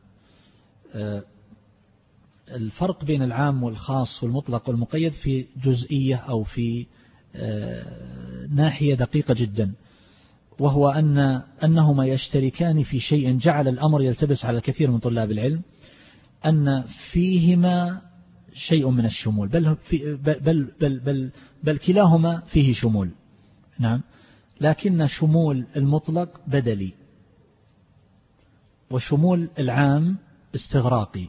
Speaker 2: الفرق بين العام والخاص والمطلق والمقيد في جزئية أو في ناحية دقيقة جدا، وهو أن أنهما يشتركان في شيء جعل الأمر يلتبس على الكثير من طلاب العلم، أن فيهما شيء من الشمول، بل, في بل, بل, بل, بل, بل كلاهما فيه شمول. نعم. لكن شمول المطلق بدلي، وشمول العام استغراقي.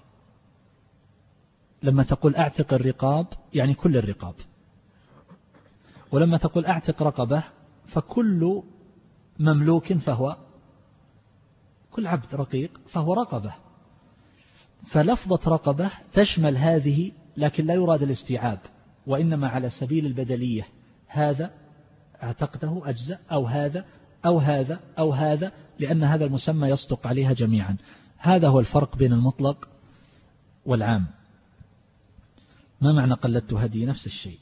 Speaker 2: لما تقول أعتق الرقاب يعني كل الرقاب، ولما تقول أعتق رقبة فكل مملوك فهو كل عبد رقيق فهو رقبة. فلفظة رقبة تشمل هذه، لكن لا يراد الاستيعاب، وإنما على سبيل البدلية، هذا اعتقده أجزاء أو هذا أو هذا أو هذا، لأن هذا المسمى يصدق عليها جميعا. هذا هو الفرق بين المطلق والعام. ما معنى قلدت هدي؟ نفس الشيء.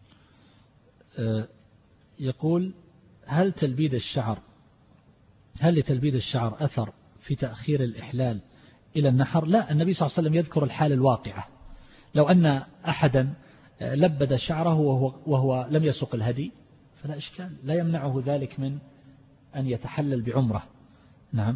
Speaker 2: يقول هل تلبيد الشعر هل لتلبيد الشعر أثر في تأخير الإحلال إلى النحر؟ لا، النبي صلى الله عليه وسلم يذكر الحال الواقعة. لو أن أحدا لبد شعره وهو, وهو لم يسق الهدي فلا إشكال، لا يمنعه ذلك من أن يتحلل بعمره. نعم.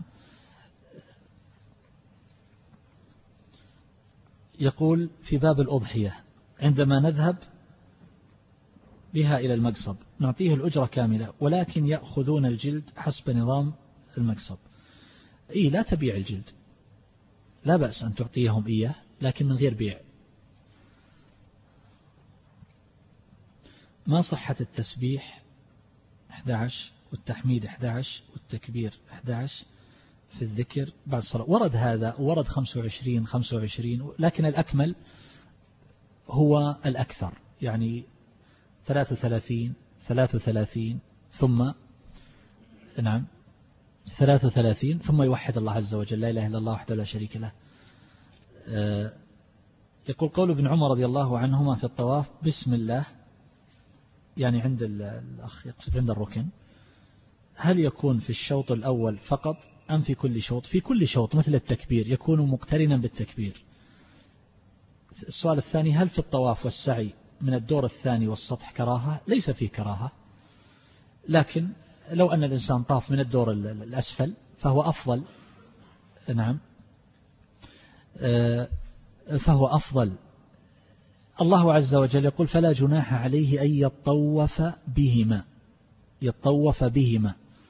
Speaker 2: يقول في باب الأضحية عندما نذهب بها إلى المقصب نعطيه الأجرة كاملة، ولكن يأخذون الجلد حسب نظام المقصب. إيه، لا تبيع الجلد، لا بأس أن تعطيهم إياه لكن من غير بيع. ما صحة التسبيح أحد عشر والتحميد أحد عشر والتكبير أحد عشر في الذكر بعد الصلاة؟ ورد هذا، ورد خمسة وعشرين خمسة وعشرين، لكن الأكمل هو الأكثر، يعني ثلاثة وثلاثين ثلاثة وثلاثين ثم نعم ثلاثة وثلاثين ثم يوحد الله عز وجل، لا إله إلا الله وحده لا شريك له. يقول قول ابن عمر رضي الله عنهما في الطواف بسم الله، يعني عند الأخ يقصد عند الركن، هل يكون في الشوط الأول فقط أم في كل شوط؟ في كل شوط مثل التكبير يكون مقترنا بالتكبير. السؤال الثاني هل في الطواف والسعي من الدور الثاني والسطح كراهة؟ ليس فيه كراهة، لكن لو أن الإنسان طاف من الدور الأسفل فهو أفضل. نعم، فهو أفضل. الله عز وجل يقول فلا جناح عليه أن يطوف بهما يطوف بهما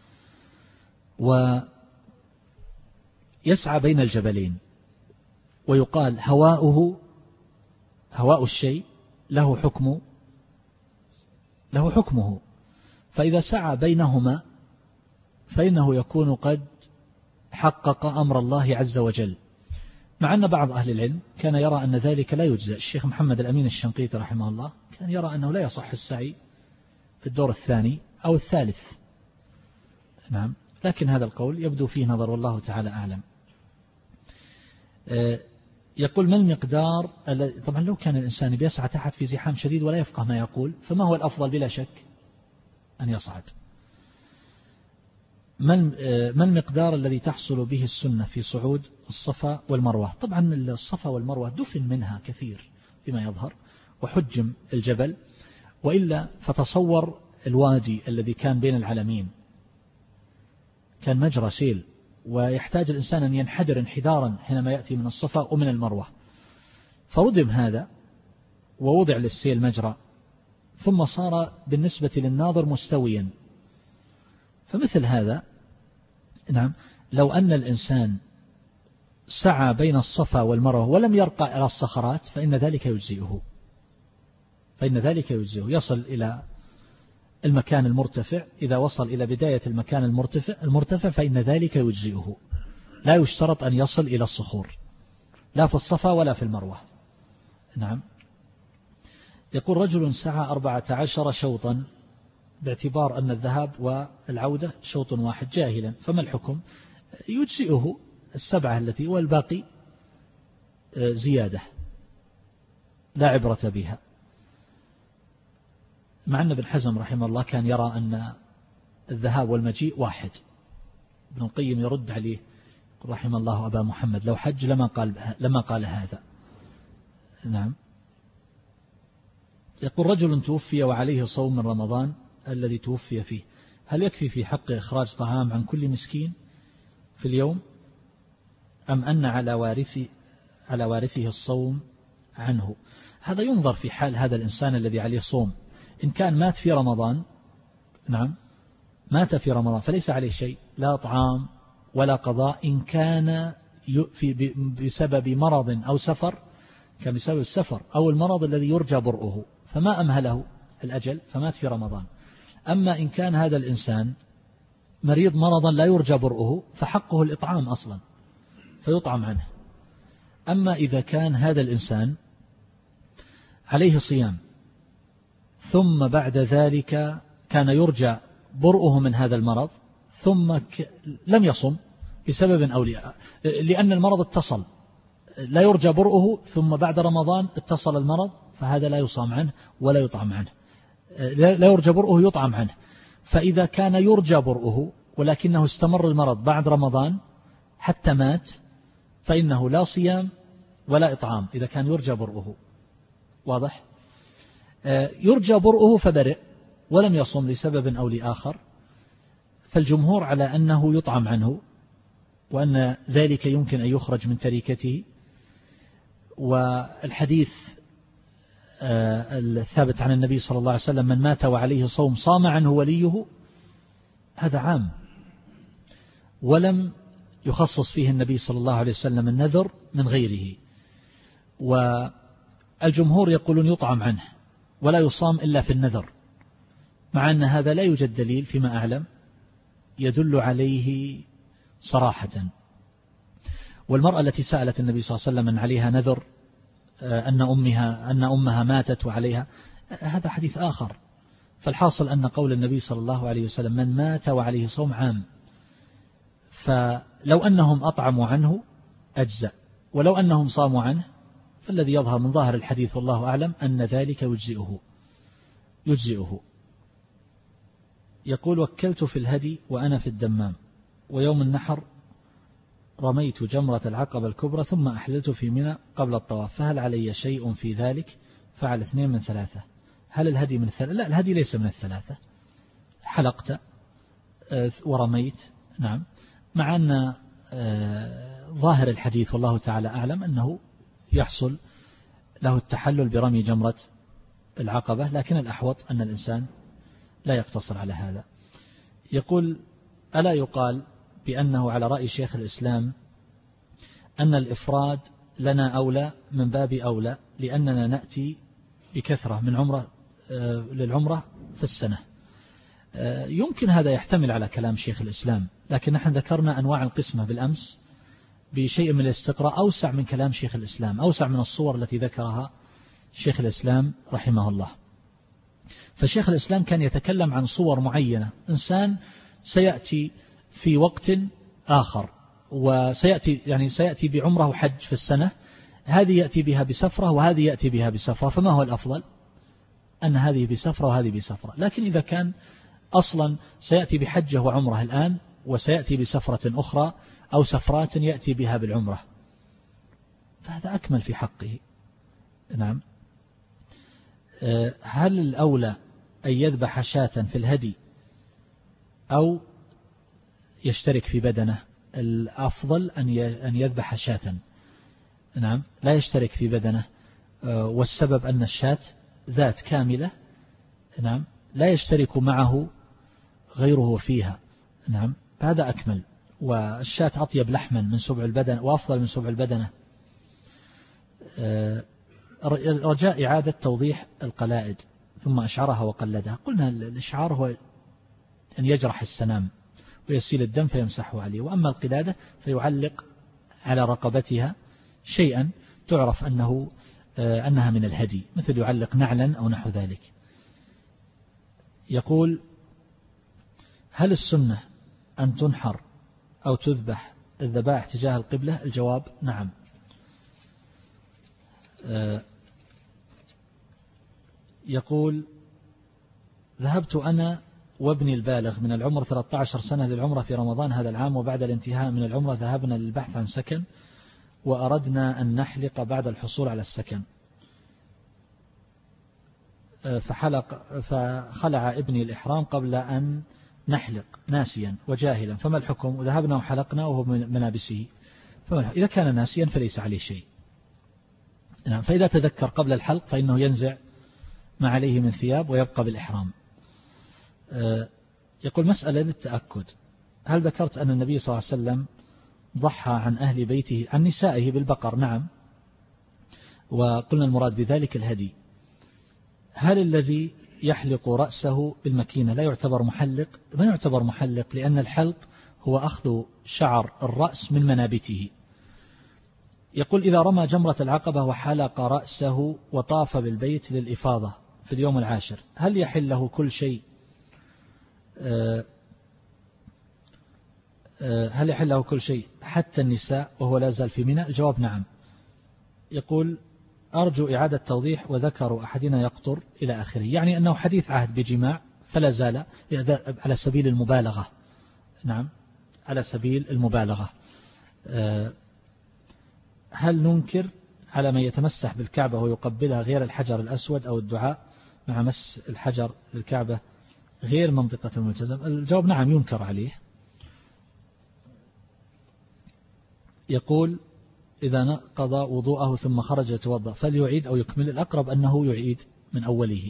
Speaker 2: ويسعى بين الجبلين، ويقال هواؤه هواء الشيء له حكم له حكمه، فإذا سعى بينهما فإنه يكون قد حقق أمر الله عز وجل. مع أن بعض أهل العلم كان يرى أن ذلك لا يجزئ. الشيخ محمد الأمين الشنقيطي رحمه الله كان يرى أنه لا يصح السعي في الدور الثاني أو الثالث. نعم، لكن هذا القول يبدو فيه نظر والله تعالى أعلم. يقول ما المقدار؟ طبعا لو كان الإنسان بيسعى تحت في زحام شديد ولا يفقه ما يقول، فما هو الأفضل؟ بلا شك أن يصعد. ما المقدار الذي تحصل به السنة في صعود الصفا والمروة؟ طبعا الصفا والمروة دفن منها كثير بما يظهر وحجم الجبل، وإلا فتصور الوادي الذي كان بين العلمين كان مجرى سيل، ويحتاج الإنسان أن ينحدر انحدارا حينما يأتي من الصفا ومن المروة، فردم هذا ووضع للسيل مجرى، ثم صار بالنسبة للناظر مستويا. فمثل هذا نعم لو أن الإنسان سعى بين الصفا والمروة ولم يرقى إلى الصخرات فإن ذلك يجزئه، فإن ذلك يجزئه، يصل إلى المكان المرتفع، إذا وصل إلى بداية المكان المرتفع المرتفع فإن ذلك يجزئه، لا يشترط أن يصل إلى الصخور لا في الصفا ولا في المروة. نعم. يقول رجل سعى أربعة عشر شوطا باعتبار أن الذهاب والعودة شوط واحد جاهلا، فما الحكم؟ يجزئه السبعة التي والباقي زيادة لا عبرة بها، مع أن ابن حزم رحمه الله كان يرى أن الذهاب والمجيء واحد. ابن القيم يرد عليه رحمه الله أبا محمد لو حج لما قال لما قال هذا. نعم. يقول رجل توفي وعليه صوم من رمضان الذي توفي فيه، هل يكفي في حقه إخراج طعام عن كل مسكين في اليوم، أم أن على وارثي على وارثه الصوم عنه؟ هذا ينظر في حال هذا الإنسان الذي عليه صوم، إن كان مات في رمضان، نعم مات في رمضان فليس عليه شيء، لا طعام ولا قضاء. إن كان في بسبب مرض أو سفر، كان بسبب السفر أو المرض الذي يرجى برؤه فما أمهله الأجل فمات في رمضان. أما إن كان هذا الإنسان مريض مرضا لا يرجى برؤه فحقه الإطعام أصلا فيطعم عنه. أما إذا كان هذا الإنسان عليه صيام ثم بعد ذلك كان يرجى برؤه من هذا المرض ثم لم يصم بسبب أو لأن المرض اتصل، لا يرجى برؤه ثم بعد رمضان اتصل المرض، فهذا لا يصام عنه ولا يطعم عنه، لا يرجى برؤه يطعم عنه. فإذا كان يرجى برؤه ولكنه استمر المرض بعد رمضان حتى مات فإنه لا صيام ولا إطعام إذا كان يرجى برؤه. واضح؟ يرجى برؤه فبرئ ولم يصم لسبب أو لآخر، فالجمهور على أنه يطعم عنه وأن ذلك يمكن أن يخرج من تركته. والحديث الثابت عن النبي صلى الله عليه وسلم من مات وعليه صوم صام عنه وليه، هذا عام ولم يخصص فيه النبي صلى الله عليه وسلم النذر من غيره. والجمهور يقولون يطعم عنه ولا يصام إلا في النذر، مع أن هذا لا يوجد دليل فيما أعلم يدل عليه صراحة. والمرأة التي سألت النبي صلى الله عليه وسلم أن عليها نذر أن أمها أن أمها ماتت وعليها، هذا حديث آخر. فالحاصل أن قول النبي صلى الله عليه وسلم من مات وعليه صوم عام، فلو أنهم أطعموا عنه أجزأ، ولو أنهم صاموا عنه فالذي يظهر من ظاهر الحديث والله أعلم أن ذلك يجزئه يجزئه. يقول وكلت في الهدي وأنا في الدمام، ويوم النحر رميت جمرة العقبة الكبرى ثم أحللت في منى قبل الطواف، فهل علي شيء في ذلك؟ فعل اثنين من ثلاثة. هل الهدي من الثلاثة؟ لا، الهدي ليس من الثلاثة. حلقت ورميت، نعم، مع أن ظاهر الحديث والله تعالى أعلم أنه يحصل له التحلل برمي جمرة العقبة، لكن الأحوط أن الإنسان لا يقتصر على هذا. يقول ألا يقال بأنه على رأي شيخ الإسلام أن الإفراد لنا أولى من باب أولى، لأننا نأتي بكثرة من عمرة للعمرة في السنة؟ يمكن هذا يحتمل على كلام شيخ الإسلام، لكن نحن ذكرنا أنواع القسمة بالأمس بشيء من الاستقراء أوسع من كلام شيخ الإسلام، أوسع من الصور التي ذكرها شيخ الإسلام رحمه الله. فشيخ الإسلام كان يتكلم عن صور معينة، إنسان سيأتي في وقت آخر وسيأتي يعني سيأتي بعمره وحج في السنة، هذه يأتي بها بسفرة وهذه يأتي بها بسفرة، فما هو الأفضل؟ أن هذه بسفرة وهذه بسفرة. لكن إذا كان أصلا سيأتي بحجه وعمره الآن وسيأتي بسفرة أخرى أو سفرات يأتي بها بالعمرة، فهذا أكمل في حقه. نعم. هل الأولى أن يذبح شاة في الهدي أو يشترك في بدنه؟ الأفضل أن يذبح شاة، نعم، لا يشترك في بدنه، والسبب أن الشاة ذات كاملة، نعم، لا يشترك معه غيره فيها، نعم، هذا أكمل. والشاة أطيب لحما من سبع البدن وأفضل من سبع البدنة. رجاء إعادة توضيح القلائد ثم أشعرها وقلدها. قلنا الإشعار هو أن يجرح السنام ويسيل الدم فيمسحه عليه، وأما القلادة فيعلق على رقبتها شيئا تعرف أنه أنها من الهدي، مثل يعلق نعلا أو نحو ذلك. يقول: هل السنة أن تنحر أو تذبح الذبائح تجاه القبلة؟ الجواب: نعم. يقول: ذهبت أنا وابني البالغ من العمر ثلاثة عشر سنة للعمرة في رمضان هذا العام، وبعد الانتهاء من العمرة ذهبنا للبحث عن سكن، وأردنا أن نحلق بعد الحصول على السكن، فحلق فخلع ابني الإحرام قبل أن نحلق ناسيا وجاهلا، فما الحكم؟ وذهبنا وحلقنا وهو من ملابسه، إذا كان ناسيا فليس عليه شيء. نعم. فإذا تذكر قبل الحلق فإنه ينزع ما عليه من ثياب ويبقى بالإحرام. يقول: مسألة للتأكد، هل ذكرت أن النبي صلى الله عليه وسلم ضحى عن أهل بيته عن نسائه بالبقر؟ نعم، وقلنا المراد بذلك الهدي. هل الذي يحلق رأسه بالمكينة لا يعتبر محلق؟ ما يعتبر محلق، لأن الحلق هو أخذ شعر الرأس من منابته. يقول: إذا رمى جمرة العقبة وحلق رأسه وطاف بالبيت للإفاضة في اليوم العاشر، هل يحل له كل شيء؟ هل يحل له كل شيء حتى النساء وهو لا زال في منى؟ الجواب: نعم. يقول: أرجو إعادة توضيح، وذكر أحدنا يقطر إلى آخره، يعني أنه حديث عهد بجماع فلا زال على سبيل المبالغة. نعم، على سبيل المبالغة. هل ننكر على من يتمسح بالكعبة ويقبلها غير الحجر الأسود أو الدعاء مع مس الحجر للكعبة غير منطقة الملتزم؟ الجواب: نعم، ينكر عليه. يقول: إذا قضى وضوءه ثم خرج يتوضأ فليعيد أو يكمل؟ الأقرب أنه يعيد من أوله.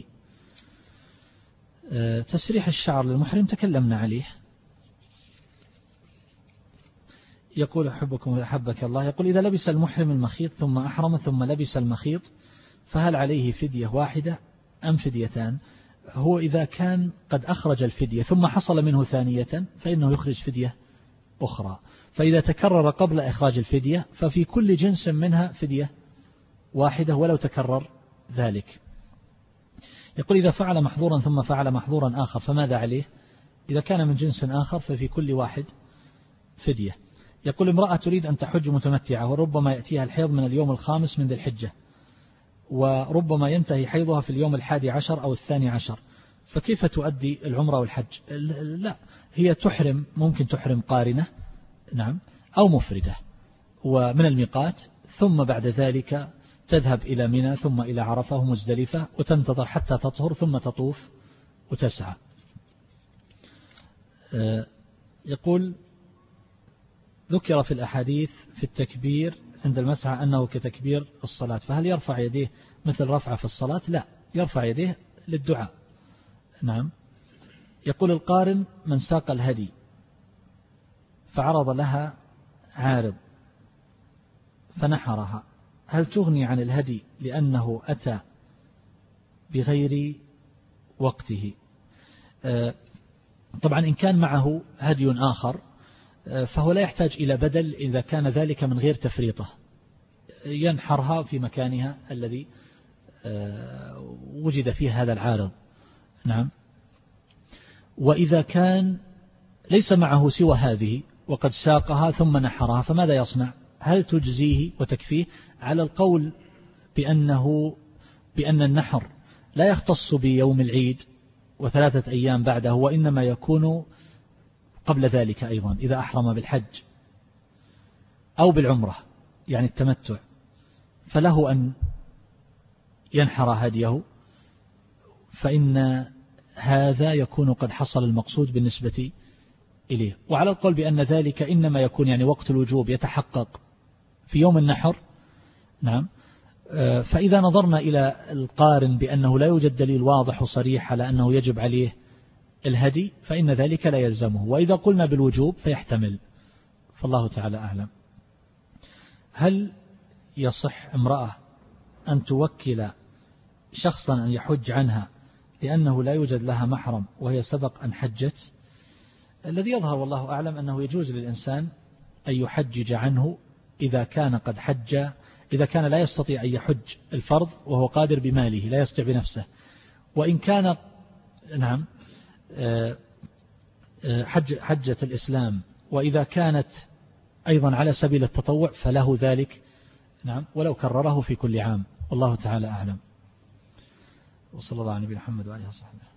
Speaker 2: تسريح الشعر للمحرم تكلمنا عليه. يقول: أحبكم وأحبك الله. يقول: إذا لبس المحرم المخيط ثم أحرم ثم لبس المخيط فهل عليه فدية واحدة أم فديتان؟ هو إذا كان قد أخرج الفدية ثم حصل منه ثانية فإنه يخرج فدية أخرى، فإذا تكرر قبل إخراج الفدية ففي كل جنس منها فدية واحدة ولو تكرر ذلك. يقول: إذا فعل محظورا ثم فعل محظورا آخر فماذا عليه؟ إذا كان من جنس آخر ففي كل واحد فدية. يقول: امرأة تريد أن تحج متمتعة وربما يأتيها الحيض من اليوم الخامس من ذي الحجة، وربما ينتهي حيضها في اليوم الحادي عشر أو الثاني عشر، فكيف تؤدي العمرة والحج؟ لا، هي تحرم، ممكن تحرم قارنة، نعم، أو مفردة ومن الميقات، ثم بعد ذلك تذهب إلى منى ثم إلى عرفة ومزدلفة وتنتظر حتى تطهر ثم تطوف وتسعى. يقول: ذكر في الأحاديث في التكبير عند المسعى أنه كتكبير الصلاة، فهل يرفع يديه مثل رفعه في الصلاة؟ لا، يرفع يديه للدعاء. نعم. يقول: القارن من ساق الهدي فعرض لها عارض فنحرها، هل تغني عن الهدي لأنه أتى بغير وقته؟ طبعا إن كان معه هدي آخر فهو لا يحتاج إلى بدل إذا كان ذلك من غير تفريطه، ينحرها في مكانها الذي وجد فيه هذا العارض. نعم. وإذا كان ليس معه سوى هذه وقد ساقها ثم نحرها فماذا يصنع؟ هل تجزيه وتكفيه؟ على القول بأنه بأن النحر لا يختص بيوم العيد وثلاثة أيام بعده، وإنما يكون قبل ذلك أيضا إذا أحرم بالحج أو بالعمرة يعني التمتع، فله أن ينحر هديه، فإن هذا يكون قد حصل المقصود بالنسبة إليه. وعلى القول بأن ذلك إنما يكون يعني وقت الوجوب يتحقق في يوم النحر، نعم، فإذا نظرنا إلى القارن بأنه لا يوجد دليل واضح وصريح على أنه يجب عليه الهدي فإن ذلك لا يلزمه، وإذا قلنا بالوجوب فيحتمل، فالله تعالى أعلم. هل يصح امرأة أن توكل شخصا أن يحج عنها لأنه لا يوجد لها محرم وهي سبق أن حجت؟ الذي يظهر والله أعلم أنه يجوز للإنسان أن يحجج عنه إذا كان قد حج، إذا كان لا يستطيع أن يحج الفرض وهو قادر بماله لا يستطيع بنفسه، وإن كان نعم حج حجة الإسلام، وإذا كانت أيضا على سبيل التطوع فله ذلك، نعم، ولو كرره في كل عام، والله تعالى أعلم. وصلى الله على نبينا محمد وآله وصحبه.